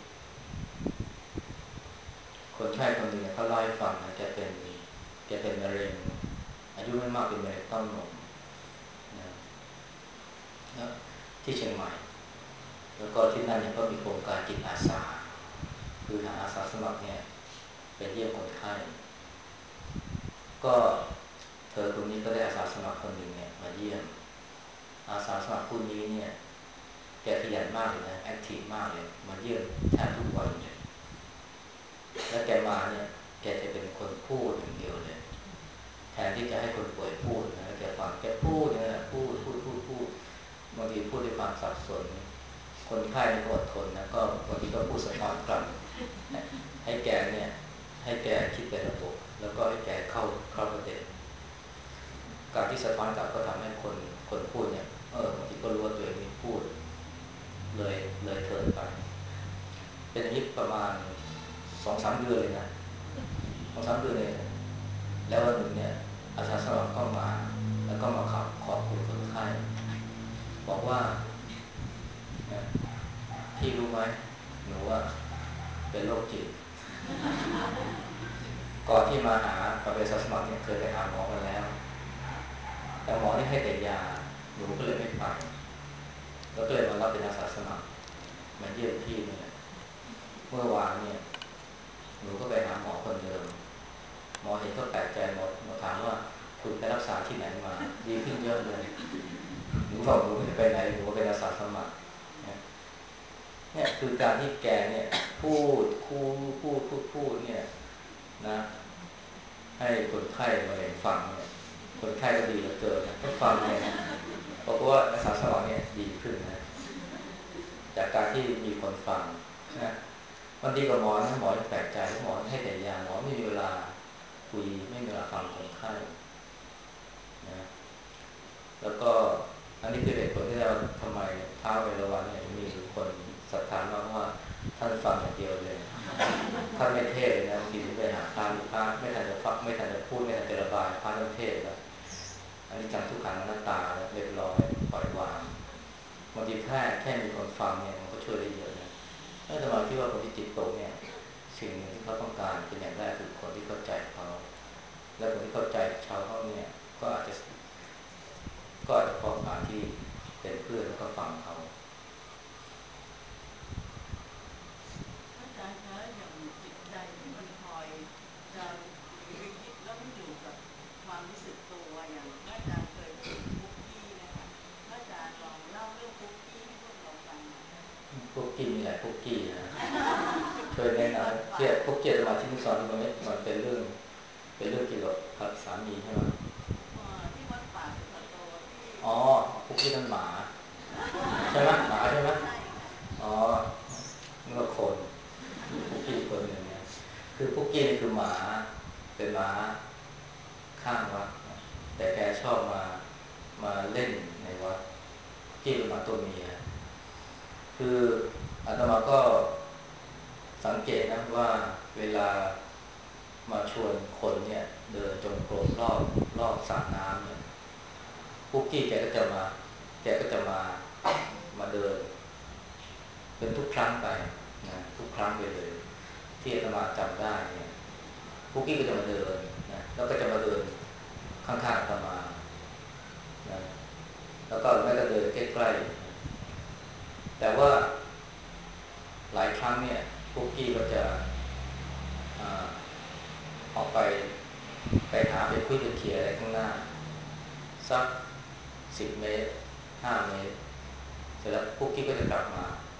คนไข้คนหนึ่งเขาเล่าให้ฟังนะแกเป็นมะเร็งอายุไม่มากเป็นมะเร็งเต้านมนะแล้วที่เชียงใหม่แล้วก็ที่นั่นเนี่ยก็มีโครงการจิตอาสาคือหาอาสาสมัครเนี่ยไปเยี่ยมคนไข้ก็เธอคนนี้ก็ได้อาสาสมัครคนหนึ่งเนี่ยมาเยี่ยมอาสาสมัครคนนี้เนี่ยแกขยันมากเลยนะแอคทีฟมากเลยมาเยี่ยมแทบทุกวันเลยแล้วแกมาเนี่ยแกจะเป็นคนพูดอย่างเดียวเลยแทนที่จะให้คนป่วยพูดนะแกฟังแกพูดเนี่ยพูดบางทีพูดด้วยความสับสนคนไข้ก็อดทนนะก็บางทีก็พูดสะท้อนกลับให้แกเนี่ยให้แกคิดเป็นระบบแล้วก็ให้แกเข้าประเด็นการที่สะท้อนกลับก็ทำให้คนพูดเนี่ยบางทีก็รู้ว่าตัวเองมีพูดเลยเถิดไปเป็นอย่างนี้ประมาณ 2-3 เดือนเลยนะ2-3 เดือนเลยแล้ววันหนึ่งเนี่ยอาสาสมัครก็มาแล้วก็มาขอบคุณคนไข้บอกว่าพี่รู้ไหมหนูว่าเป็นโรคจิตก่อนที่มาหาเป็นอาสาสมัครเนี่ยเคยไปหาหมอมาแล้วแต่หมอนี่ให้แต่ยาหนูก็เลยไม่ไปแล้วก็เลยมารับเป็นอาสาสมัครมาเยี่ยมพี่เนี่ยเมื่อวานเนี่ยหนูก็ไปหาหมอคนเดิมหมอเห็นก็แปลกใจหมอถามว่าคุณไปรักษาที่ไหนมาดีขึ้นเยอะเลยหนูบอกหนูไม่ได้ไปไหนหนูเป็นอาสาสมัครเนี่ยคือการที่แกเนี่ยพูดเนี่ยนะให้คนไข้มาเห็นฟังเนี่ยคนไข้ก็ดีเหลือเกินนะก็ฟังเนี่ยเพราะว่าอาสาสมัครเนี่ยดีขึ้นนะจากการที่มีคนฟังนะวันดีกับหมอนะหมอแปลกใจหมอให้แต่ยาหมอไม่มีเวลาคุยไม่มีเวลาฟังคนไข้นะแล้วก็อันนี้คือเหตุผลที่เราทำไมท้าวเวฬุวันเนี่ยมีคนศรัทธามากว่าท่านฟังอย่างเดียวเลยท่านไม่เทศเลยนะบางทีไปหาพระไม่ทันจะฟังไม่ทันจะพูดไม่ทันจะระบายพระท่านเทศแล้วอันนี้จำทุกขังอนัตตาเรียบร้อยปล่อยวางบางทีแค่มีคนฟังเนี่ยมันก็ช่วยได้เยอะนะถ้าจะมาคิดว่าคนที่จิตตกเนี่ยสิ่งหนึ่งที่เขาต้องการเป็นอย่างแรกคือคนที่เข้าใจเขาและคนที่เข้าใจชาวเขาเนี่ยก็อาจจะพบการที่เป็นเพื่อนแล้วก็ฟังเขาอาจารย์คะอย่างจิตใจที่มันคอยจะหรือคิดแล้วไม่อยู่กับความรู้สึกตัวอย่างอาจารย์เคยพูดถึงคุกกี้นะคะอาจารย์ลองเล่าเรื่องคุกกี้ให้พวกเราฟังหน่อยคุกกี้มีหลายคุกกี้นะช่วยแนะนำคุกกี้สมาธิมุสอนมันเป็นเรื่องเกี่ยวกับสามีใช่ไหมที่วัดป่าสุขโตที่อ๋อคุกกี้นั่นหมาใช่ไหมหมาใช่ไหมใช่ค่ะอ๋อนึกว่าคนคุกกี้คนหนึ่งเนี่ยคือคุกกี้นี่คือหมาเป็นหมาข้างวัดแต่แกชอบมาเล่นในวัดคุกกี้เป็นหมาตัวเมียคืออาตมาก็สังเกตนะว่าเวลามาชวนคนเนี่ยเดินจงกรมรอบสระน้ำเนี่ยคุกกี้แกก็จะมาเดินเป็นทุกครั้งไปนะทุกครั้งไปเลยที่อาตมาจำได้เนี่ยคุกกี้ก็จะมาเดินนะแล้วก็จะมาเดินข้างๆอาตมานะแล้วก็แม้ก็เดินใกล้ๆแต่ว่าหลายครั้งเนี่ยคุกกี้ก็จะออกไปหาไปคุยไปเคลียร์อะไรข้างหน้าสัก10 เมตร5 เมตรเสร็จแล้วคุกกี้ก็จะกลับ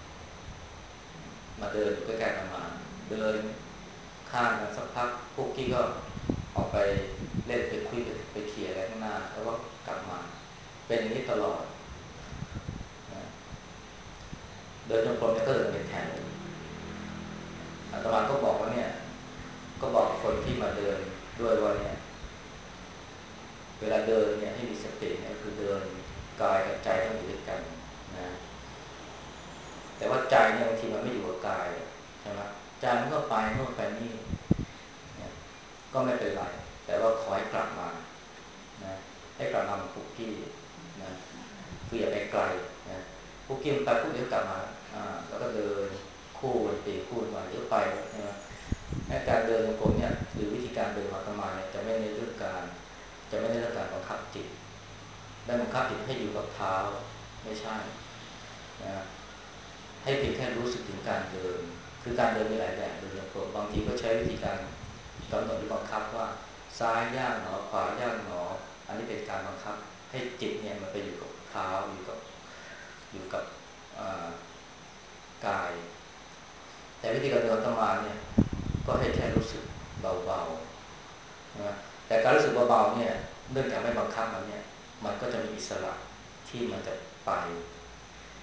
มาเดินอยู่ใกล้ๆกันมาเดินข้างกันสักพักคุกกี้ก็ออกไปเล่นไปคุยไปเคลียร์อะไรข้างหน้าแล้วก็กลับมาเป็นอย่างนี้ตลอดนะเดินจงกรมเนี่ยก็เดินเป็นแถวอาตมาก็บอกว่าเนี่ยก็บอกคนที่มาเดินด้วยว่าเนี่ยเวลาเดินเนี่ยให้มีสติเนี่ยคือเดินกายกับใจต้องอยู่ด้วยกันนะแต่ว่าใจเนี่ยบางทีมันไม่อยู่กับกายใช่ไหมใจมันก็ไปโน่นไปนี่ก็ไม่เป็นไรแต่ว่าขอให้กลับมานะให้กลับมาคุกกี้นะคืออย่าไปไกลนะคุกกี้ไปปุ๊บเดี๋ยวกลับมาแล้วก็เดินคู่วันตีคู่มาเดี๋ยวไปนะให้การเดินของผมเนี่ยหรือวิธีการเดินของอาตมาเนี่ยจะไม่ในเรื่องการบังคับจิตได้บังคับจิตให้อยู่กับเท้าไม่ใช่นะให้เพียงแค่รู้สึกถึงการเดินคือการเดินมีหลายแบบเดินอย่างผมบางทีก็ใช้วิธีการกำหนดหรือบังคับว่าซ้ายย่างหนอขวาย่างหนออันนี้เป็นการบังคับให้จิตเนี่ยมันไปอยู่กับเท้าอยู่กับกายแต่วิธีการเดินธรรมาเนี่ยก็ให้แค่รู้สึกเบาๆนะแต่การรู้สึกเบาๆเนี่ยเนื่องจากไม่บังคับมันเนี่ยมันก็จะมีอิสระที่มันจะไป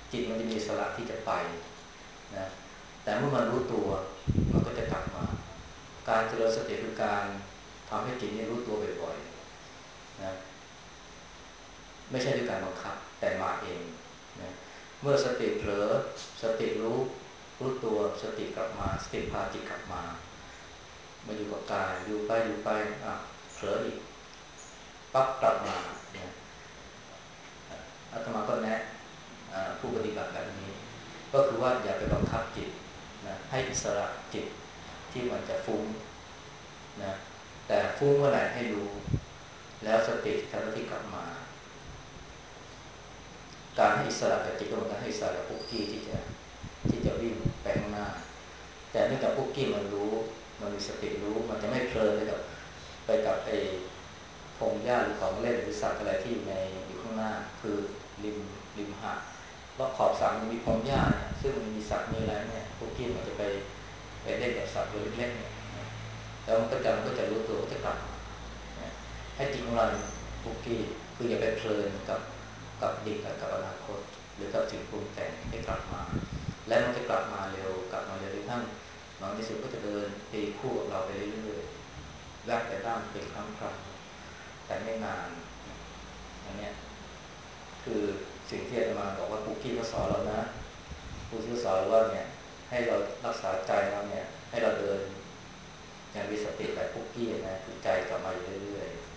จิตมันจะมีอิสระที่จะไปนะแต่เมื่อมันรู้ตัวมันก็จะกลับมาการเจริญสติคือการทำให้จิตนี้รู้ตัวบ่อยๆนะไม่ใช่ด้วยการบังคับแต่มาเองนะเมื่อสติเผลอสติรู้ตัวสติกลับมาสติพาจิตกลับมาอยู่กับกายอยู่ไปเผลออีกปั๊บกลับมานะอาตมาก็แนะผู้ปฏิบัติแบบนี้ก็คือว่าอย่าไปบังคับจิตนะให้อิสระจิตที่มันจะฟุ้งนะแต่ฟุ้งเมื่อไหร่ให้รู้แล้วสติทำหน้าที่กลับมาการให้อิสระกับจิตก็เหมือนกันให้อิสระกับปุ๊กกี้ที่จะวิ่งไปข้างหน้าแต่เนื่องจากปุ๊กกี้มันรู้มันมีสติรู้มันจะไม่เพลินไปกับไอ้พงหญ้าหรือของเล่นหรือสัตว์อะไรที่อยู่ข้างหน้าคือริมหาดรอบขอบสระมันมีพงหญ้าเนี่ยซึ่งมันมีสัตว์มีอะไรเนี่ยปุ๊กกี้มันจะไปเล่นกับสัตว์ตัวเล็กๆเนี่ยแล้วมันก็จะรู้ตัวก็จะกลับให้จิตของเราปุ๊กกี้คืออย่าไปเพลินกับดิบกับอนาคตหรือกับสิ่งปรุงแต่งให้กลับมาและมันจะกลับมาเร็วจนทั้งบางที่สุดก็จะเดินตีคู่กับเราไปเรื่อยๆแวบไปบ้างเป็นครั้งแต่ไม่นานอันนี้คือสิ่งที่อาจารย์มาบอกว่าปุ๊กกี้ก็สอนเรานะปุ๊กกี้สอนว่าเนี่ยให้เรารักษาใจเราเนี่ยให้เราเดินอย่างมีสติแบบปุ๊กกี้นะคือใจกลับมาอยู่เรื่อยๆ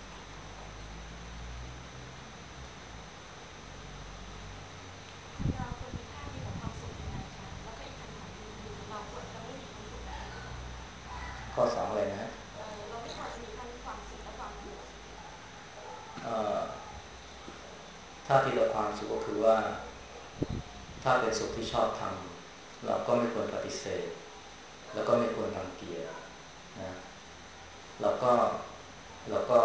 เวลาคนมีท่ามีแต่ความสุขยังไงคะแล้วก็อีกคำถามนึงคือเราควรจะไม่มีความสุขแบบไหนข้อสองอะไรนะเราไม่ควรจะมีทั้งความสุขและความทุกข์ถ้าที่เราความสุขก็คือว่าถ้าเป็นสุขที่ชอบทำเราก็ไม่ควรปฏิเสธแล้วก็ไม่ควรรังเกียจนะแล้วก็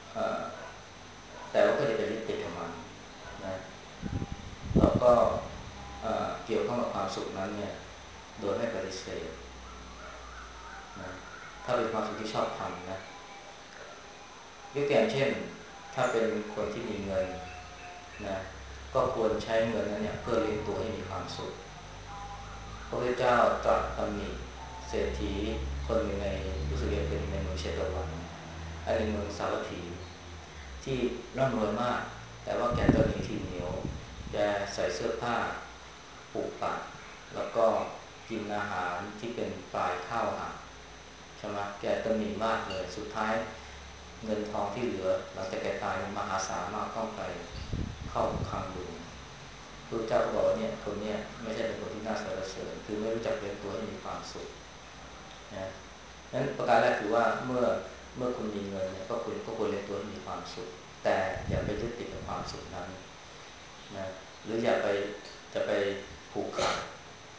แต่ว่าก็จะไปยึดติดกับมันนะเราก็เกี่ยวข้องกับความสุขนั้นเนี่ยโดยไม่ปฏิเสธนะถ้าเป็นความสุขที่ชอบทำนะยกตัวอย่างเช่นถ้าเป็นคนที่มีเงินนะก็ควรใช้เงินนั้นเนี่ยเพื่อเลี้ยงตัวให้มีความสุขพระพุทธเจ้าตรัสตำหนิเศรษฐีคนหนึ่งในรู้สึกจะเป็นในเมืองเชตวันอันในเมืองสาวัตถีที่ร่ำรวยมากแต่ว่าแกตระหนี่ทีเหนียวแกใส่เสื้อผ้าปุกปักแล้วก็กินอาหารที่เป็นปลายข้าวหักใช่ไหมแกตระหนี่มากเลยสุดท้ายเงินทองที่เหลือหลังจากแกตายมหาศาลมากต้องไปเข้าคลังหลวงพระเจ้าก็บอกว่าเนี่ยคนเนี้ยไม่ใช่เป็นคนที่น่าสรรเสริญคือไม่รู้จักเลี้ยงตัวให้มีความสุขนะนั้นประการแรกคือว่าเมื่อคุณมีเงินเนี่ยก็คุณก็ควรเลี้ยงตัวให้มีความสุขแต่อย่าไปยึดติดกับความสุขนั้นนะหรืออย่าไปจะไปผูกขาด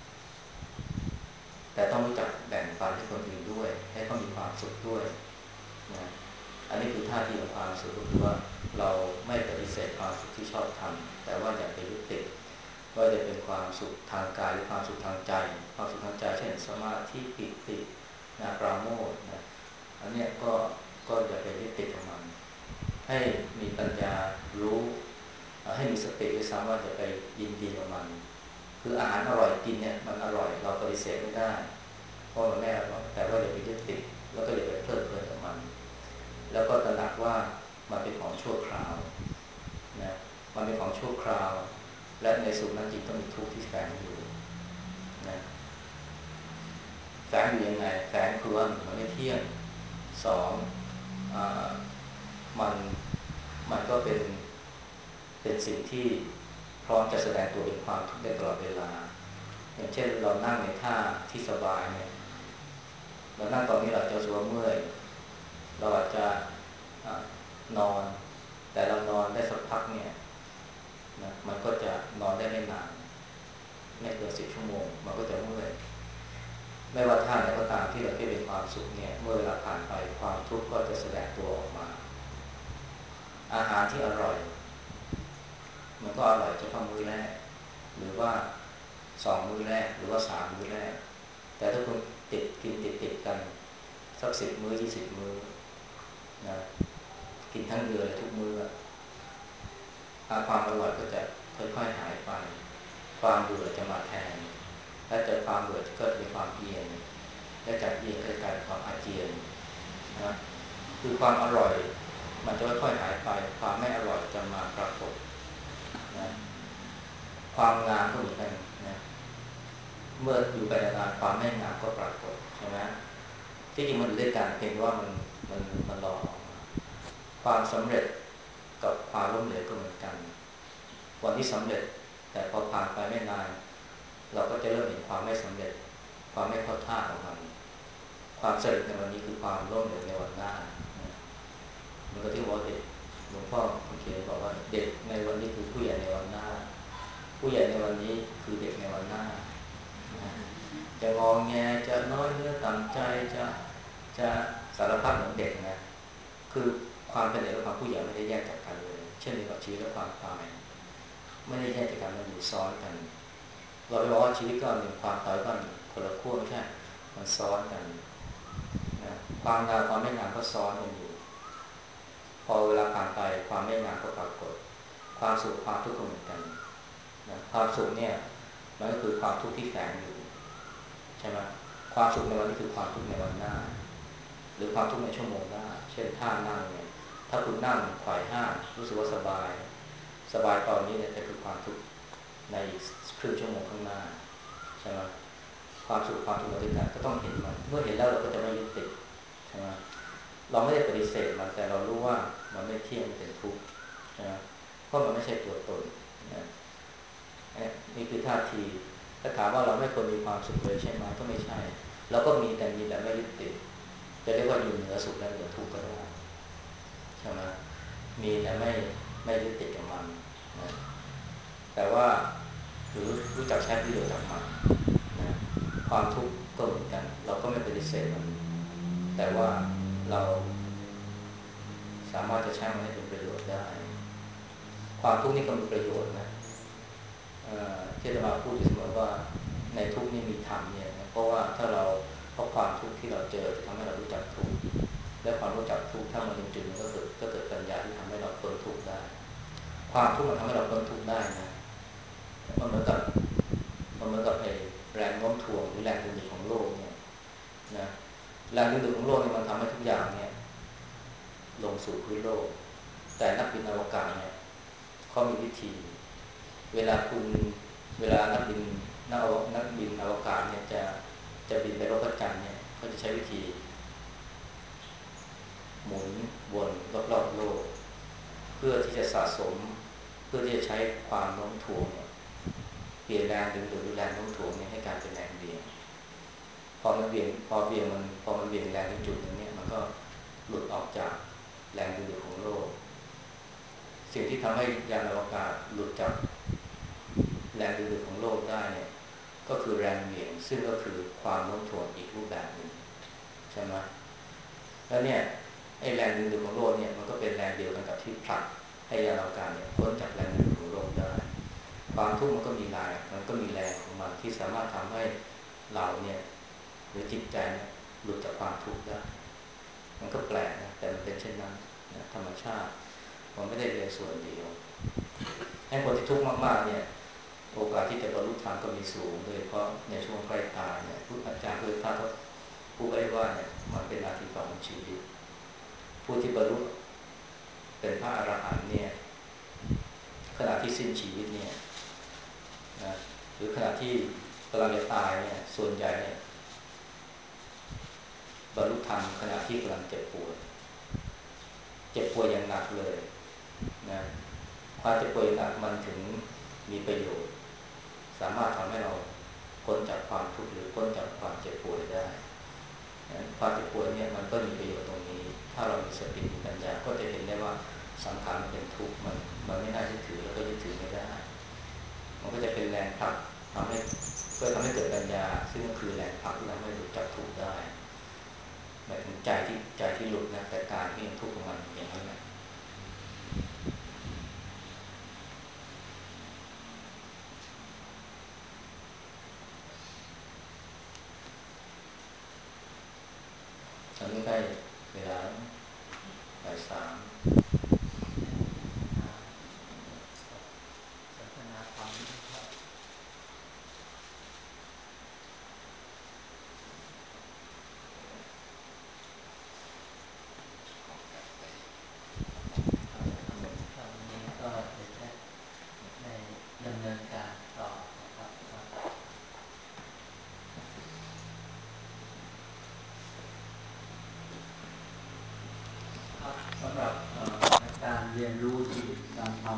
แต่ต้องรู้จักแบ่งปันให้คนอื่นด้วยให้เขามีความสุขด้วยนะอันนี้คือท่าทีของความสุขก็คือว่าเราไม่ปฏิเสธความสุขที่ชอบทำแต่ว่าอย่าไปยึดติดว่าจะเป็นความสุขทางกายหรือความสุขทางใจความสุขทางใจเช่นสมาธิปิตินะปราโมทย์นะอันนี้ก็อย่าไปยึดติดกับมันให้มีปัญญารู้ให้มีสติด้วยซ้ำว่าจะไปยินดีกับมันคืออาหารอร่อยกินเนี่ยมันอร่อยเราปฏิเสธไม่ได้เพราะมันไม่อร่อยแต่ว่าอย่าไปยึดติดแล้วก็อย่าไปเพลิดเพลินกับมันแล้วก็ตระหนักว่ามันเป็นของชั่วคราวนะมันเป็นของชั่วคราวและในสุดนั้นจริงต้องมีทุกข์ที่แฝงอยู่นะแฝงอยู่ยังไงแฝงคือว่ามันไม่เที่ยงสองมันมันก็เป็นสิ่งที่พร้อมจะแสดงตัวเป็นความทุกข์ได้ตลอดเวลาอย่างเช่นเรานั่งในท่าที่สบายเนี่ยเรานั่งตอนนี้เราจะรู้สึกว่าเมื่อยเราอาจจะนอนแต่เรานอนได้สักพักเนี่ยนะมันก็จะนอนได้ไม่นานไม่เกิน10 ชั่วโมงมันก็จะเมื่อยไม่ว่าท่าไหนก็ตามที่เราคิดเป็นความสุขเนี่ยเมื่อเวลาผ่านไปความทุกข์ก็จะแสดงตัวออกมาอาหารที่อร่อยมันก็อร่อยเฉพาะมื้อแรกหรือว่า2 มื้อแรกหรือว่า3 มื้อแรกแต่ถ้าคุณติดกันสัก10 มื้อ20 มื้อนะกินทั้งเดือนเลยทุกมื้อความอร่อยก็จะค่อยๆหายไปความเบื่อจะมาแทนและจากความเบื่อก็จะเป็นความเอียนและจากเอียนก็จะกลายเป็นความอาเจียนนะคือความอร่อยมันจะค่อยๆหายไปความไม่อร่อยจะมาปรากฏนะความงามก็เหมือนกันนะเมื่ออยู่ไปนานๆความไม่งามก็ปรากฏใช่ไหมที่จริงมันด้วยกันเพียงว่ามันรอออกมาความสำเร็จกับความล้มเหลวก็เหมือนกันวันที่สำเร็จแต่พอผ่านไปไม่นานเราก็จะเริ่มเห็นความไม่สำเร็จความไม่เข้าท่าของมันความสำเร็จในวันนี้คือความล้มเหลวในวันหน้ามันก็ที่บอกเด็กหลวงพ่อคุณเขียนบอกว่าเด็กในวันนี้คือผู้ใหญ่ในวันหน้าผู้ใหญ่ในวันนี้คือเด็กในวันหน้าจะงอแงจะน้อยเนื้อต่ำใจจะสารพัดเหมือนเด็กนะคือความเป็นเด็กและความผู้ใหญ่ไม่ได้แยกจากกันเลยเช่นเดียวกับชีวิตและความตายไม่ได้แยกจากกันมันอยู่ซ้อนกันเราไปบอกว่าชีวิตก็หนึ่งความตายก็หนึ่งคนละขั้วไม่ใช่มันซ้อนกันนะความงามความไม่งามก็ซ้อนกันอยู่พอเวลาผ่านไปความไม่งามก็ปรากฏความสุขความทุกข์ก็เหมือนกันนะความสุขเนี่ยมันก็คือความทุกข์ที่แฝงอยู่ใช่ไหมความสุขในวันนี้คือความทุกข์ในวันหน้าหรือความทุกข์ในชั่วโมงหน้าเช่นท่านั่งเนี่ยถ้าคุณนั่งไขว่ห้างรู้สึกว่าสบายตอนนี้เนี่ยจะคือความทุกข์ในอีกครึ่งชั่วโมงข้างหน้าใช่ไหมความสุขความทุกข์มาด้วยกันก็ต้องเห็นมันเมื่อเห็นแล้วเราก็จะไม่ยึดติดใช่ไหมเราไม่ได้ปฏิเสธมันแต่เรารู้ว่ามันไม่เที่ยงมันเป็นทุกข์ใช่ไหมเพราะมันไม่ใช่ตัวตนนะนี่คือท่าทีถ้าถามว่าเราไม่ควรมีความสุขเลยใช่ไหมก็ไม่ใช่เราก็มีแต่มีแต่ไม่ยึดติดจะเรียกว่าอยู่เหนือสุขและเหนือทุกข์ก็ได้ใช่ไหมมีแต่ไม่ยึดติดกับมันนะแต่ว่าหรือรู้จักใช้ประโยชน์จากมันนะความทุกข์ก็เหมือนกันเราก็ไม่ปฏิเสธมันแต่ว่าเราสามารถจะใช้มันให้เป็นประโยชน์ได้ความทุกข์นี่ก็มีประโยชน์นะที่อาตมาพูดอยู่เสมอว่าในทุกข์นี่มีธรรมเนี่ยเพราะว่าถ้าเราเพราะความทุกข์ที่เราเจอจะทำให้เรารู้จักทุกข์และความรู้จักทุกข์ถ้ามันจริงๆก็เกิดปัญญาที่ทำให้เราพ้นทุกข์ได้ความทุกข์มันทำให้เราพ้นทุกข์ได้นะมันเหมือนกับไอ้แรงโน้มถ่วงหรือแรงดึงดูดของโลกเนี่ยนะแรงดึงดูดของโลกเนี่ยมันทำให้ทุกอย่างเนี่ยลงสู่พื้นโลกแต่นักบินอวกาศเนี่ยเขามีวิธีเวลานักบินอวกาศเนี่ยจะบินไปโลกจันทร์เนี่ยเขาจะใช้วิธีหมุนวนรอบๆโลกเพื่อที่จะสะสมเพื่อที่จะใช้ความโน้มถ่วงเนี่ยเปลี่ยนแรงดึงดูดหรือแรงโน้มถ่วงเนี่ยให้กลายเป็นแรงเบี่ยงพอมันเบี่ยงแรงในจุดนึงเนี่ยมันก็หลุดออกจากแรงดึงดูดของโลกสิ่งที่ทำให้ยานอวกาศหลุดจากแรงดึงดูดของโลกได้เนี่ยก็คือแรงเหวี่ยงซึ่งก็คือความโน้มถ่วงอีกรูปแบบหนึ่งใช่ไหมแล้วเนี่ยไอ้แรงดึงดูดของโลกเนี่ยมันก็เป็นแรงเดียวกันกับที่ผลักให้ยานอวกาศเนี่ยพ้นจากแรงดึงดูดของโลกได้ความทุกข์มันก็มีแรงของมันที่สามารถทำให้เราเนี่ยหรือจิตใจเนี่ยหลุดจากความทุกข์ได้มันก็แปลกนะแต่มันเป็นเช่นนั้นนะธรรมชาติมันไม่ได้เป็นส่วนเดียวให้คนที่ทุกข์มากๆเนี่ยโอกาสที่จะบรรลุธรรมก็มีสูงโดยเฉพาะในช่วงใกล้ตายเนี่ยผู้อาจารย์พุทธทาสผู้ไว้ว่าเนี่ยมันเป็นนาทีทองของชีวิตผู้ที่บรรลุเป็นพระอรหันต์เนี่ยขณะที่สิ้นชีวิตเนี่ยนะหรือขณะที่กำลังจะตายเนี่ยส่วนใหญ่เนี่ยบรรลุธรรมขณะที่กำลังเจ็บป่วยอย่างหนักเลยนะความเจ็บป่วยหนักมันถึงมีประโยชน์สามารถทำให้เราพ้นจากความทุกข์หรือพ้นจากความเจ็บป่วยได้ความเจ็บป่วยเนี่ยมันก็มีประโยชน์ตรงนี้ถ้าเรามีสติมีปัญญาก็จะเห็นได้ว่าสังขารมันเป็นทุกข์มันไม่น่ายึดถือแล้วก็ยึดถือไม่ได้มันก็จะเป็นแรงผลักทำให้เกิดปัญญาซึ่งก็คือแรงผลักที่ทำให้หลุดจากทุกข์ได้หมายถึงใจที่หลุดนะแต่กายที่ยังทุกข์ของมันอย่างนั้นแหละตอนนี้ใกล้เวลาบ่ายสามสนทนาธรรมนะครับเรียนรู้จิตการท